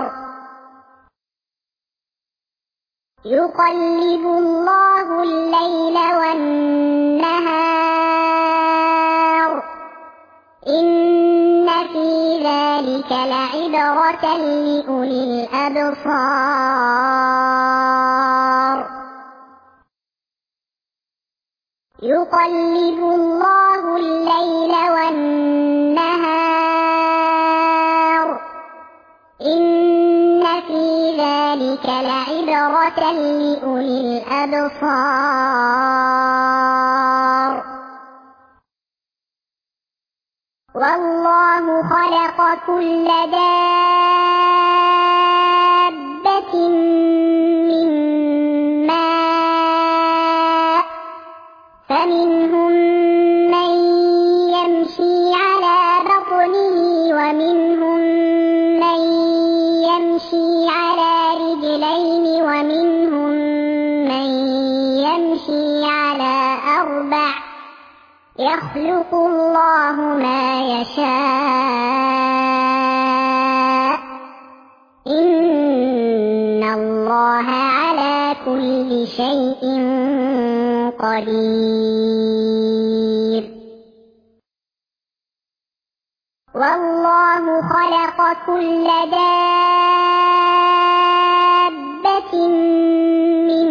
Speaker 1: يقلب الله الليل والنهار إن في ذلك لعبرة لأولي الأبصار يقلب الله الليل والنهار إن في ذلك لعبرة لأولي الأبصار والله خلق كل دابة من ماء فمنهم من يمشي على بطنه ومنهم من يمشي على رجلين ومنهم من يمشي على أربع يخلق الله ما يشاء إن الله على كل شيء قدير والله خلق كل دابة من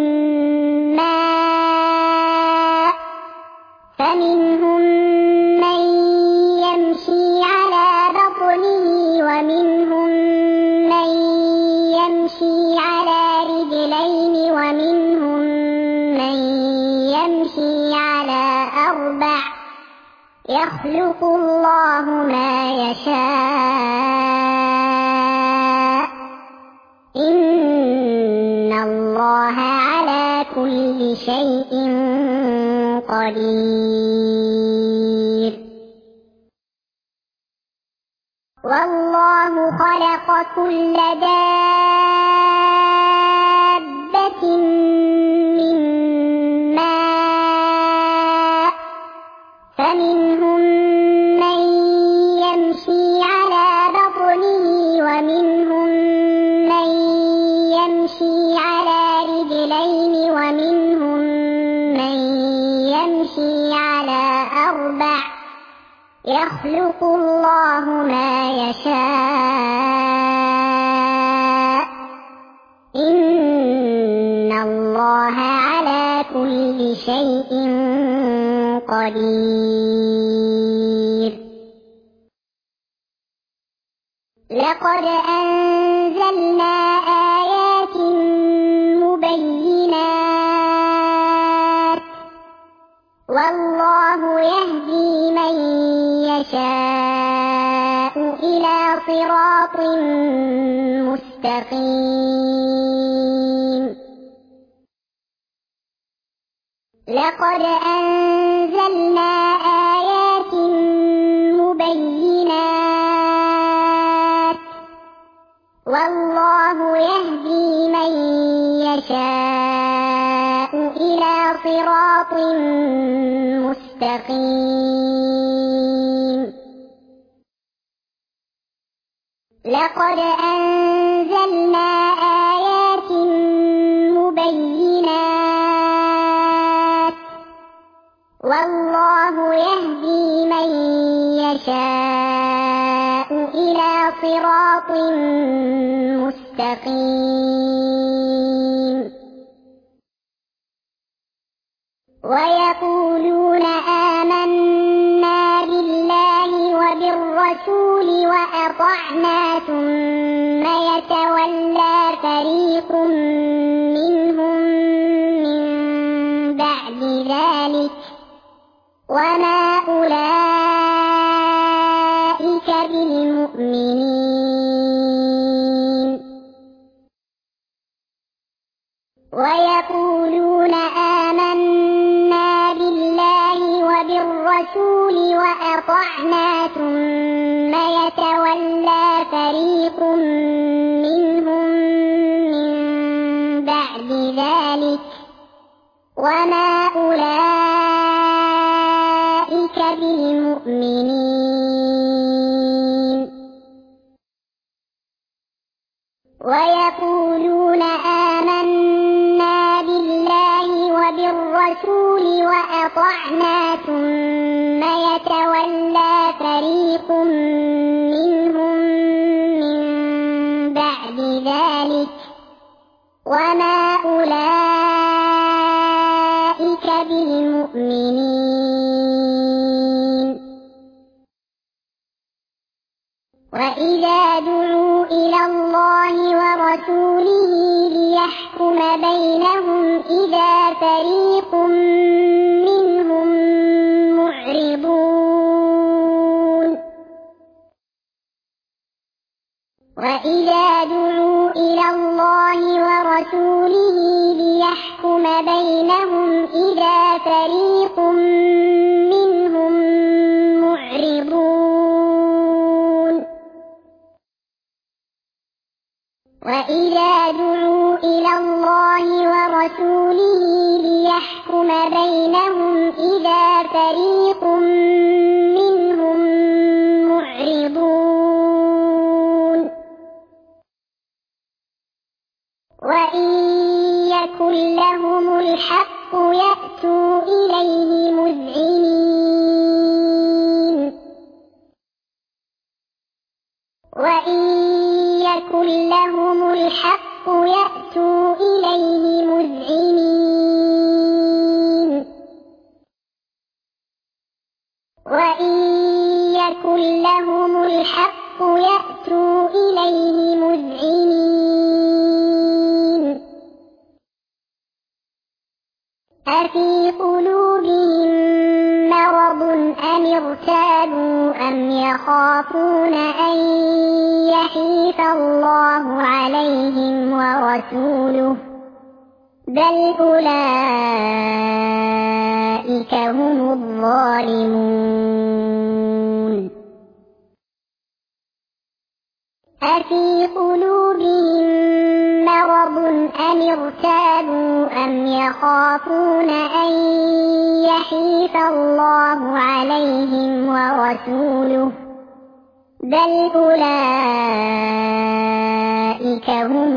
Speaker 1: ماء فمنهم من يمشي على بطنه ومنهم من يمشي على رجلين ومنهم من يمشي على أربع يخلق الله ما يشاء إن الله على كل شيء قدير والله خلق كل دابة من ماء فمنهم من يمشي على بطنه ومنهم من يمشي على رجلين ومنهم من يمشي على أربع يخلق الله ما يشاء إن الله على كل شيء قدير لقد أنزلنا آيات مبينات والله يهدي من يشاء إلى صراط مستقيم لقد أنزلنا آيات مبينات والله يهدي من يشاء إلى صراط مستقيم لقد أنزلنا آيات مبينات والله يهدي من يشاء إلى صراط مستقيم ويقولون آمنا بالله وبالرسول وأطعنا ثم يتولى فريق منهم من بعد ذلك وما أولئك بالمؤمنين ويقولون آمنا بالله وبالرسول وأطعنا ثم يتولى فريق منهم من بعد ذلك وما أولئك بالمؤمنين ويقولون آمنا بالله وبالرسول وأطعنا ثم يتولى فريق منهم من بعد ذلك وما أولئك بالمؤمنين وإذا دعوا إلى الله ورسوله ليحكم بينهم إذا فريق منهم معرضون وإذا دعوا إلى الله ورسوله ليحكم بينهم إذا فريق منهم معرضون وإذا دعوا إلى الله ورسوله ليحكم بينهم إذا فريق منهم معرضون وإن يكن لهم الحق يأتوا إليه مذعنين وإن يكن لهم الحق يأتوا إليه مذعنين وإن يكن لهم الحق يأتوا إليه مذعنين أفي قلوبهم مرض أم ارتابوا أم يخافون أن يحيف الله عليهم ورسوله بل أولئك هم الظالمون أفي قلوبهم مرض أم ارتابوا أم يخافون أن يحيف الله عليهم ورسوله بل أولئك هم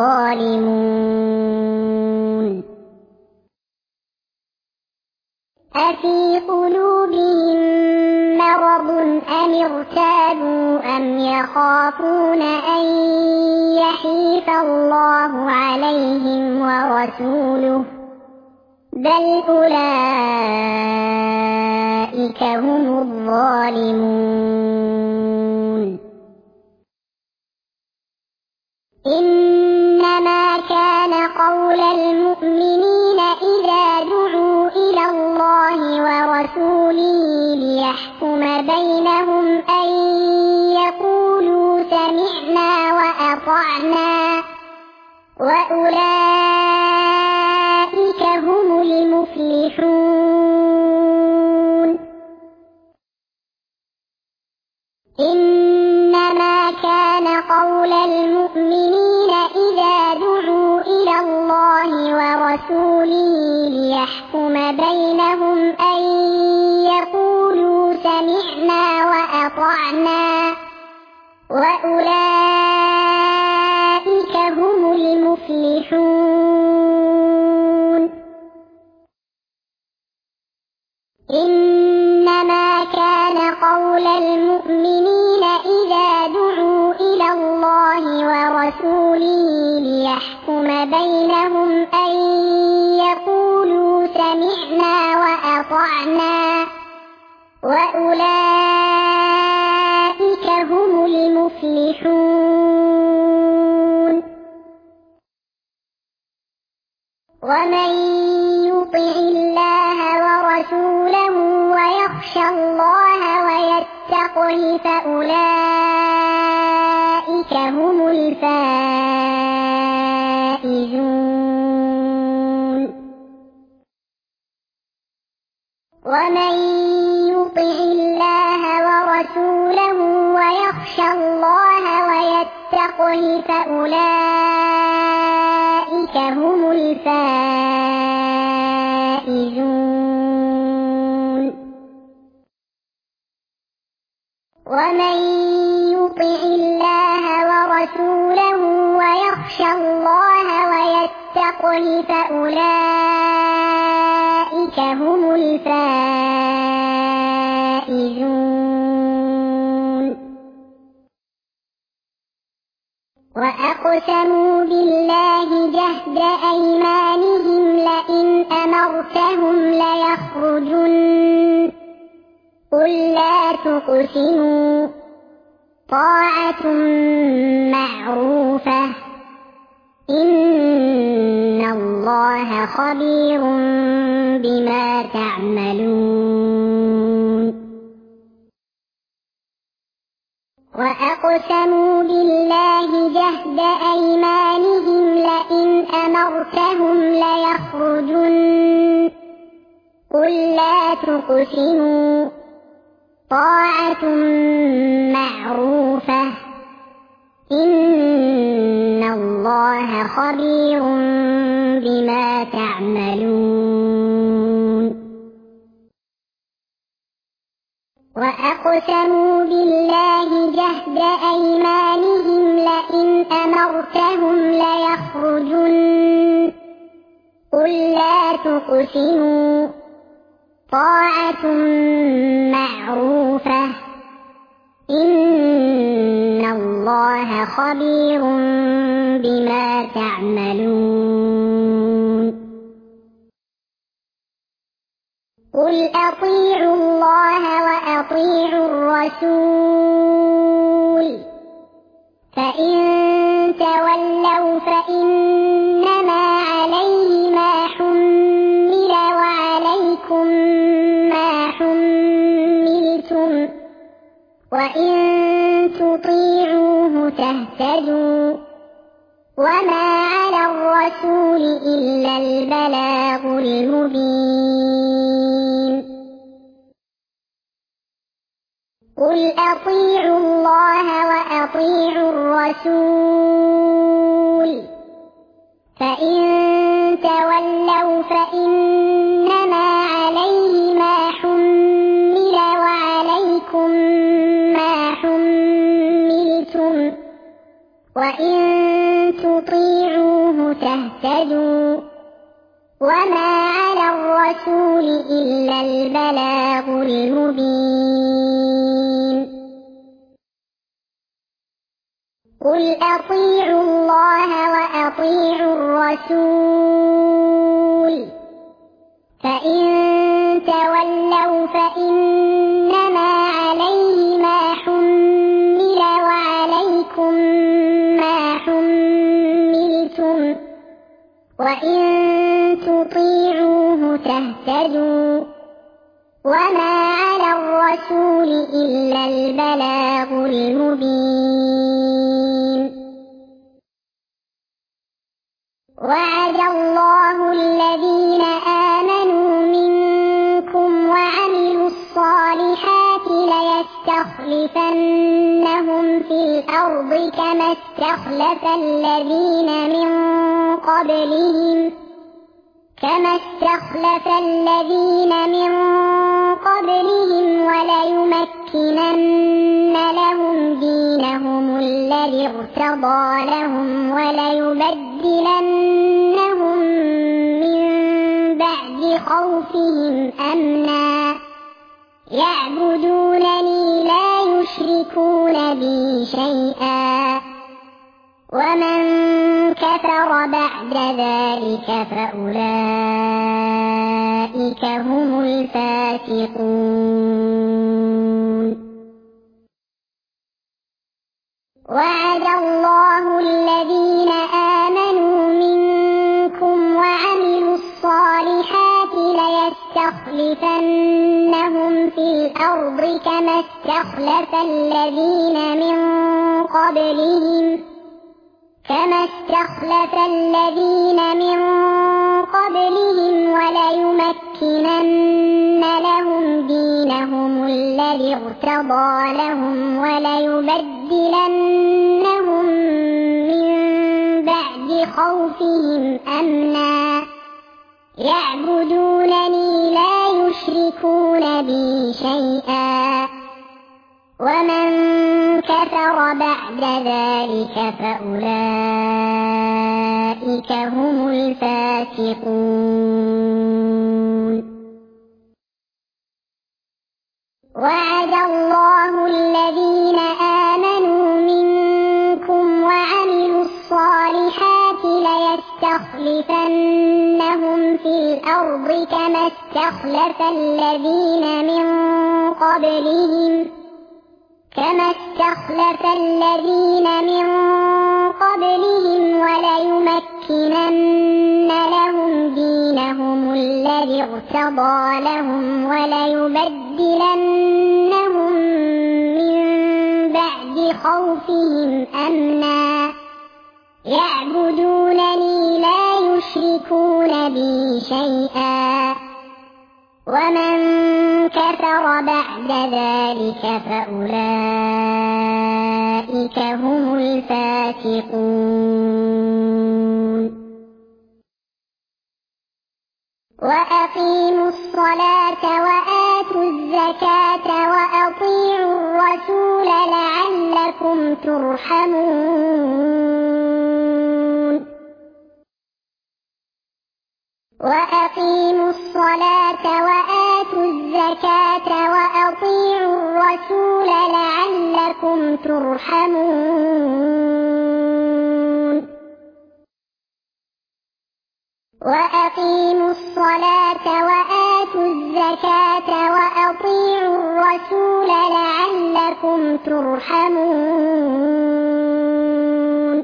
Speaker 1: الظالمون أفي قلوبهم مرض أم ارتابوا أم يخافون أن يحيف الله عليهم ورسوله بل أولئك هم الظالمون إنما كان قول المؤمنين إذا دعوا إلى الله ورسوله ليحكم بينهم أن يقولوا سمعنا وأطعنا وأولئك هم المفلحون إنما كان قول المؤمنين إذا دعوا إلى الله ورسوله ليحكم بينهم أن يقولوا سمعنا وأطعنا وأولئك هم المفلحون إنما كان قول المؤمنين إذا دعوا إلى الله ورسوله ليحكم بينهم أن يقولوا سمعنا وأطعنا وأولئك هم المفلحون ومن يطع الله ورسوله ويخشى الله ويتقه فأولئك هم الفائزون ومن يطع الله ورسوله ويخشى الله ويتقه فأولئك هم الفائزون ومن يطع الله ورسوله ويخشى الله ويتقه فأولئك هم الفائزون وأقسموا بالله جهد أيمانهم لئن أمرتهم ليخرجن قل لا تقسموا طاعة معروفة إن الله خبير بما تعملون وأقسموا بالله جهد أيمانهم لئن أمرتهم ليخرجن قل لا تقسموا طاعة معروفة إن الله خبير بما تعملون وأقسموا بالله جهد أيمانهم لئن أمرتهم ليخرجن قل لا تقسموا طاعة معروفة إن الله خبير بما تعملون قل أطيعوا الله وأطيعوا الرسول فإن تولوا فإنما عليه ما حمل وعليكم ما حملتم وإن تطيعوه تهتدوا وما على الرسول إلا البلاغ المبين قل أطيعوا الله وأطيعوا الرسول فإن تولوا فإنما عليه ما حمل وعليكم ما حملتم وإن تطيعوه تهتدوا وما على الرسول إلا البلاغ المبين قل أطيعوا الله وأطيعوا الرسول فإن تولوا فإنما عليه ما حمل وعليكم ما حملتم وإن تطيعوه تهتدوا وما على الرسول إلا البلاغ المبين. وعد الله الذين آمنوا منكم وعملوا الصالحات ليستخلفنهم في الأرض كما استخلف الذين من قبلهم وليمكنن لهم دينهم الذي ارتضى لهم وليبدلنهم من بعد خوفهم أمنا يعبدونني لا يشركون بي شيئا ومن كفر بعد ذلك فأولئك هم الفاسقون. وعد الله الذين آمنوا منكم وعملوا الصالحات ليستخلفنهم في الأرض كما استخلف الذين من قبلهم وليمكنن لهم دينهم الذي ارتضى لهم وليبدلنهم من بعد خوفهم أمنا يعبدونني لا يشركون بي شيئا ومن كفر بعد ذلك فأولئك هم الفاسقون. وعد الله الذين آمنوا منكم وعملوا الصالحات ليستخلفنهم في الأرض كما استخلف الذين من قبلهم وليمكنن لهم دينهم الذي ارتضى لهم وليبدلنهم من بعد خوفهم أمنا يعبدونني لا يشركون بي شيئا ومن كفر بعد ذلك فأولئك هم الفاسقون. وأقيموا الصلاة وآتوا الزكاة وأطيعوا الرسول لعلكم ترحمون. وأقيموا الصلاة وآتوا الزكاة وأطيعوا الرسول لعلكم ترحمون. وأقيموا الصلاة وآتوا الزكاة وأطيعوا الرسول لعلكم ترحمون.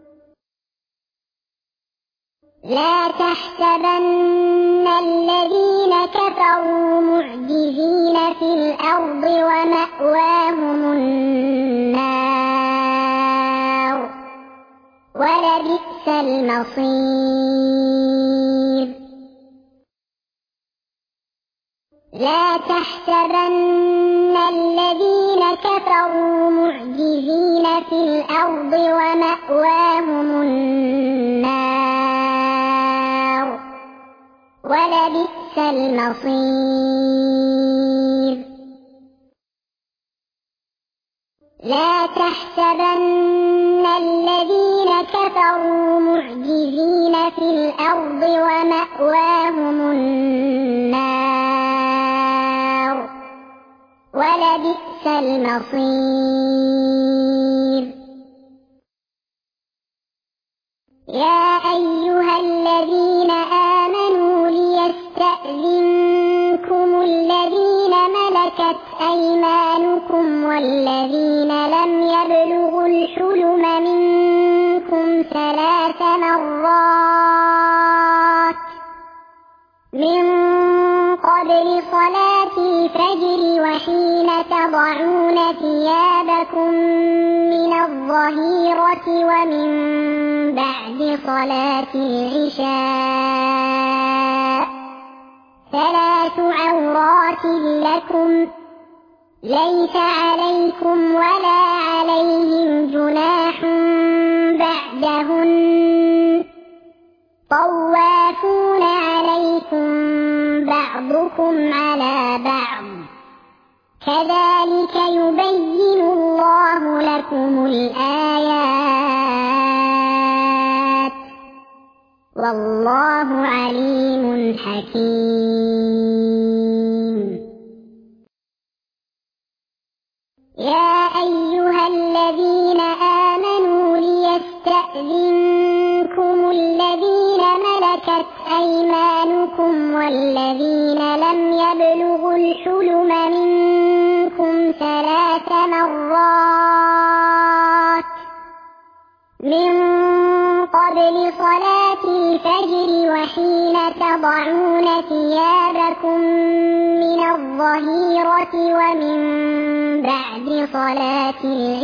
Speaker 1: لا تحسبن الذين كفروا معجزين في الأرض ومأواهم النار ولبئس المصير. لا تحسبن الذين كفروا معجزين في الأرض ومأواهم النار ولبئس المصير. لا تحسبن الذين كفروا معجزين في الأرض ومأواهم النار ولبئس المصير. يا أيها الذين آمنوا ليستأذنكم الذين ملكت أيمانكم والذين لم يبلغوا الحلم منكم 3 مرات من قبل صلاة الفجر وحين تضعون ثيابكم من الظهيرة ومن بعد صلاة العشاء 3 عورات لكم ليس عليكم ولا عليهم جناح بعدهن طوافون عليكم بعضكم على بعض كذلك يبين الله لكم الآيات والله عليم حكيم. يا أيها الذين آمنوا ليستأذنكم الذين ملكت أيمانكم والذين لم يبلغوا الحلم منكم 3 مرات من قبل صلاة الفجر وحين تضعون ثيابكم من الظهيرة ومن بعد صلاة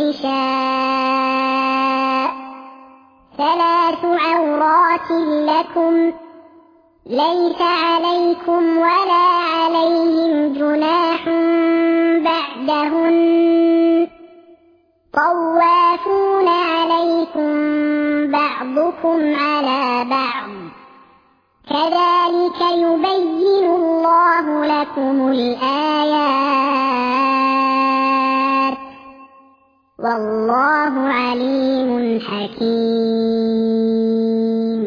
Speaker 1: العشاء 3 عورات لكم ليس عليكم ولا عليهم جناح بعدهن طوافون عليكم بعضكم على بعض كذلك يبين الله لكم الآيات والله عليم حكيم.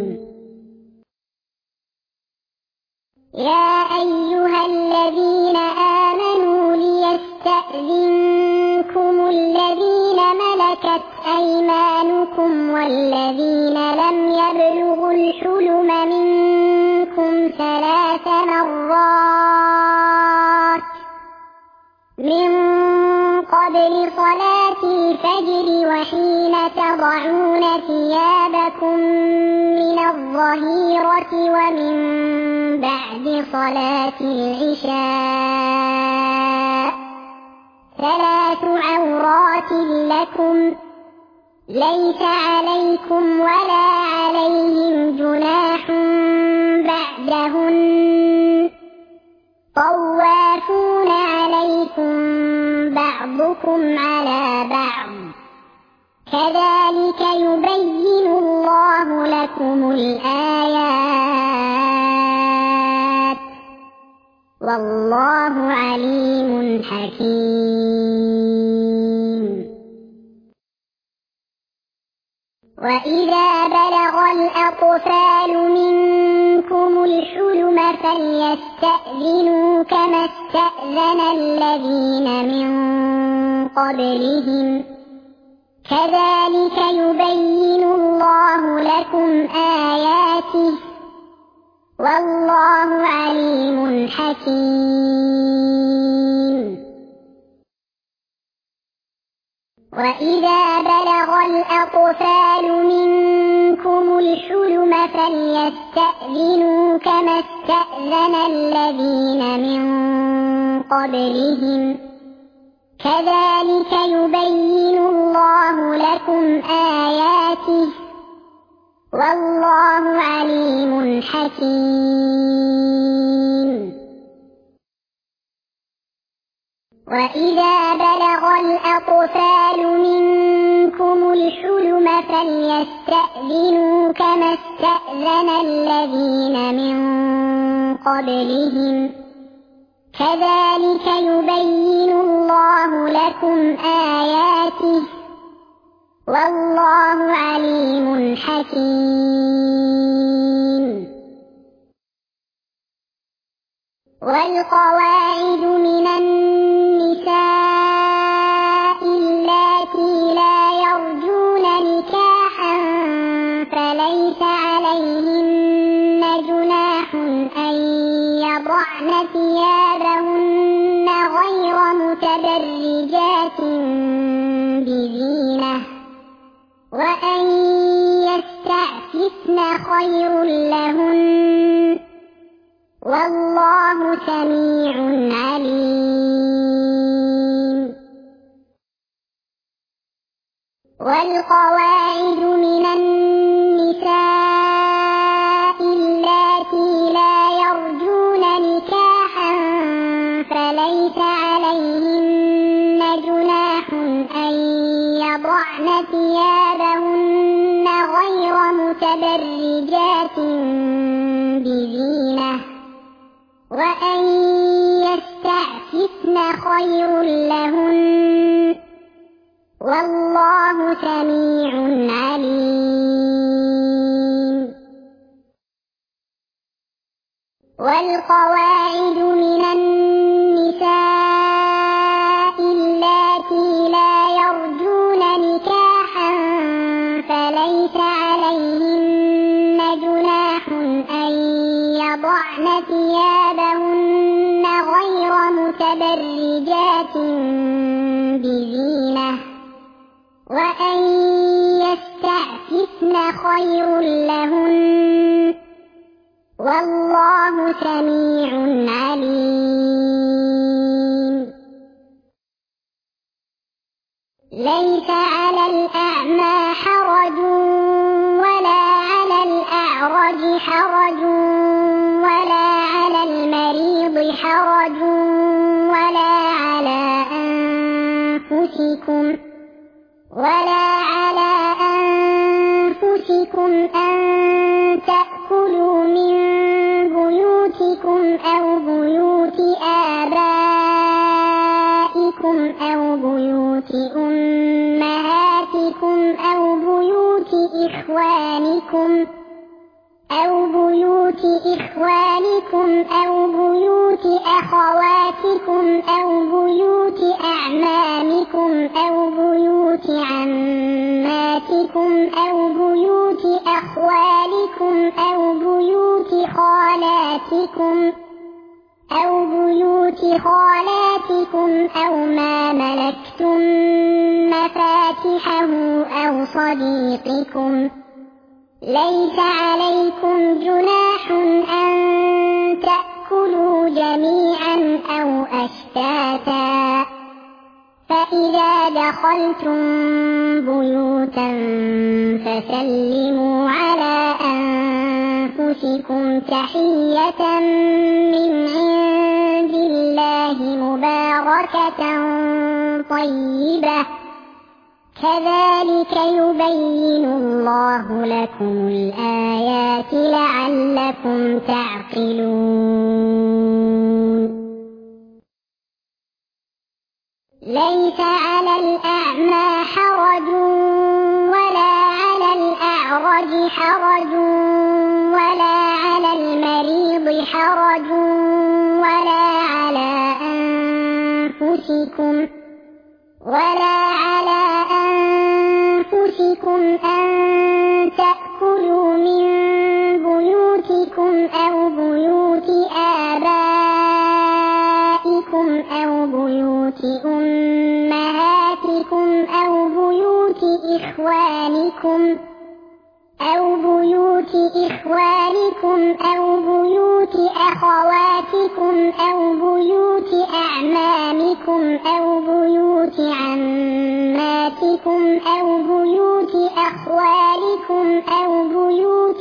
Speaker 1: يا أيها الذين آمنوا ليستأذنكم الذين ملكت أيمانكم والذين لم يبلغوا الحلم منكم 3 مرات من قبل صلاة الفجر وحين تضعون ثيابكم من الظهيرة ومن بعد صلاة العشاء 3 عورات لكم ليس عليكم ولا عليهم جناح بعدهن طوافون عليكم بعضكم على بعض كذلك يبين الله لكم الآيات والله عليم حكيم. وإذا بلغ الأطفال منكم الحلم فليستأذنوا كما استأذن الذين من قبلهم كذلك يبين الله لكم آياته والله عليم حكيم. وإذا بلغ الأطفال منكم الحلم فليستأذنوا كما استأذن الذين من قبلهم كذلك يبين الله لكم آياته والله عليم حكيم. وإذا بلغ الأطفال منكم الحلم فليستأذنوا كما استأذن الذين من قبلهم كذلك يبين الله لكم آياته والله عليم حكيم. والقواعد من النساء اللاتي لا يرجون نكاحا فليس يضعن ثيابهن غير متبرجات بزينة وأن يستعففن خير لهن والله سميع عليم. والقواعد من النساء اللاتي لا يرجون نكاحا فليس عليهن جناح أن يضعن ثيابهن غير متبرجات بزينة وأن يستعففن خير لهن والله سميع عليم. والقواعد من النساء اللاتي لا يرجون نكاحا فليس عليهن جناح أن يضعن ثيابهن غير متبرجات بزينة وأن يستعففن خير لهن والله سميع عليم. ليس على الأعمى حرج ولا على الأعرج حرج ولا على المريض حرج ولا على أنفسكم أن تأكلوا من بيوتكم أو بيوت آبائكم أو بيوت أمهاتكم أو بيوت إخوانكم أو بيوت أخواتكم أو بيوت أعمامكم أو بيوت عماتكم أو بيوت أخوالكم أو بيوت خالاتكم أو ما ملكتم مفاتحه أو صديقكم. ليس عليكم جناح أن تأكلوا جميعا أو أشتاتا فإذا دخلتم بيوتا فسلموا على أنفسكم تحية من عند الله مباركة طيبة كذلك يبين الله لكم الآيات لعلكم تعقلون. ليس على الأعمى حرج ولا على الأعرج حرج ولا على المريض حرج ولا على أنفسكم أن تأكلوا من بيوتكم أو بيوت آبائكم أو بيوت أمهاتكم أو بيوت إخوانكم أو بيوت أخواتكم أو بيوت أعمامكم أو بيوت عماتكم أو بيوت أخوالكم أو بيوت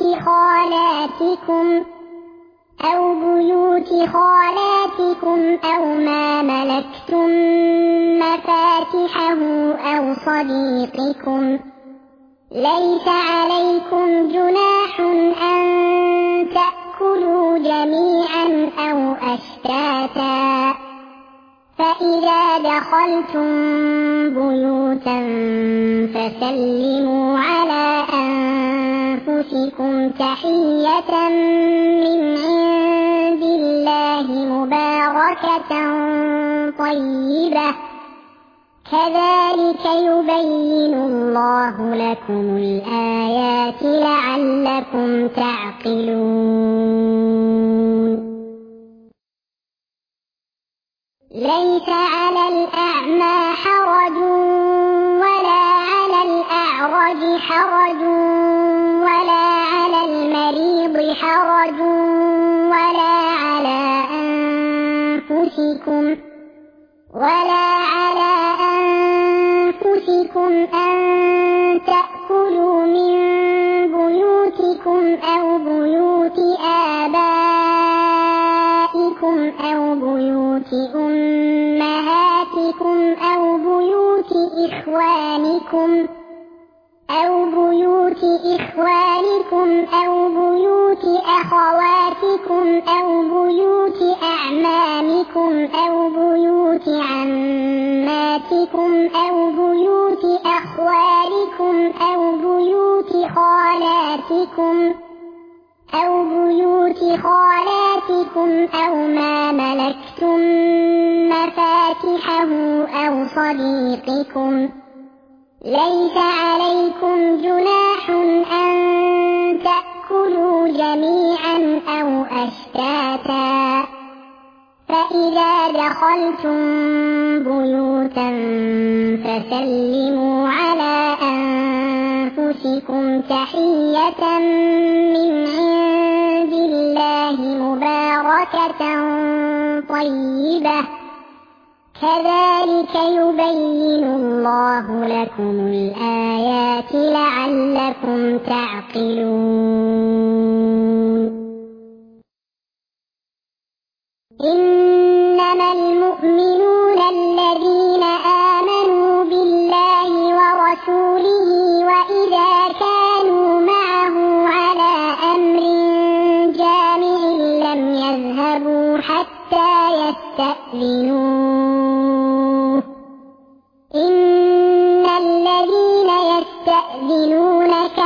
Speaker 1: خالاتكم أو ما ملكتم مفاتحه أو صديقكم. ليس عليكم جناح أن تأكلوا جميعا أو أشتاتا فإذا دخلتم بيوتا فسلموا على أنفسكم تحية من عند الله مباركة طيبة كذلك يبين الله لكم الآيات لعلكم تعقلون. ليس على الأعمى حرج ولا على الأعرج حرج ولا على المريض حرج ولا على أنفسكم أن تأكلوا من بيوتكم أو بيوت آبائكم أو بيوت أمهاتكم أو بيوت إخوانكم أو بيوت أخواتكم أو بيوت أعمامكم أو بيوت عماتكم أو بيوت أخوالكم أو بيوت خالاتكم أو ما ملكتم مفاتحه أو صديقكم. ليس عليكم جناح أن تأكلوا جميعا أو أشتاتا، فإذا دخلتم بيوتا فسلموا على أنفسكم تحية من عند الله مباركة طيبة، كذلك يبين الله لكم الآيات لعلكم تعقلون. إنما المؤمنون الذين آمنوا بالله ورسوله وإذا كانوا معه على أمر جامع لم يذهبوا حتى يستأذنوه. إن الذين يستأذنونك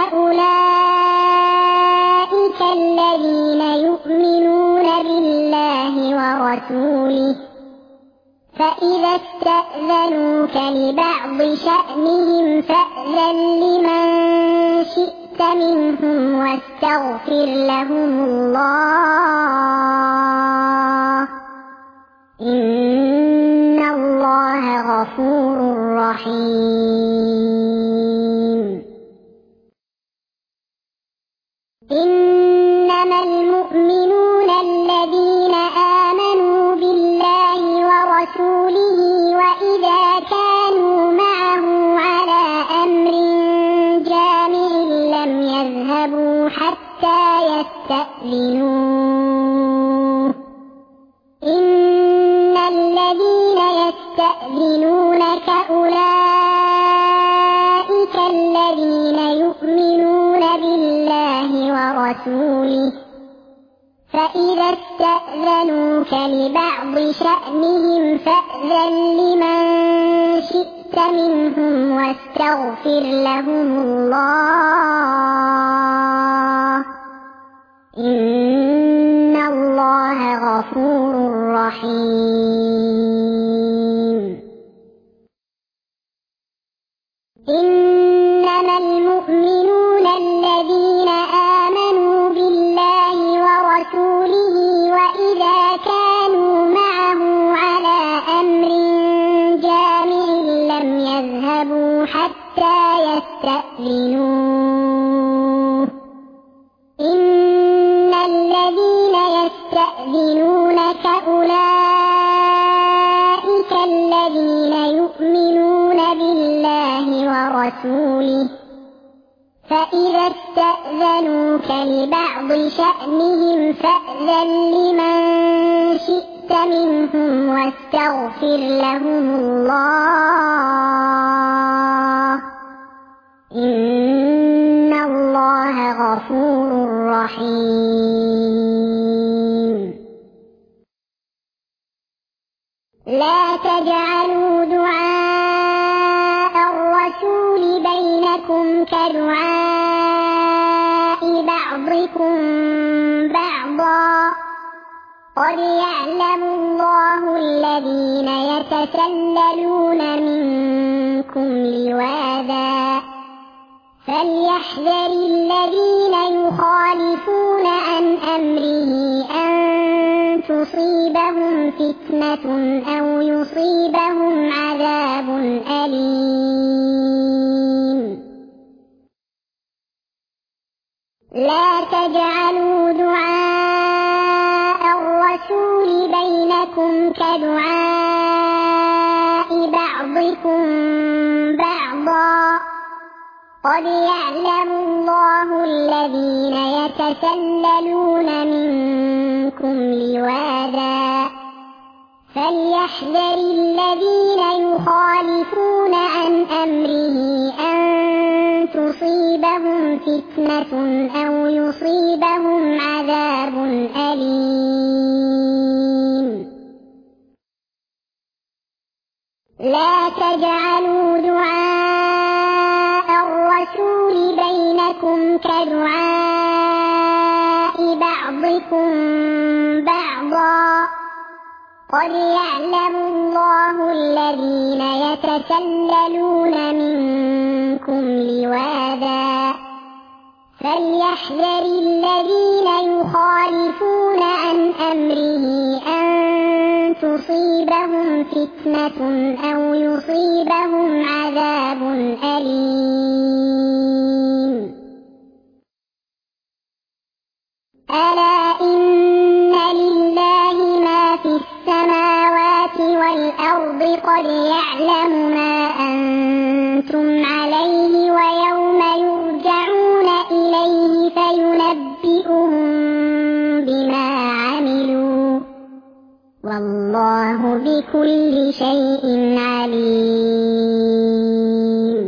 Speaker 1: أولئك الذين يؤمنون بالله ورسوله، فإذا استأذنوك لبعض شأنهم فأذن لمن شئت منهم واستغفر لهم الله، إن الله غفور رحيم. إنما المؤمنون الذين آمنوا بالله ورسوله وإذا كانوا معه على أمر جامع لم يذهبوا حتى يستأذنوه. إن الذين يستأذنونك أولئك الذين يؤمنون بالله ورسوله، فإذا استأذنوك لبعض شأنهم فأذن لمن شئت منهم واستغفر لهم الله، إن الله غفور رحيم. إنما المؤمنون الذين آمنوا بالله ورسوله وإذا كانوا معه على أمر جامع لم يذهبوا حتى يستأذنوه. إن الذين يستأذنونك أولئك الذين يؤمنون بالله ورسوله، فإذا استأذنوك لبعض شأنهم فأذن لمن شئت منهم واستغفر لهم الله، إن الله غفور رحيم. لا تجعلوا دعاء الرسول بينكم كدعاء بعضكم بعضا، قد يعلم الله الذين يتسللون منكم لواذا، فليحذر الذين يخالفون عن أمره أن تصيبهم فتنة فتنة أو يصيبهم عذاب أليم. لا تجعلوا دعاء الرسول بينكم كدعاء بعضكم بعضا، قد يعلم الله الذين يتسللون منكم لواذا، فليحذر الذين يخالفون عن أمره أن تصيبهم فتنة أو يصيبهم عذاب أليم. لا تجعلوا دعاء الرسول بينكم كدعاء بعضكم بعضا، قد يعلم الله الذين يتسللون منكم لواذا، فليحذر الذين يخالفون عن أمره أن تصيبهم فتنة أو يصيبهم عذاب أليم. ألا إن لله ما في السماوات والأرض، قد يعلم ما أنتم عليه ويوم يرجعون إليه فينبئهم بما عملوا، والله بكل شيء عليم.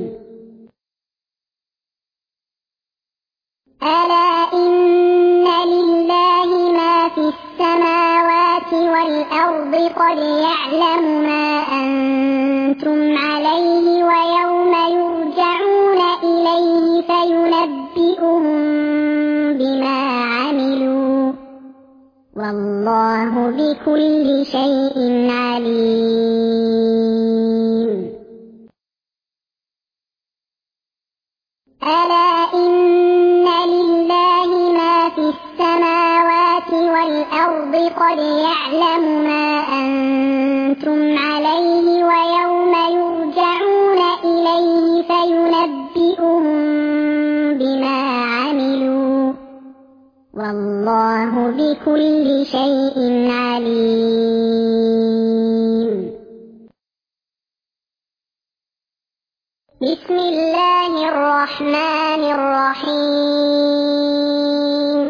Speaker 1: ألا إن لله ما في السماوات والأرض، قد يعلم ما أنتم عليه ويوم يرجعون إليه فينبئهم بما عملوا، والله بكل شيء عليم. ألا إن لله ما في السماوات والأرض، قد يعلم ما أنتم عليه ويوم يرجعون إليه فينبئهم بما عملوا، والله بكل شيء عليم. بسم الله الرحمن الرحيم.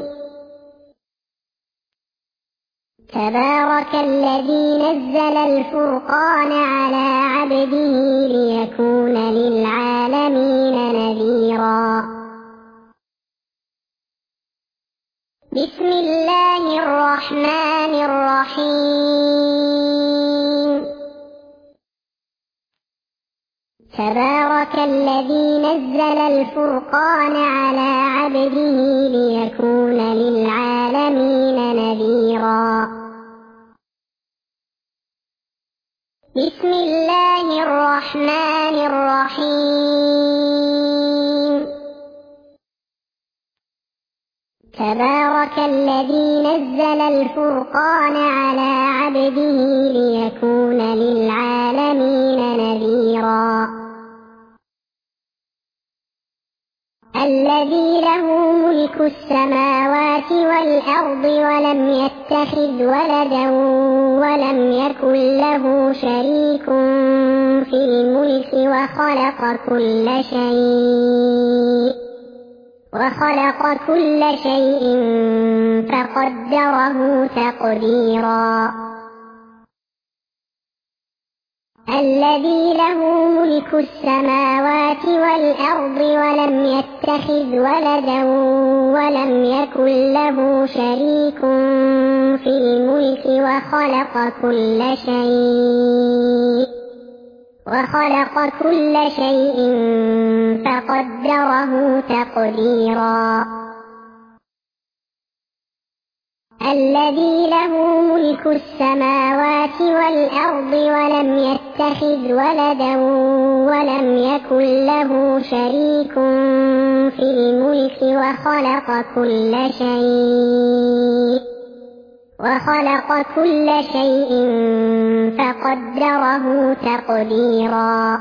Speaker 1: تبارك الذي نزل الفرقان على عبده ليكون للعالمين نذيرا. بسم الله الرحمن الرحيم. تبارك الذي نزل الفرقان على عبده ليكون للعالمين نذيرا. بسم الله الرحمن الرحيم. تبارك الذي نزل الفرقان على عبده ليكون للعالمين نذيرا. الذي له ملك السماوات والأرض ولم يتخذ ولدا ولم يكن له شريك في الملك وخلق كل شيء فقدره تقديرا. الذي له ملك السماوات والأرض ولم يتخذ ولدا ولم يكن له شريك في الملك وخلق كل شيء فقدره تقديرا. الذي له ملك السماوات والأرض ولم يتخذ ولدا ولم يكن له شريك في الملك وخلق وخلق كل شيء فقدره تقديرا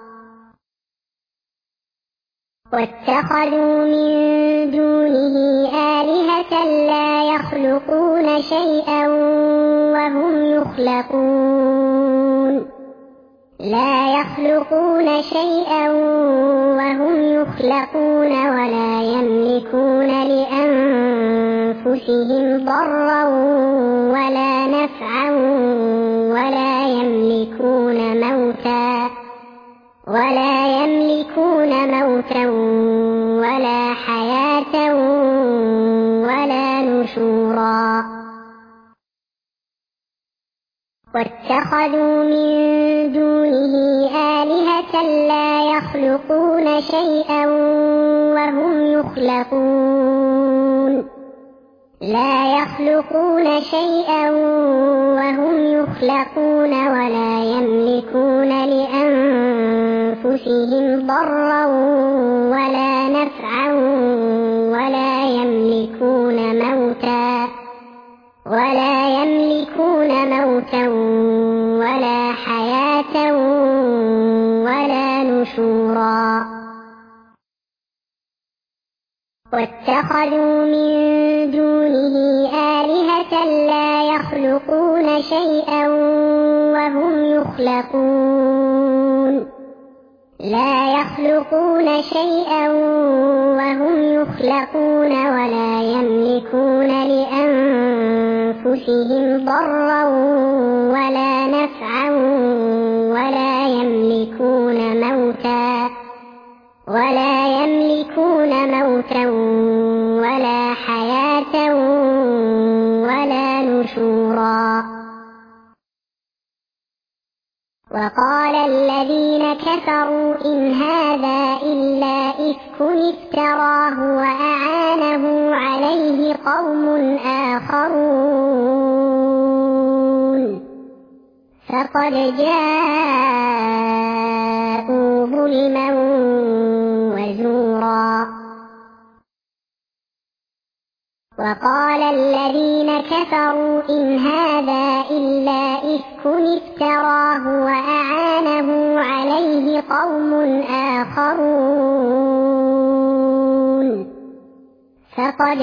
Speaker 1: واتخذوا من دونه آلهة لا يخلقون شيئا وهم يخلقون ولا يملكون لأنفسهم ضرا ولا نفعا ولا يملكون موتا ولا حياة ولا نشورا واتخذوا من دونه آلهة لا يخلقون شيئا وهم يخلقون ولا يملكون لأنفسهم ضرا ولا نفعا ولا يملكون موتا ولا حياة ولا نشورا واتخذوا من دونه آلهة لا يخلقون شيئا وهم يخلقون ولا يملكون لأنفسهم ضرا ولا نفعا ولا يملكون موتا ولا حياة ولا نشورا وقال الذين كفروا إن هذا إلا إفك افتراه وأعانه عليه قوم آخرون فقد جاءوا ظلما وزورا وقال الذين كفروا إن هذا إلا إفك افتراه وأعانه عليه قوم آخرون فقد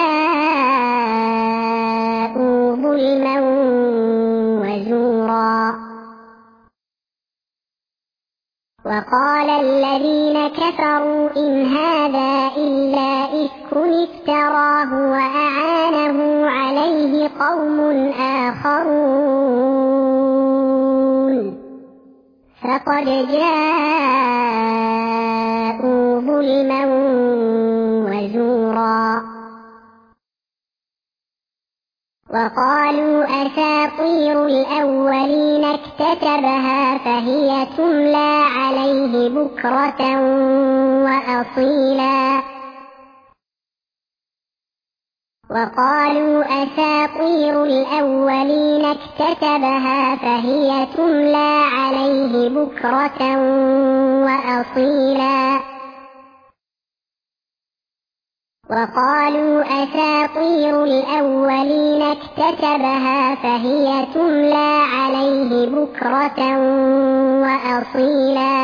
Speaker 1: جاءوا ظلما وزورا وقال الذين كفروا إن هذا إلا إفك افتراه وأعانه عليه قوم آخرون فقد جاءوا ظلما وزورا وقالوا أساطير الأولين اكتتبها فهي تملى عليه بكرة وأصيلا وقالوا أساطير الأولين اكتتبها فهي تملى عليه بكرة وأصيلا وقالوا أساطير الأولين اكتتبها فهي تملى عليه بكرة وأصيلا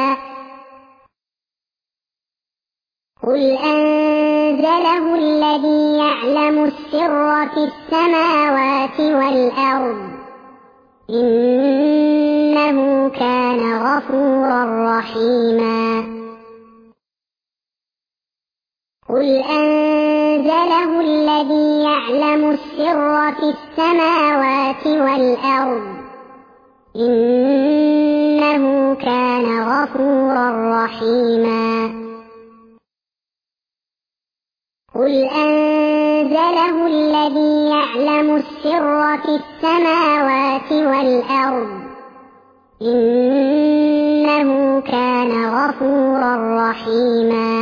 Speaker 1: قل أنزله الذي يعلم السر في السماوات والأرض إنه كان غفورا رحيما قل أنزله الذي يعلم السر في السماوات والأرض إنه كان غفورا رحيما قل أنزله الذي يعلم السر في السماوات والأرض إنه كان غفورا رحيما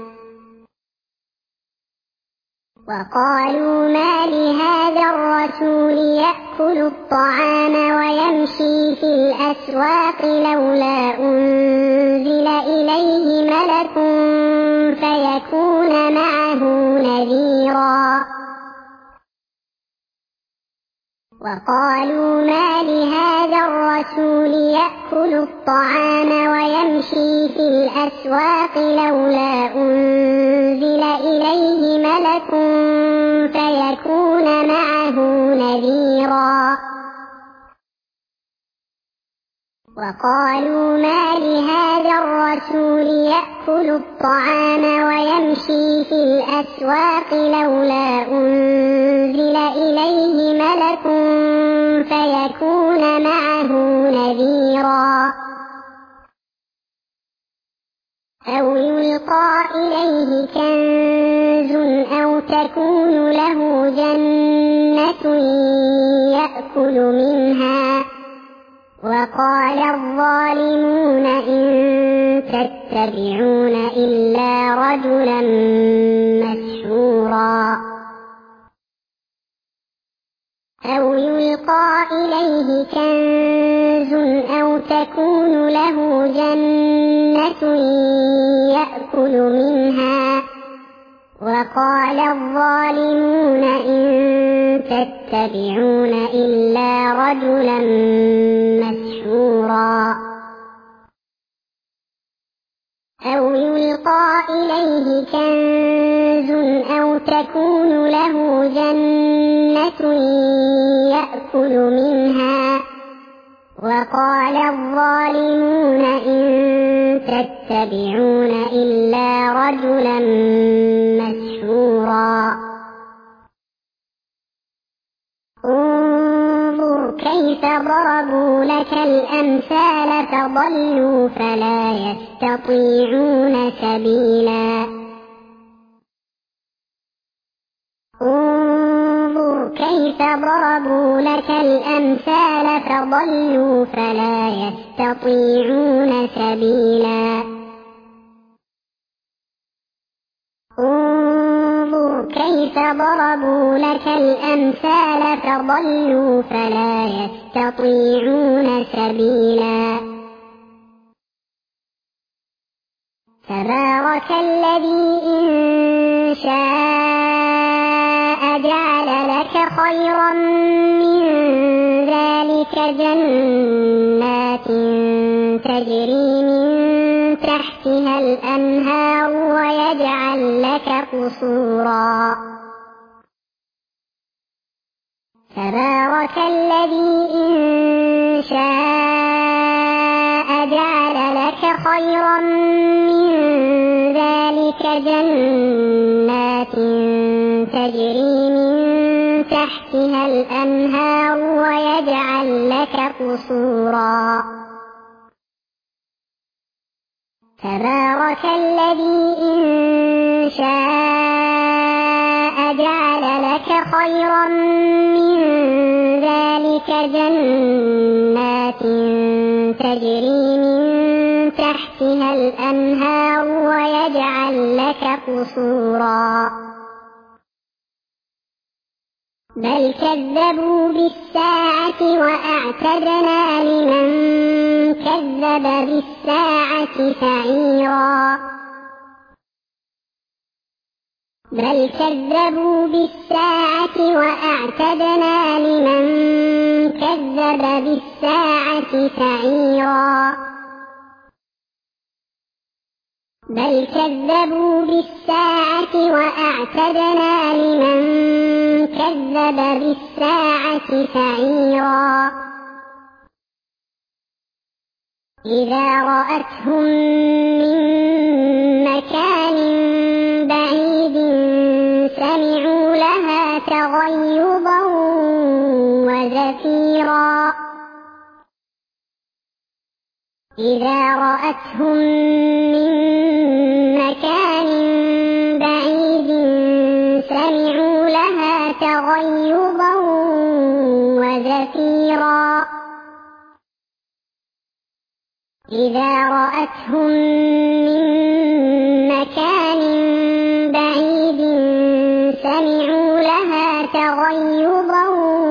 Speaker 1: وقالوا ما لهذا الرسول يأكل الطعام ويمشي في الأسواق لولا أنزل إليه ملك فيكون معه نذيرا وقالوا ما لهذا الرسول يأكل الطعام ويمشي في الأسواق لولا أنزل إليه ملك فيكون معه نذيرا وقالوا ما لهذا الرسول يأكل الطعام ويمشي في الأسواق لولا أنزل إليه ملك فيكون معه نذيرا أو يلقى إليه كنز أو تكون له جنة يأكل منها وقال الظالمون إن تتبعون إلا رجلا مسحورا أو يلقى إليه كنز أو تكون له جنة يأكل منها وقال الظالمون إن تتبعون إلا رجلا مسحورا أو يلقى إليه كنز أو تكون له جنة يأكل منها وقال الظالمون إن تتبعون إلا رجلا مسحورا انظر كيف ضربوا لك الأمثال فضلوا فلا يستطيعون سبيلا انظر كيف ضربوا لك الأمثال فضلوا فلا يستطيعون سبيلا انظر كيف ضربوا لك الأمثال فضلوا فلا يستطيعون سبيلا تبارك الذي إن شاء جعل لك خيرا من ذلك جنات تجري من تحتها الأنهار ويجعل لك قصورا تبارك الذي إن شاء جعل لك خيرا من ذلك جنات تجري من تحتها الأنهار ويجعل لك قصورا تبارك الذي إن شاء جعل لك خيرا من ذلك جنات تجري من تحتها الأنهار ويجعل لك قصورا بل كذبوا بالساعة وأعتدنا لمن كذب بالساعة سعيرا بل كذبوا بالساعة وأعتدنا لمن كذب بالساعة سعيرا بل كذبوا بالساعة وأعتدنا لمن كذب بالساعة سعيرا إذا رأتهم من مكان بعيد سمعوا لها تغيظا وزفيرا إذا رأتهم من مكان بعيد سمعوا لها تغيظا وزفيرا إذا رأتهم من مكان بعيد سمعوا لها تغيظا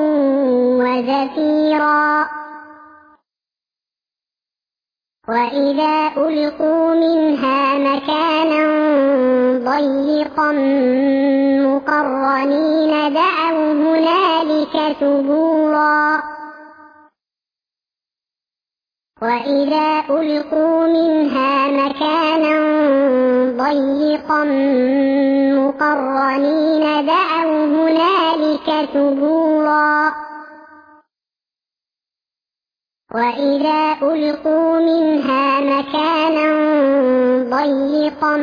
Speaker 1: وزفيرا وإذا ألقوا منها مكانا ضيقا المقرنين دعوا هنالك ثبورا وإذا ألقوا منها مكانا ضيقا مقرنين دعوا هنالك ثبورا وإذا ألقوا منها مكانا ضيقا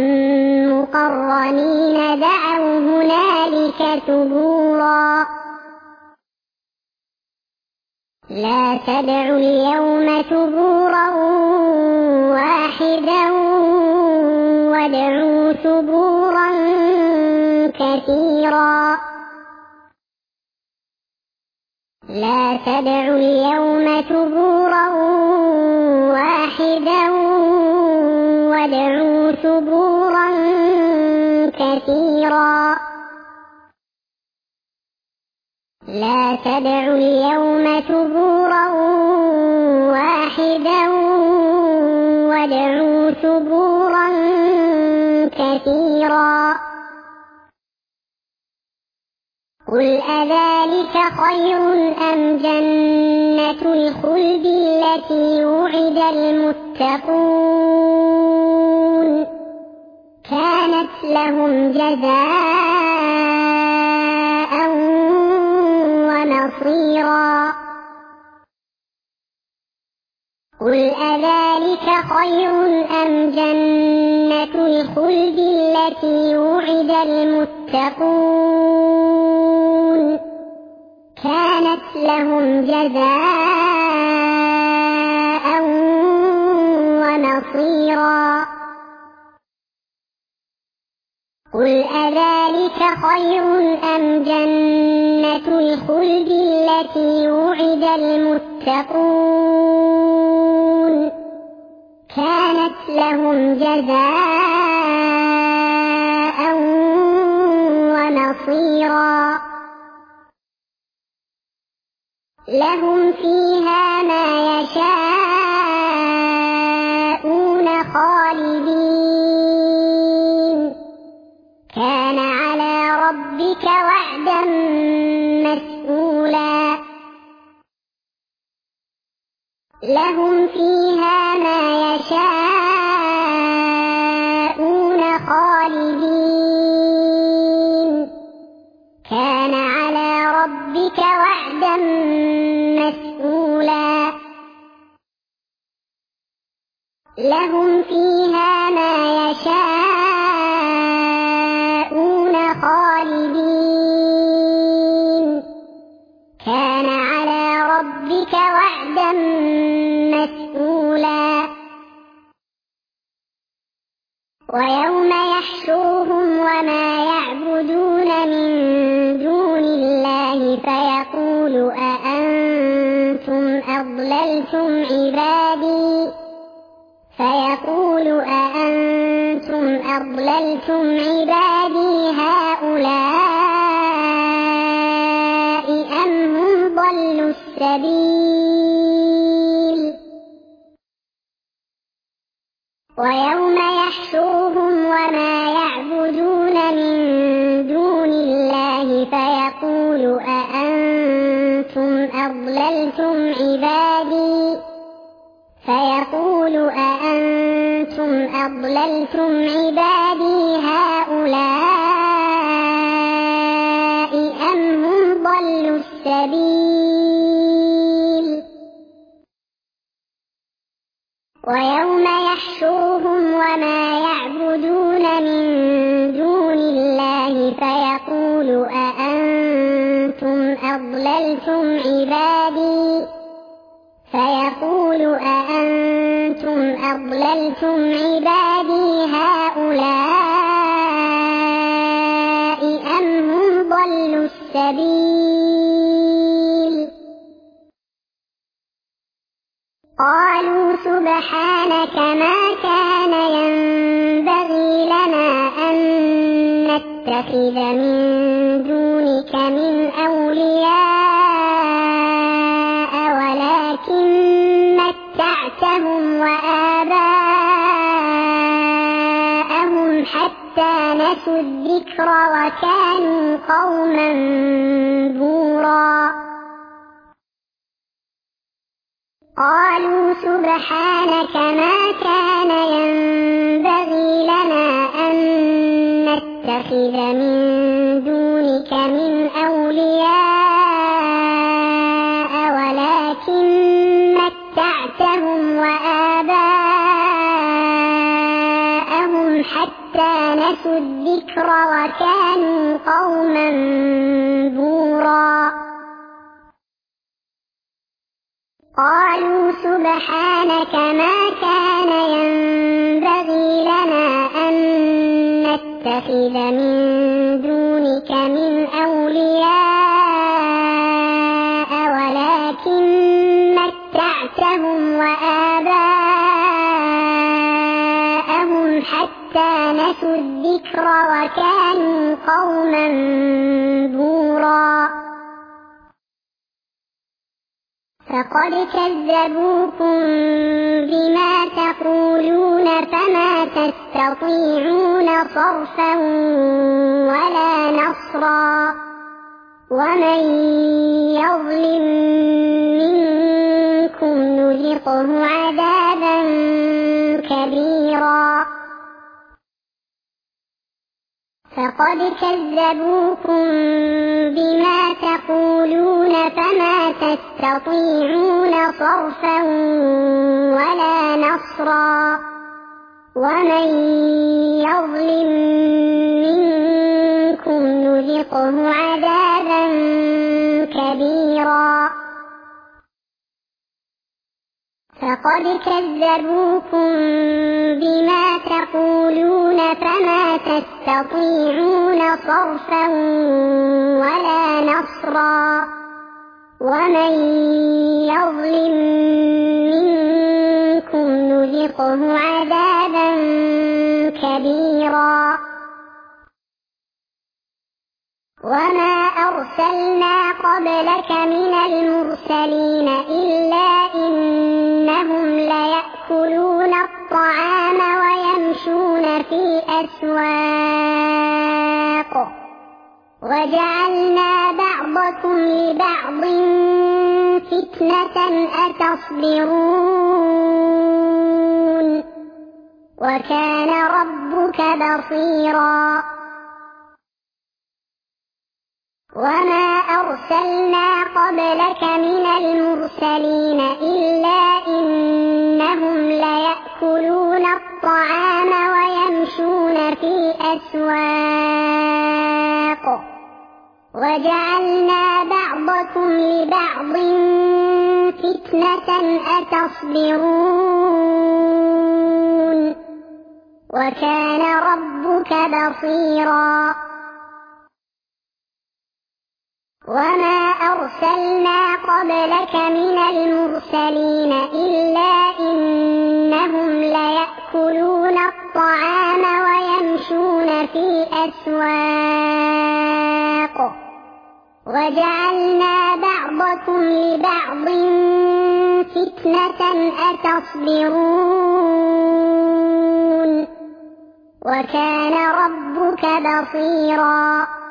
Speaker 1: مقرنين دعوا هنالك ثبورا لا تدعوا اليوم ثبورا واحدا وادعوا ثبورا كثيرا لا تدعوا اليوم ثبورا واحدا وادعوا ثبورا كثيرا لا تدعوا اليوم ثبورا واحدا وادعوا ثبورا كثيرا قل أذلك خير أم جنة الخلد التي وعد المتقون كانت لهم جزاء ونصيرا قل أذلك خير أم جنة الخلد التي وعد المتقون كانت لهم جزاء ونصيرا قل أذلك خير أم جنة الخلد التي وعد المتقون كانت لهم جزاء ونصيرا لهم فيها ما يشاءون خالدين كان على ربك وعدا مسئولا لهم فيها ما يشاءون خالدين كان على ربك وعدا مسئولا لهم فيها ما يشاءون خالدين كان على ربك وعدا مسئولا ويوم يحشرهم وما يعبدون من دون الله فيقول أأنتم أضللتم عبادي هؤلاء أم هم ضلوا السبيل ويوم يحشرهم وما يعبدون من دون الله فيقول أأنتم أضللتم عبادي هؤلاء أم هم ضلوا السبيل ويوم يحشرهم وما يعبدون من دون الله فيقول أأنتم أضللتم عبادي هؤلاء أم هم ضلوا السبيل قالوا سبحانك ما كان ينبغي لنا أن نتخذ من دونك من أولياء ولكن متعتهم وآباءهم حتى نسوا الذكر وكانوا قوما بورا قالوا سبحانك ما كان ينبغي لنا أن نتخذ من دونك من أولياء ولكن متعتهم وآباءهم حتى نسوا الذكر وكانوا قوما بورا قالوا سبحانك ما كان ينبغي لنا أن نتخذ من دونك من أولياء ولكن متعتهم وآباءهم حتى نسوا الذكر وكانوا قوما بورا فقد كذبوكم بما تقولون فما تستطيعون صرفا ولا نصرا ومن يظلم منكم نذقه عذابا كبيرا فقد كذبوكم بما تقولون فما تستطيعون صرفا ولا نصرا ومن يظلم منكم نذقه عذابا كبيرا فقد كذبوكم بما تقولون فما تستطيعون صرفا ولا نصرا ومن يظلم منكم نذقه عذابا كبيرا وما أرسلنا قبلك من المرسلين إلا إنهم ليأكلون الطعام ويمشون في الأسواق وجعلنا بعضكم لبعض فتنة أتصبرون وكان ربك بصيرا وما أرسلنا قبلك من المرسلين إلا إنهم ليأكلون الطعام ويمشون في الأسواق وجعلنا بعضكم لبعض فتنة أتصبرون وكان ربك بصيرا وما أرسلنا قبلك من المرسلين إلا إنهم ليأكلون الطعام ويمشون في الأسواق وجعلنا بعضكم لبعض فتنة أتصبرون وكان ربك بصيرا